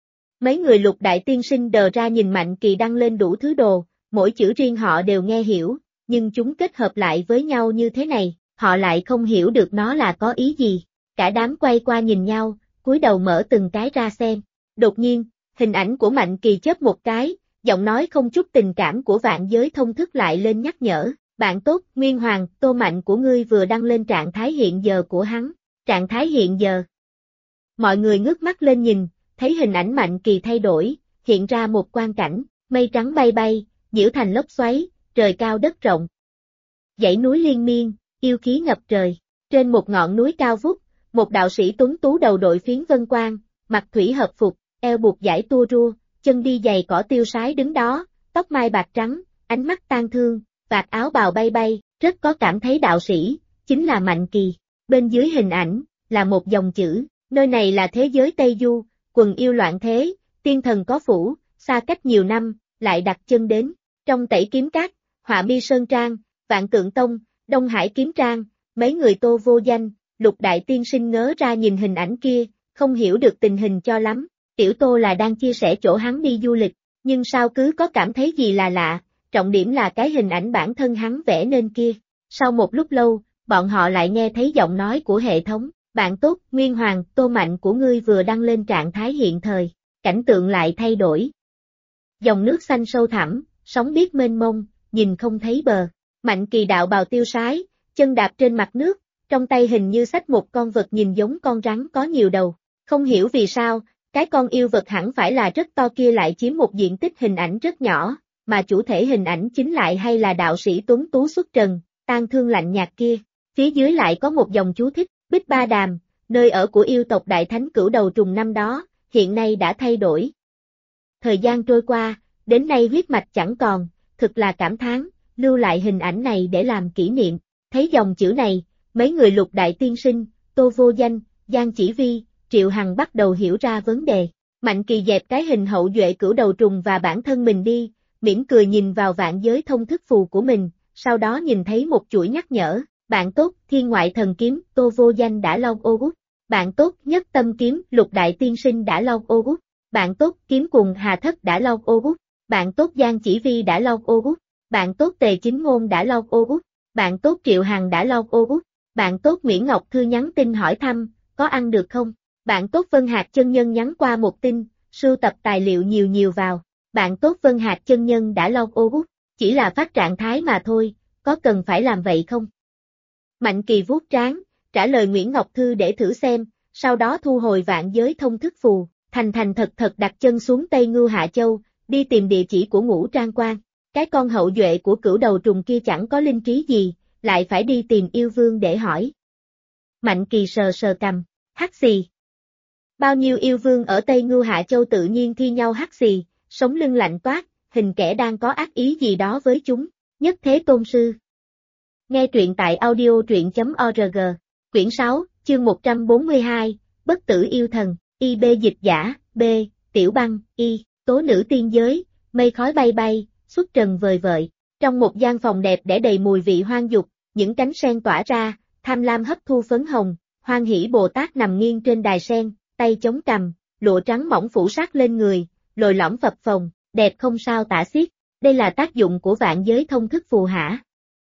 Mấy người Lục đại tiên sinh đờ ra nhìn Mạnh Kỳ đăng lên đủ thứ đồ, mỗi chữ riêng họ đều nghe hiểu, nhưng chúng kết hợp lại với nhau như thế này, họ lại không hiểu được nó là có ý gì. Cả đám quay qua nhìn nhau, cúi đầu mở từng cái ra xem. Đột nhiên, hình ảnh của Mạnh Kỳ chớp một cái, giọng nói không chút tình cảm của vạn giới thông thức lại lên nhắc nhở. Bạn tốt, Nguyên Hoàng, Tô Mạnh của ngươi vừa đăng lên trạng thái hiện giờ của hắn. Trạng thái hiện giờ. Mọi người ngước mắt lên nhìn, thấy hình ảnh Mạnh Kỳ thay đổi, hiện ra một quang cảnh, mây trắng bay bay, nhiễu thành lốc xoáy, trời cao đất rộng. Dãy núi liên miên, yêu khí ngập trời. Trên một ngọn núi cao vút, một đạo sĩ tuấn tú đầu đội phiến vân quang, mặc thủy hợp phục, eo buộc dải tua rua, chân đi giày cỏ tiêu sái đứng đó, tóc mai bạc trắng, ánh mắt tang thương, vạt áo bào bay bay, rất có cảm thấy đạo sĩ, chính là Mạnh Kỳ. Bên dưới hình ảnh, là một dòng chữ, nơi này là thế giới Tây Du, quần yêu loạn thế, tiên thần có phủ, xa cách nhiều năm, lại đặt chân đến. Trong Tẩy Kiếm Các, Họa Mi Sơn Trang, Vạn Tượng Tông, Đông Hải Kiếm Trang, mấy người Tô vô danh, Lục đại tiên sinh ngớ ra nhìn hình ảnh kia, không hiểu được tình hình cho lắm. Tiểu Tô là đang chia sẻ chỗ hắn đi du lịch, nhưng sao cứ có cảm thấy gì là lạ, trọng điểm là cái hình ảnh bản thân hắn vẽ nên kia. Sau một lúc lâu, bọn họ lại nghe thấy giọng nói của hệ thống. Bạn tốt, Nguyên Hoàng, Tô Mạnh của ngươi vừa đăng lên trạng thái hiện thời, cảnh tượng lại thay đổi. Dòng nước xanh sâu thẳm, sóng biếc mênh mông, nhìn không thấy bờ. Mạnh Kỳ đạo bào tiêu sái, chân đạp trên mặt nước, trong tay hình như xách một con vật nhìn giống con rắn có nhiều đầu. Không hiểu vì sao, cái con yêu vật hẳn phải là rất to kia lại chiếm một diện tích hình ảnh rất nhỏ, mà chủ thể hình ảnh chính lại hay là đạo sĩ tuấn tú xuất trần, tang thương lạnh nhạt kia. Phía dưới lại có một dòng chú thích. Bích Ba Đàm, nơi ở của yêu tộc Đại Thánh Cửu Đầu Trùng năm đó, hiện nay đã thay đổi. Thời gian trôi qua, đến nay huyết mạch chẳng còn, thực là cảm thán, lưu lại hình ảnh này để làm kỷ niệm. Thấy dòng chữ này, mấy người Lục Đại Tiên Sinh, Tô Vô Danh, Giang Chỉ Vi, Triệu Hằng bắt đầu hiểu ra vấn đề. Mạnh Kỳ dẹp cái hình hậu duệ cửu đầu trùng và bản thân mình đi, mỉm cười nhìn vào vạn giới thông thức phù của mình, sau đó nhìn thấy một chuỗi nhắc nhở, bạn tốt, Thiên Ngoại Thần Kiếm, Tô Vô Danh đã log August, bạn tốt, Nhất Tâm Kiếm, Lục Đại Tiên Sinh đã log August, bạn tốt, Kiếm Cùng Hà Thất đã log August, bạn tốt, Giang Chỉ Vi đã log August, bạn tốt, Tề Chính Ngôn đã log August, bạn tốt, Triệu Hằng đã log August, bạn tốt, Nguyễn Ngọc Thư nhắn tin hỏi thăm, có ăn được không? Bạn tốt Vân Hạc Chân Nhân nhắn qua một tin, sưu tập tài liệu nhiều vào. Bạn tốt Vân Hạc Chân Nhân đã log August, chỉ là phát trạng thái mà thôi, có cần phải làm vậy không? Mạnh Kỳ vuốt trán, trả lời Nguyễn Ngọc Thư để thử xem, sau đó thu hồi vạn giới thông thức phù, thành thật đặt chân xuống Tây Ngưu Hạ Châu, đi tìm địa chỉ của Ngũ Trang Quan. Cái con hậu duệ của cửu đầu trùng kia chẳng có linh trí gì, lại phải đi tìm yêu vương để hỏi. Mạnh Kỳ sờ cằm, hắc xì. Bao nhiêu yêu vương ở Tây Ngưu Hạ Châu tự nhiên thi nhau hắc xì, sống lưng lạnh toát, hình kẻ đang có ác ý gì đó với chúng. Nhất Thế Tôn Sư. Nghe truyện tại audio.org. Quyển 6, chương 142, Bất Tử Yêu Thần, IB dịch giả, B, Tiểu Băng, Y, Tố Nữ Tiên Giới, mây khói bay, xuất trần vời vợi. Trong một gian phòng đẹp để đầy mùi vị hoang dục, những cánh sen tỏa ra, tham lam hấp thu phấn hồng, Hoan Hỷ Bồ Tát nằm nghiêng trên đài sen, tay chống cằm, lụa trắng mỏng phủ sát lên người, lồi lõm phập phồng, đẹp không sao tả xiết. Đây là tác dụng của vạn giới thông thức phù hả?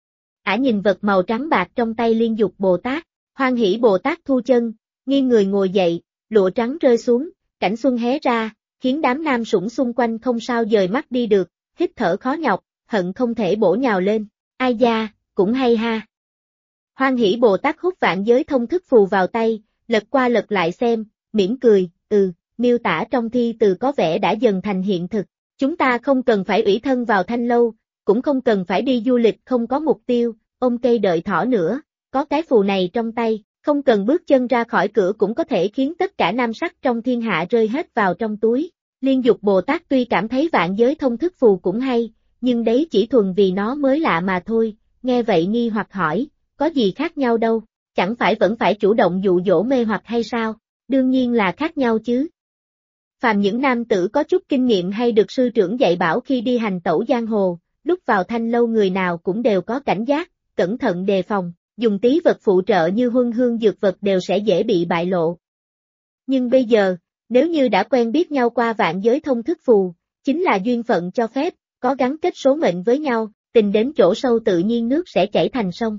Ả nhìn vật màu trắng bạc trong tay Liên Dục Bồ Tát, Hoan Hỷ Bồ Tát thu chân, nghiêng người ngồi dậy, lụa trắng rơi xuống, cảnh xuân hé ra, khiến đám nam sủng xung quanh không sao dời mắt đi được, hít thở khó nhọc, hận không thể bổ nhào lên. Ai da, cũng hay ha. Hoan Hỷ Bồ Tát hút vạn giới thông thức phù vào tay, lật qua lật lại xem, mỉm cười, miêu tả trong thi từ có vẻ đã dần thành hiện thực. Chúng ta không cần phải ủy thân vào Thanh Lâu, cũng không cần phải đi du lịch không có mục tiêu, ôm cây đợi thỏ nữa, có cái phù này trong tay, không cần bước chân ra khỏi cửa cũng có thể khiến tất cả nam sắc trong thiên hạ rơi hết vào trong túi. Liên Dục Bồ Tát tuy cảm thấy vạn giới thông thức phù cũng hay, nhưng đấy chỉ thuần vì nó mới lạ mà thôi, nghe vậy nghi hoặc hỏi, có gì khác nhau đâu, chẳng phải vẫn phải chủ động dụ dỗ mê hoặc hay sao, đương nhiên là khác nhau chứ. Phàm những nam tử có chút kinh nghiệm hay được sư trưởng dạy bảo khi đi hành tẩu giang hồ, lúc vào Thanh Lâu người nào cũng đều có cảnh giác, cẩn thận đề phòng, dùng tí vật phụ trợ như huân hương dược vật đều sẽ dễ bị bại lộ. Nhưng bây giờ, nếu như đã quen biết nhau qua vạn giới thông thức phù, chính là duyên phận cho phép, có gắn kết số mệnh với nhau, tình đến chỗ sâu tự nhiên nước sẽ chảy thành sông.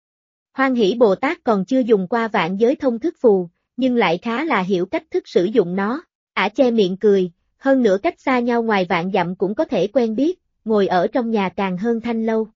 Hoan Hỷ Bồ Tát còn chưa dùng qua vạn giới thông thức phù, nhưng lại khá là hiểu cách thức sử dụng nó. Ả che miệng cười, hơn nữa cách xa nhau ngoài vạn dặm cũng có thể quen biết, ngồi ở trong nhà càng hơn Thanh Lâu.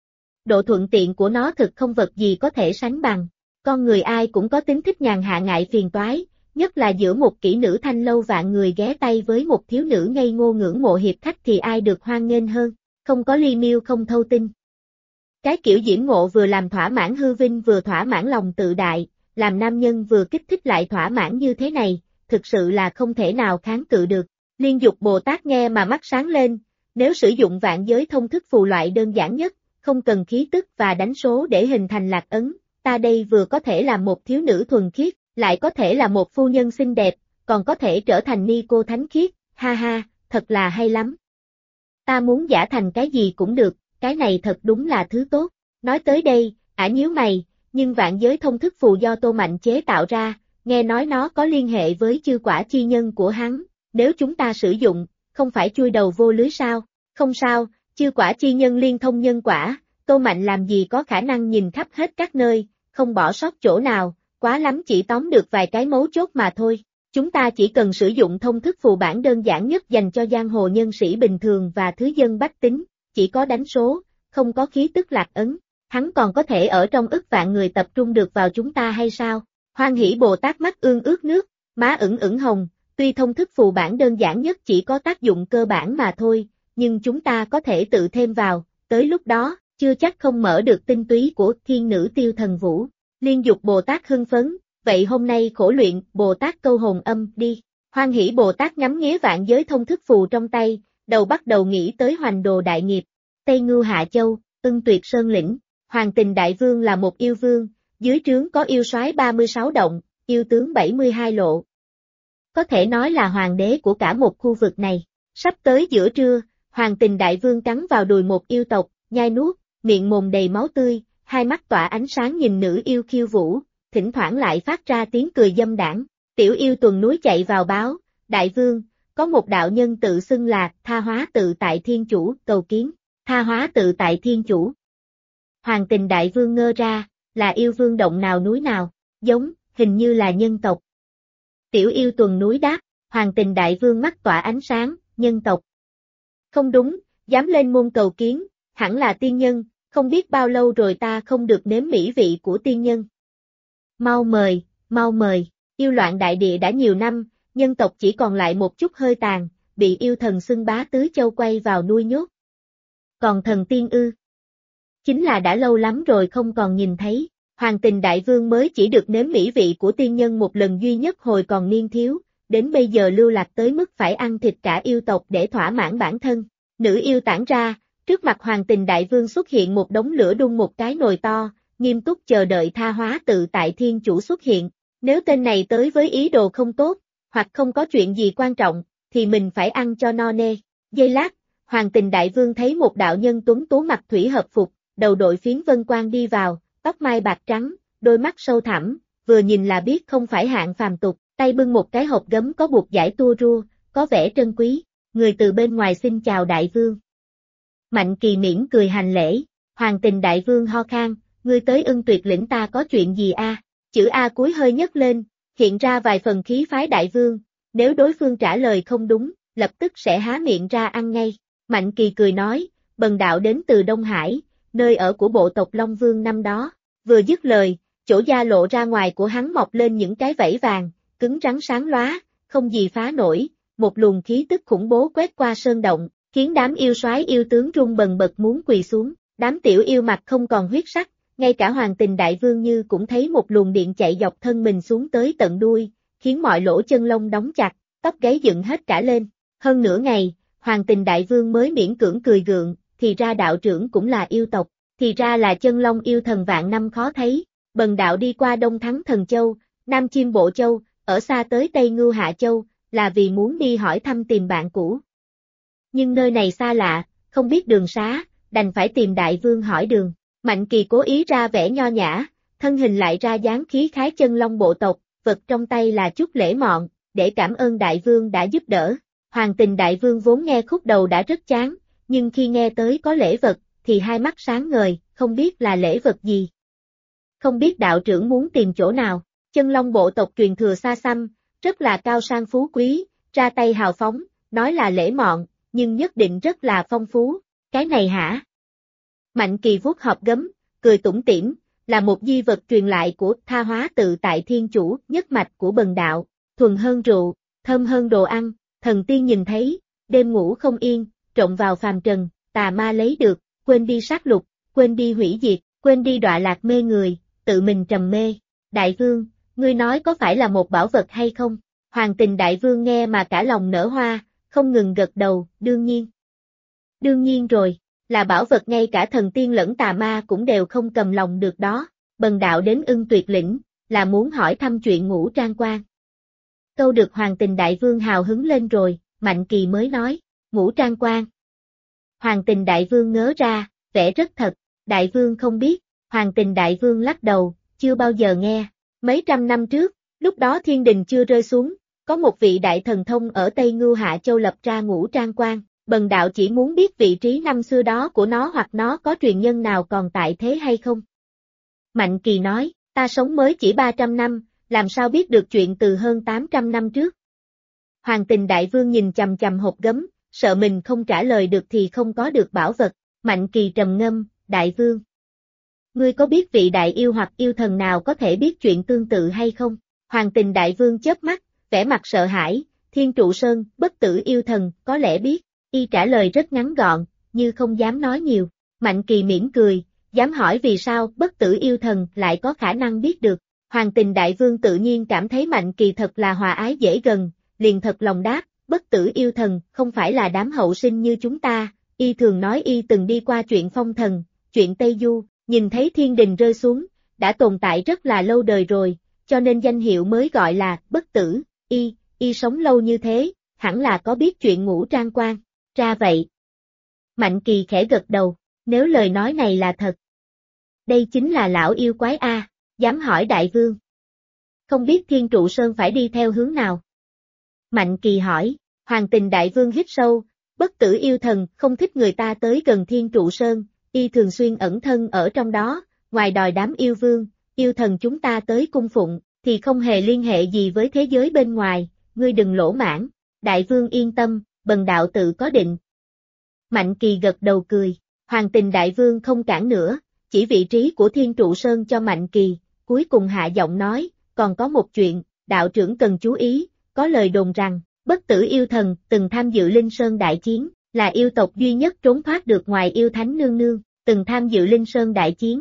Độ thuận tiện của nó thực không vật gì có thể sánh bằng, con người ai cũng có tính thích nhàn hạ ngại phiền toái, nhất là giữa một kỹ nữ Thanh Lâu vạn người ghé tay với một thiếu nữ ngây ngô ngưỡng mộ hiệp khách thì ai được hoan nghênh hơn, không có ly miêu không thâu tinh. Cái kiểu diễm ngộ vừa làm thỏa mãn hư vinh vừa thỏa mãn lòng tự đại, làm nam nhân vừa kích thích lại thỏa mãn như thế này, thực sự là không thể nào kháng cự được. Liên Dục Bồ Tát nghe mà mắt sáng lên, nếu sử dụng vạn giới thông thức phù loại đơn giản nhất, không cần khí tức và đánh số để hình thành lạc ấn, ta đây vừa có thể là một thiếu nữ thuần khiết, lại có thể là một phu nhân xinh đẹp, còn có thể trở thành ni cô thánh khiết, ha ha, thật là hay lắm. Ta muốn giả thành cái gì cũng được, cái này thật đúng là thứ tốt. Nói tới đây, Ả nhíu mày, nhưng vạn giới thông thức phù do Tô Mạnh chế tạo ra, nghe nói nó có liên hệ với chư quả chi nhân của hắn, nếu chúng ta sử dụng, không phải chui đầu vô lưới sao? Không sao, chư quả chi nhân liên thông nhân quả, Tô Mạnh làm gì có khả năng nhìn khắp hết các nơi, không bỏ sót chỗ nào, quá lắm chỉ tóm được vài cái mấu chốt mà thôi. Chúng ta chỉ cần sử dụng thông thức phù bản đơn giản nhất dành cho giang hồ nhân sĩ bình thường và thứ dân bách tính, chỉ có đánh số, không có khí tức lạc ấn, hắn còn có thể ở trong ức vạn người tập trung được vào chúng ta hay sao? Hoan Hỷ Bồ Tát mắt ương ướt nước, má ửng hồng, tuy thông thức phù bản đơn giản nhất chỉ có tác dụng cơ bản mà thôi, nhưng chúng ta có thể tự thêm vào, tới lúc đó, chưa chắc không mở được tinh túy của thiên nữ Tiêu Thần Vũ. Liên Dục Bồ Tát hưng phấn, vậy hôm nay khổ luyện Bồ Tát câu hồn âm đi. Hoan hỷ Bồ Tát ngắm nghía vạn giới thông thức phù trong tay, đầu bắt đầu nghĩ tới hoành đồ đại nghiệp. Tây Ngưu Hạ Châu, Ưng Tuyệt Sơn lĩnh, Hoàng Tình Đại Vương là một yêu vương, dưới trướng có yêu soái 36 động, yêu tướng 72 lộ. Có thể nói là hoàng đế của cả một khu vực này. Sắp tới giữa trưa, Hoàng Tình Đại Vương cắn vào đùi một yêu tộc, nhai nuốt, miệng mồm đầy máu tươi, hai mắt tỏa ánh sáng nhìn nữ yêu khiêu vũ, thỉnh thoảng lại phát ra tiếng cười dâm đãng. Tiểu yêu tuần núi chạy vào báo, Đại Vương, có một đạo nhân tự xưng là Tha Hóa Tự Tại Thiên Chủ, cầu kiến. Tha Hóa Tự Tại Thiên Chủ. Hoàng Tình Đại Vương ngơ ra, là yêu vương động nào núi nào, giống, hình như là nhân tộc. Tiểu yêu tuần núi đáp, Hoàng Tình Đại Vương mắt tỏa ánh sáng, nhân tộc. Không đúng, dám lên môn cầu kiến, hẳn là tiên nhân, không biết bao lâu rồi ta không được nếm mỹ vị của tiên nhân. Mau mời, yêu loạn đại địa đã nhiều năm, nhân tộc chỉ còn lại một chút hơi tàn, bị yêu thần xưng bá tứ châu quay vào nuôi nhốt. Còn thần tiên ư? Chính là đã lâu lắm rồi không còn nhìn thấy, Hoàng Tình Đại Vương mới chỉ được nếm mỹ vị của tiên nhân một lần duy nhất hồi còn niên thiếu, đến bây giờ lưu lạc tới mức phải ăn thịt cả yêu tộc để thỏa mãn bản thân. Nữ yêu tản ra, trước mặt Hoàng Tình Đại Vương xuất hiện một đống lửa đun một cái nồi to, nghiêm túc chờ đợi Tha Hóa Tự Tại Thiên Chủ xuất hiện. Nếu tên này tới với ý đồ không tốt, hoặc không có chuyện gì quan trọng, thì mình phải ăn cho no nê. Giây lát, Hoàng Tình Đại Vương thấy một đạo nhân tuấn tú mặc thủy hợp phục, đầu đội phiến vân quang đi vào, tóc mai bạc trắng, đôi mắt sâu thẳm, vừa nhìn là biết không phải hạng phàm tục, tay bưng một cái hộp gấm có buộc giải tua rua, có vẻ trân quý. Người từ bên ngoài xin chào Đại Vương. Mạnh Kỳ mỉm cười hành lễ, Hoàng Tình Đại Vương ho khan, ngươi tới Ưng Tuyệt lĩnh ta có chuyện gì a? Chữ A cuối hơi nhấc lên, hiện ra vài phần khí phái Đại Vương, nếu đối phương trả lời không đúng, lập tức sẽ há miệng ra ăn ngay. Mạnh Kỳ cười nói, bần đạo đến từ Đông Hải, nơi ở của bộ tộc Long Vương năm đó. Vừa dứt lời, chỗ da lộ ra ngoài của hắn mọc lên những cái vảy vàng, cứng rắn sáng lóa, không gì phá nổi, một luồng khí tức khủng bố quét qua sơn động, khiến đám yêu soái yêu tướng run bần bật muốn quỳ xuống. Đám tiểu yêu mặt không còn huyết sắc, ngay cả Hoàng Tình Đại Vương như cũng thấy một luồng điện chạy dọc thân mình xuống tới tận đuôi, khiến mọi lỗ chân lông đóng chặt, tóc gáy dựng hết cả lên. Hơn nửa ngày, Hoàng Tình Đại Vương mới miễn cưỡng cười gượng, thì ra đạo trưởng cũng là yêu tộc, thì ra là chân long yêu thần vạn năm khó thấy. Bần đạo đi qua Đông Thắng Thần Châu, Nam Chiêm Bộ Châu, ở xa tới Tây Ngưu Hạ Châu, là vì muốn đi hỏi thăm tìm bạn cũ. Nhưng nơi này xa lạ, không biết đường xá, đành phải tìm Đại Vương hỏi đường. Mạnh Kỳ cố ý ra vẻ nho nhã, thân hình lại ra dáng khí khái chân long bộ tộc, vật trong tay là chút lễ mọn, để cảm ơn Đại Vương đã giúp đỡ. Hoàng Tình Đại Vương vốn nghe khúc đầu đã rất chán, nhưng khi nghe tới có lễ vật, thì hai mắt sáng ngời, không biết là lễ vật gì. Không biết đạo trưởng muốn tìm chỗ nào, chân long bộ tộc truyền thừa xa xăm, rất là cao sang phú quý, ra tay hào phóng, nói là lễ mọn, nhưng nhất định rất là phong phú. Cái này hả? Mạnh Kỳ vuốt hộp gấm, cười tủm tỉm, là một di vật truyền lại của Tha Hóa Tự Tại Thiên Chủ, nhất mạch của bần đạo, thuần hơn rượu, thơm hơn đồ ăn, thần tiên nhìn thấy, đêm ngủ không yên, trộn vào phàm trần, tà ma lấy được, quên đi sát lục, quên đi hủy diệt, quên đi đọa lạc mê người, tự mình trầm mê. Đại Vương, ngươi nói có phải là một bảo vật hay không? Hoàng Tình Đại Vương nghe mà cả lòng nở hoa, không ngừng gật đầu, đương nhiên. Đương nhiên rồi, là bảo vật ngay cả thần tiên lẫn tà ma cũng đều không cầm lòng được đó. Bần đạo đến Ưng Tuyệt lĩnh, là muốn hỏi thăm chuyện Ngũ Trang Quan. Câu được Hoàng Tình Đại Vương hào hứng lên rồi, Mạnh Kỳ mới nói, Ngũ Trang Quan. Hoàng Tình Đại Vương ngớ ra, vẻ rất thật, Đại Vương không biết. Hoàng Tình Đại Vương lắc đầu, chưa bao giờ nghe. Mấy trăm năm trước, lúc đó thiên đình chưa rơi xuống, có một vị đại thần thông ở Tây Ngưu Hạ Châu lập ra Ngũ Trang Quan. Bần đạo chỉ muốn biết vị trí năm xưa đó của nó hoặc nó có truyền nhân nào còn tại thế hay không. Mạnh Kỳ nói, ta sống mới chỉ 300 năm, làm sao biết được chuyện từ hơn 800 năm trước. Hoàng Tình Đại Vương nhìn chằm chằm hộp gấm, sợ mình không trả lời được thì không có được bảo vật. Mạnh Kỳ trầm ngâm, Đại Vương. Ngươi có biết vị đại yêu hoặc yêu thần nào có thể biết chuyện tương tự hay không? Hoàng Tình Đại Vương chớp mắt, vẻ mặt sợ hãi, Thiên Trụ Sơn, bất tử yêu thần, có lẽ biết. Y trả lời rất ngắn gọn, như không dám nói nhiều. Mạnh Kỳ mỉm cười, dám hỏi vì sao bất tử yêu thần lại có khả năng biết được. Hoàng Tình Đại Vương tự nhiên cảm thấy Mạnh Kỳ thật là hòa ái dễ gần, liền thật lòng đáp, bất tử yêu thần không phải là đám hậu sinh như chúng ta, y thường nói y từng đi qua chuyện phong thần, chuyện Tây Du, nhìn thấy thiên đình rơi xuống, đã tồn tại rất là lâu đời rồi, cho nên danh hiệu mới gọi là bất tử, y sống lâu như thế, hẳn là có biết chuyện ngũ trang quan, ra vậy. Mạnh Kỳ khẽ gật đầu, nếu lời nói này là thật. Đây chính là lão yêu quái a, dám hỏi đại vương. Không biết Thiên Trụ Sơn phải đi theo hướng nào? Mạnh Kỳ hỏi, Hoàng Tình Đại Vương hít sâu, bất tử yêu thần không thích người ta tới gần Thiên Trụ Sơn, y thường xuyên ẩn thân ở trong đó, ngoài đòi đám yêu vương, yêu thần chúng ta tới cung phụng, thì không hề liên hệ gì với thế giới bên ngoài, ngươi đừng lỗ mãn, Đại Vương yên tâm, bần đạo tự có định. Mạnh Kỳ gật đầu cười, Hoàng Tình Đại Vương không cản nữa, chỉ vị trí của Thiên Trụ Sơn cho Mạnh Kỳ, cuối cùng hạ giọng nói, còn có một chuyện, đạo trưởng cần chú ý, có lời đồn rằng, bất tử yêu thần từng tham dự Linh Sơn đại chiến, là yêu tộc duy nhất trốn thoát được ngoài yêu thánh nương nương, từng tham dự Linh Sơn đại chiến.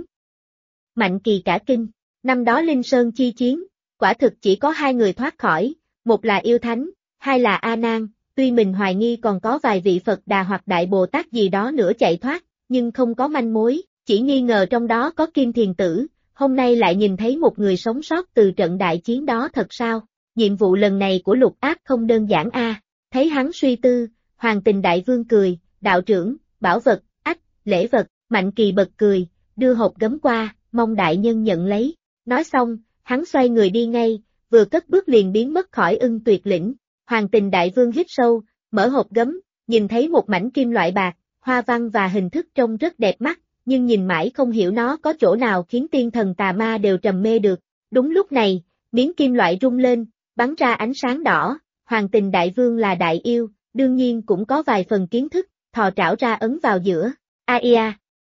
Mạnh Kỳ cả kinh, năm đó Linh Sơn chi chiến, quả thực chỉ có 2 người thoát khỏi, một là yêu thánh, 2 là A Nan, tuy mình hoài nghi còn có vài vị Phật Đà hoặc Đại Bồ Tát gì đó nữa chạy thoát, nhưng không có manh mối, chỉ nghi ngờ trong đó có Kim Thiền Tử, hôm nay lại nhìn thấy một người sống sót từ trận đại chiến đó thật sao? Nhiệm vụ lần này của Lục Áp không đơn giản a. Thấy hắn suy tư, Hoàng Tình Đại Vương cười, đạo trưởng, bảo vật, lễ vật, Mạnh Kỳ bật cười, đưa hộp gấm qua, mong đại nhân nhận lấy. Nói xong, hắn xoay người đi ngay, vừa cất bước liền biến mất khỏi Ưng Tuyệt Lĩnh. Hoàng Tình Đại Vương hít sâu, mở hộp gấm, nhìn thấy một mảnh kim loại bạc, hoa văn và hình thức trông rất đẹp mắt, nhưng nhìn mãi không hiểu nó có chỗ nào khiến tiên thần tà ma đều trầm mê được. Đúng lúc này, miếng kim loại rung lên, bắn ra ánh sáng đỏ, Hoàng Tình Đại Vương là đại yêu, đương nhiên cũng có vài phần kiến thức, thò trảo ra ấn vào giữa. Aia!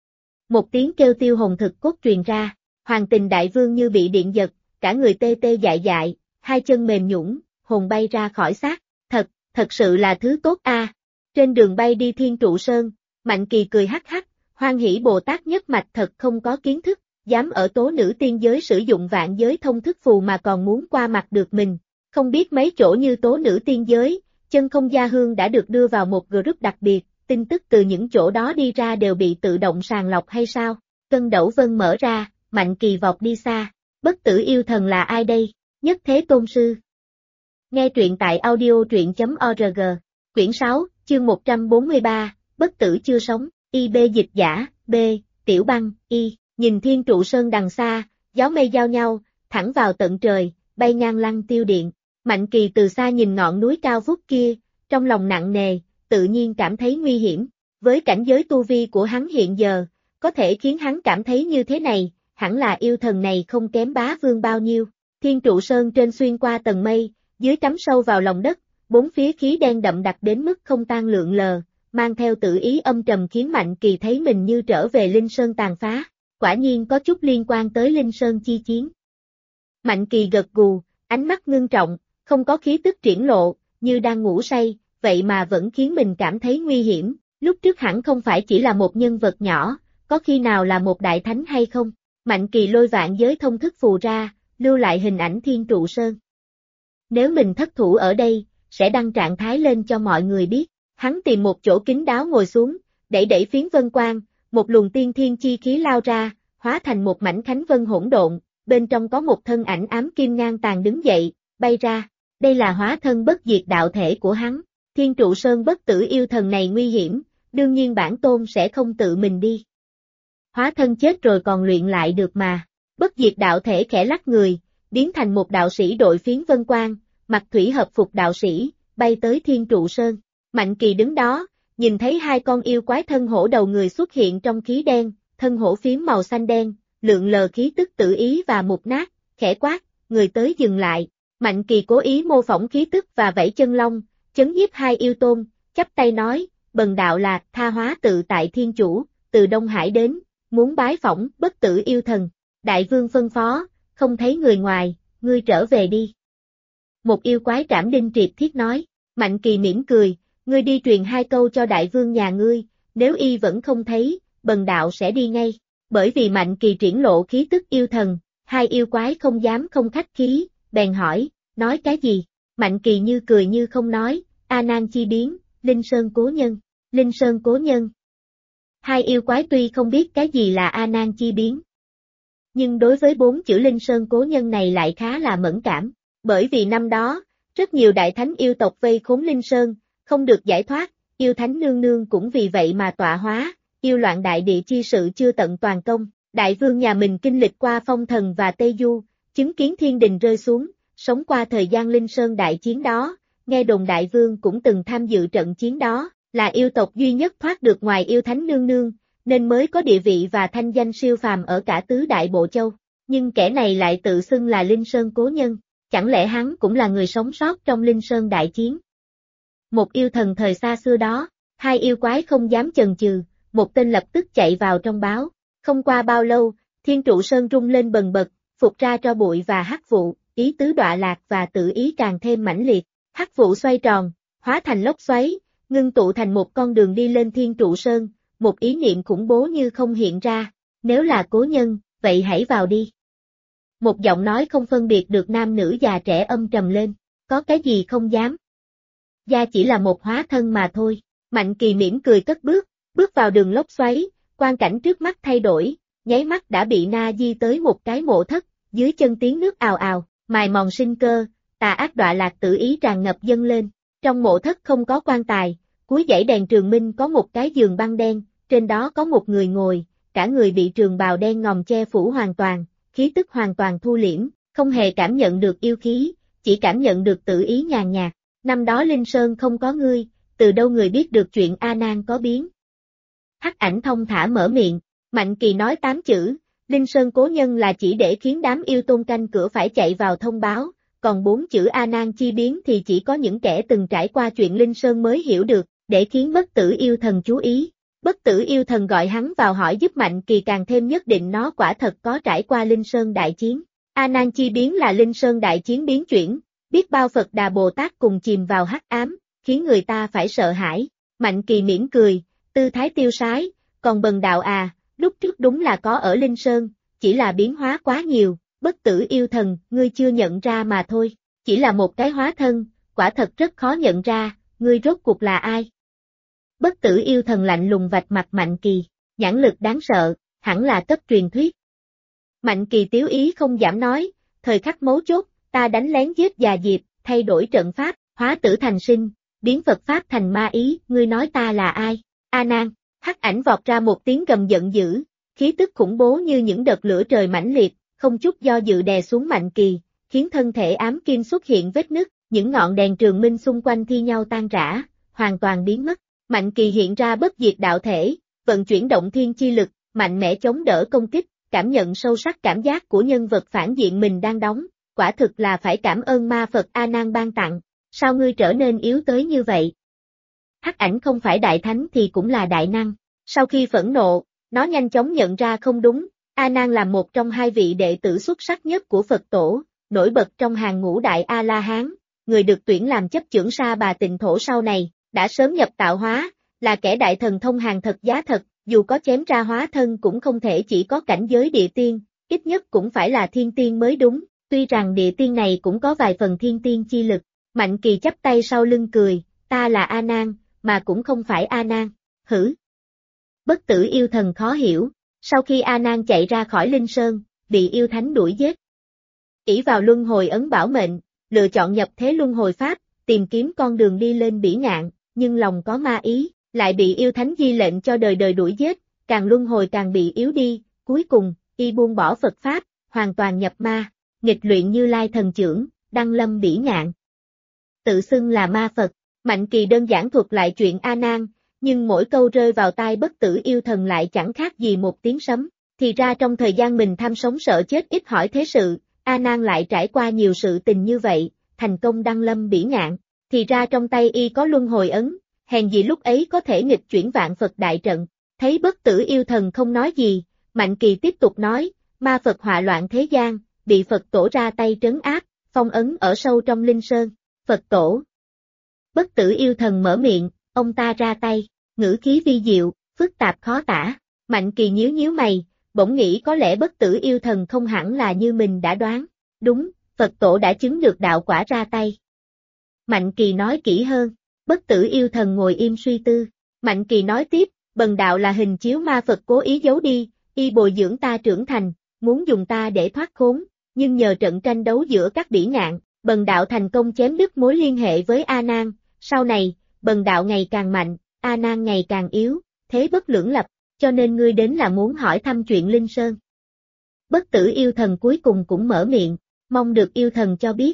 Một tiếng kêu tiêu hồn thực cốt truyền ra, Hoàng Tình Đại Vương như bị điện giật, cả người tê tê dại dại, 2 chân mềm nhũn, hồn bay ra khỏi xác, thật sự là thứ tốt a. Trên đường bay đi Thiên Trụ Sơn, Mạnh Kỳ cười hắc hắc, Hoan Hỷ Bồ Tát nhất mạch thật không có kiến thức, dám ở tố nữ tiên giới sử dụng vạn giới thông thức phù mà còn muốn qua mặt được mình. Không biết mấy chỗ như tố nữ tiên giới, chân không gia hương đã được đưa vào một group đặc biệt, tin tức từ những chỗ đó đi ra đều bị tự động sàng lọc hay sao? Cân Đẩu Vân mở ra, Mạnh Kỳ vọt đi xa, bất tử yêu thần là ai đây? Nhất Thế Tôn Sư. Nghe truyện tại audio.org, quyển 6, chương 143, bất tử chưa sống, IB dịch giả, B, Tiểu Băng, Y, nhìn Thiên Trụ Sơn đằng xa, gió mây giao nhau, thẳng vào tận trời, bay ngang Lăng Tiêu Điện. Mạnh Kỳ từ xa nhìn ngọn núi cao vút kia, trong lòng nặng nề, tự nhiên cảm thấy nguy hiểm. Với cảnh giới tu vi của hắn hiện giờ, có thể khiến hắn cảm thấy như thế này, hẳn là yêu thần này không kém Bá Vương bao nhiêu. Thiên Trụ Sơn trên xuyên qua tầng mây, dưới cắm sâu vào lòng đất, bốn phía khí đen đậm đặc đến mức không tan lượn lờ, mang theo tự ý âm trầm khiến Mạnh Kỳ thấy mình như trở về Linh Sơn tàn phá, quả nhiên có chút liên quan tới Linh Sơn chi chiến. Mạnh Kỳ gật gù, ánh mắt ngưng trọng, không có khí tức triển lộ, như đang ngủ say, vậy mà vẫn khiến mình cảm thấy nguy hiểm, lúc trước hẳn không phải chỉ là một nhân vật nhỏ, có khi nào là một đại thánh hay không? Mạnh Kỳ lôi vạn giới thông thức phù ra, lưu lại hình ảnh Thiên Trụ Sơn. Nếu mình thất thủ ở đây, sẽ đăng trạng thái lên cho mọi người biết. Hắn tìm một chỗ kín đáo ngồi xuống, đẩy phiến vân quang, một luồng tiên thiên chi khí lao ra, hóa thành một mảnh khánh vân hỗn độn, bên trong có một thân ảnh ám kim ngang tàn đứng dậy, bay ra. Đây là hóa thân bất diệt đạo thể của hắn. Thiên Trụ Sơn bất tử yêu thần này nguy hiểm, đương nhiên bản tôn sẽ không tự mình đi. Hóa thân chết rồi còn luyện lại được mà. Bất diệt đạo thể khẽ lắc người, biến thành một đạo sĩ đội phiến vân quang, mặc thủy hợp phục đạo sĩ, bay tới Thiên Trụ Sơn. Mạnh Kỳ đứng đó, nhìn thấy 2 con yêu quái thân hổ đầu người xuất hiện trong khí đen, thân hổ phiếm màu xanh đen, lượn lờ khí tức tự ý và mục nát, khẽ quát, người tới dừng lại. Mạnh Kỳ cố ý mô phỏng khí tức và vẫy chân long, chấn nhiếp 2 yêu tôn, chắp tay nói, bần đạo là Tha Hóa Tự Tại Thiên Chủ, từ Đông Hải đến, muốn bái phỏng bất tử yêu thần. Đại vương phân phó, không thấy người ngoài, ngươi trở về đi. Một yêu quái Trảm Đinh Triệt Thiết nói. Mạnh Kỳ mỉm cười, ngươi đi truyền 2 câu cho đại vương nhà ngươi, nếu y vẫn không thấy, bần đạo sẽ đi ngay. Bởi vì Mạnh Kỳ triển lộ khí tức yêu thần, hai yêu quái không dám không khách khí, bèn hỏi, nói cái gì? Mạnh Kỳ như cười như không nói, A Nan chi biến, Linh Sơn cố nhân, Linh Sơn cố nhân. Hai yêu quái tuy không biết cái gì là A Nan chi biến, nhưng đối với 4 chữ Linh Sơn cố nhân này lại khá là mẫn cảm, bởi vì năm đó, rất nhiều đại thánh yêu tộc vây khốn Linh Sơn, không được giải thoát, yêu thánh nương nương cũng vì vậy mà tọa hóa, yêu loạn đại địa chi sự chưa tận toàn công, đại vương nhà mình kinh lịch qua phong thần và Tây Du, chứng kiến thiên đình rơi xuống, sống qua thời gian Linh Sơn đại chiến đó, nghe đồn đại vương cũng từng tham dự trận chiến đó, là yêu tộc duy nhất thoát được ngoài yêu thánh nương nương, nên mới có địa vị và thanh danh siêu phàm ở cả tứ đại bộ châu. Nhưng kẻ này lại tự xưng là Linh Sơn cố nhân, chẳng lẽ hắn cũng là người sống sót trong Linh Sơn đại chiến? Một yêu thần thời xa xưa đó, hai yêu quái không dám chần chừ, một tên lập tức chạy vào trong báo. Không qua bao lâu, Thiên Trụ Sơn rung lên bần bật, phục ra tro bụi và hắc vụ, ý tứ đọa lạc và tự ý càng thêm mãnh liệt. Hắc vụ xoay tròn, hóa thành lốc xoáy, ngưng tụ thành một con đường đi lên Thiên Trụ Sơn, một ý niệm khủng bố như không hiện ra, nếu là cố nhân, vậy hãy vào đi. Một giọng nói không phân biệt được nam nữ già trẻ âm trầm lên, có cái gì không dám. Gia chỉ là một hóa thân mà thôi, Mạnh Kỳ mỉm cười cất bước, bước vào đường lốc xoáy, quang cảnh trước mắt thay đổi, nháy mắt đã bị na di tới một cái mộ thất, dưới chân tiếng nước ào ào, mài mòn sinh cơ, tà ác đọa lạc tự ý tràn ngập dâng lên, trong mộ thất không có quan tài, cuối dãy đèn trường minh có một cái giường băng đen, trên đó có một người ngồi, cả người bị trường bào đen ngòm che phủ hoàn toàn, khí tức hoàn toàn thu liễm, không hề cảm nhận được yêu khí, chỉ cảm nhận được tự ý nhàn nhạt. Năm đó Linh Sơn không có ngươi, từ đâu người biết được chuyện A Nan có biến? Hắc ảnh thông thả mở miệng, Mạnh Kỳ nói 8 chữ, Linh Sơn cố nhân là chỉ để khiến đám yêu tôn canh cửa phải chạy vào thông báo, còn 4 chữ A Nan chi biến thì chỉ có những kẻ từng trải qua chuyện Linh Sơn mới hiểu được, để khiến bất tử yêu thần chú ý. Bất tử yêu thần gọi hắn vào hỏi giúp Mạnh Kỳ càng thêm nhất định nó quả thật có trải qua Linh Sơn đại chiến. A Nan chi biến là Linh Sơn đại chiến biến chuyển, biết bao Phật Đà Bồ Tát cùng chìm vào hắc ám, khiến người ta phải sợ hãi. Mạnh Kỳ mỉm cười, tư thái tiêu sái, còn bần đạo à, lúc trước đúng là có ở Linh Sơn, chỉ là biến hóa quá nhiều, bất tử yêu thần, ngươi chưa nhận ra mà thôi, chỉ là một cái hóa thân, quả thật rất khó nhận ra, ngươi rốt cuộc là ai? Bất tử yêu thần lạnh lùng vạch mặt Mạnh Kỳ, nhãn lực đáng sợ, hẳn là cấp truyền thuyết. Mạnh Kỳ tiếu ý không giảm nói, thời khắc mấu chốt, ta đánh lén giết già Diệp, thay đổi trận pháp, hóa tử thành sinh, biến Phật pháp thành ma ý, ngươi nói ta là ai? A Nan, hắc ảnh vọt ra một tiếng gầm giận dữ, khí tức khủng bố như những đợt lửa trời mãnh liệt, không chút do dự đè xuống Mạnh Kỳ, khiến thân thể ám kim xuất hiện vết nứt, những ngọn đèn trường minh xung quanh thi nhau tan rã, hoàn toàn biến mất. Mạnh Kỳ hiện ra bất diệt đạo thể, vận chuyển động thiên chi lực, mạnh mẽ chống đỡ công kích, cảm nhận sâu sắc cảm giác của nhân vật phản diện mình đang đóng, quả thực là phải cảm ơn ma Phật A Nan ban tặng, sao ngươi trở nên yếu tới như vậy? Hắc ảnh không phải đại thánh thì cũng là đại năng, sau khi phẫn nộ, nó nhanh chóng nhận ra không đúng, A Nan là một trong hai vị đệ tử xuất sắc nhất của Phật tổ, nổi bật trong hàng ngũ đại A-la-hán, người được tuyển làm chấp chưởng Sa Bà Tịnh Thổ sau này, đã sớm nhập tạo hóa, là kẻ đại thần thông hàng thật giá thật, dù có chém ra hóa thân cũng không thể chỉ có cảnh giới địa tiên, ít nhất cũng phải là thiên tiên mới đúng, tuy rằng địa tiên này cũng có vài phần thiên tiên chi lực. Mạnh Kỳ chắp tay sau lưng cười, ta là A Nan, mà cũng không phải A Nan, hử? Bất tử yêu thần khó hiểu, sau khi A Nan chạy ra khỏi Linh Sơn, bị yêu thánh đuổi giết. Ỷ vào luân hồi ấn bảo mệnh, lựa chọn nhập thế luân hồi pháp, tìm kiếm con đường đi lên bỉ ngạn, nhưng lòng có ma ý, lại bị yêu thánh di lệnh cho đời đời đuổi giết, càng luân hồi càng bị yếu đi, cuối cùng, y buông bỏ Phật pháp, hoàn toàn nhập ma, nghịch luyện Như Lai thần chưởng, đăng lâm bỉ ngạn. Tự xưng là ma Phật, Mạnh Kỳ đơn giản thuật lại chuyện A Nan, nhưng mỗi câu rơi vào tai bất tử yêu thần lại chẳng khác gì một tiếng sấm, thì ra trong thời gian mình tham sống sợ chết ít hỏi thế sự, A Nan lại trải qua nhiều sự tình như vậy, thành công đăng lâm bỉ ngạn, thì ra trong tay y có luân hồi ấn, hèn gì lúc ấy có thể nghịch chuyển vạn Phật đại trận, thấy bất tử yêu thần không nói gì, Mạnh Kỳ tiếp tục nói, ma Phật họa loạn thế gian, bị Phật tổ ra tay trấn áp, phong ấn ở sâu trong Linh Sơn, Phật tổ. Bất tử yêu thần mở miệng, ông ta ra tay, ngữ khí vi diệu, phức tạp khó tả, Mạnh Kỳ nhíu nhíu mày, bỗng nghĩ có lẽ bất tử yêu thần không hẳn là như mình đã đoán. Đúng, Phật tổ đã chứng được đạo quả ra tay. Mạnh Kỳ nói kỹ hơn, bất tử yêu thần ngồi im suy tư. Mạnh Kỳ nói tiếp, bần đạo là hình chiếu ma Phật cố ý giấu đi, y bồi dưỡng ta trưởng thành, muốn dùng ta để thoát khốn, nhưng nhờ trận tranh đấu giữa các bỉ ngạn, bần đạo thành công chém đứt mối liên hệ với A Nan, sau này, bần đạo ngày càng mạnh, A Nan ngày càng yếu, thế bất lưỡng lập, cho nên ngươi đến là muốn hỏi thăm chuyện Linh Sơn. Bất tử yêu thần cuối cùng cũng mở miệng, mong được yêu thần cho biết.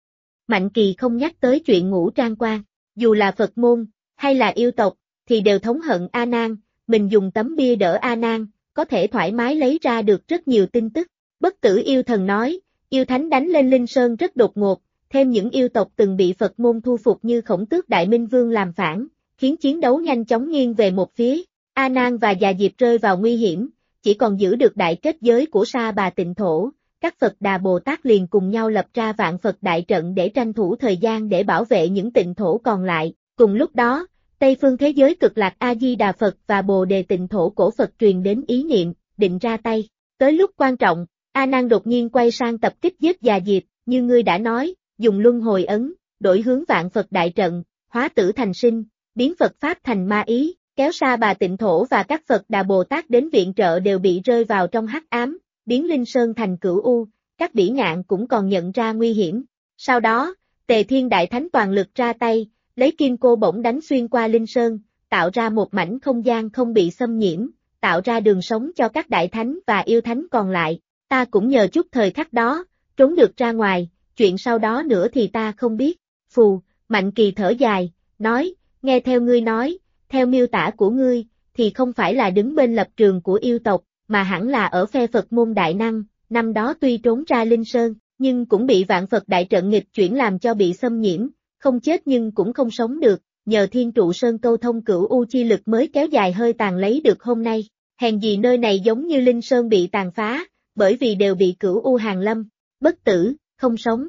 Mạnh Kỳ không nhắc tới chuyện ngũ trang quan, dù là Phật môn, hay là yêu tộc, thì đều thống hận A Nan, mình dùng tấm bia đỡ A Nan, có thể thoải mái lấy ra được rất nhiều tin tức. Bất tử yêu thần nói, yêu thánh đánh lên Linh Sơn rất đột ngột, thêm những yêu tộc từng bị Phật môn thu phục như Khổng Tước Đại Minh Vương làm phản, khiến chiến đấu nhanh chóng nghiêng về một phía. A Nan và Già Diệp rơi vào nguy hiểm, chỉ còn giữ được đại kết giới của Sa Bà Tịnh Thổ. Các Phật Đà Bồ Tát liền cùng nhau lập ra Vạn Phật Đại Trận để tranh thủ thời gian để bảo vệ những tịnh thổ còn lại. Cùng lúc đó, Tây phương thế giới Cực Lạc A Di Đà Phật và Bồ Đề Tịnh Thổ cổ Phật truyền đến ý niệm, định ra tay. Tới lúc quan trọng, A Nan đột nhiên quay sang tập kích giết Già Diệp, như ngươi đã nói, dùng luân hồi ấn, đổi hướng Vạn Phật Đại Trận, hóa tử thành sinh, biến Phật Pháp thành ma ý, kéo Sa Bà Tịnh Thổ và các Phật Đà Bồ Tát đến viện trợ đều bị rơi vào trong hắc ám, biến Linh Sơn thành cửu u, các bỉ ngạn cũng còn nhận ra nguy hiểm. Sau đó, Tề Thiên Đại Thánh toàn lực ra tay, lấy kim cô bổng đánh xuyên qua Linh Sơn, tạo ra một mảnh không gian không bị xâm nhiễm, tạo ra đường sống cho các đại thánh và yêu thánh còn lại. Ta cũng nhờ chút thời khắc đó, trốn được ra ngoài, chuyện sau đó nữa thì ta không biết. Phù, Mạnh Kỳ thở dài, nói, nghe theo ngươi nói, theo miêu tả của ngươi, thì không phải là đứng bên lập trường của yêu tộc, mà hẳn là ở phe Phật môn đại năng, năm đó tuy trốn ra Linh Sơn, nhưng cũng bị Vạn Phật Đại Trận nghịch chuyển làm cho bị xâm nhiễm, không chết nhưng cũng không sống được, nhờ Thiên Trụ Sơn câu thông cửu u chi lực mới kéo dài hơi tàn lấy được hôm nay. Hèn gì nơi này giống như Linh Sơn bị tàn phá, bởi vì đều bị cửu u hàng lâm, bất tử, không sống.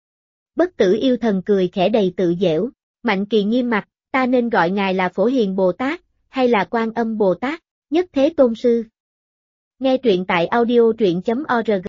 Bất tử yêu thần cười khẽ đầy tự giễu, Mạnh Kỳ nghiêm mặt, ta nên gọi ngài là Phổ Hiền Bồ Tát, hay là Quan Âm Bồ Tát, Nhất Thế Tôn Sư. Nghe truyện tại audio truyện.org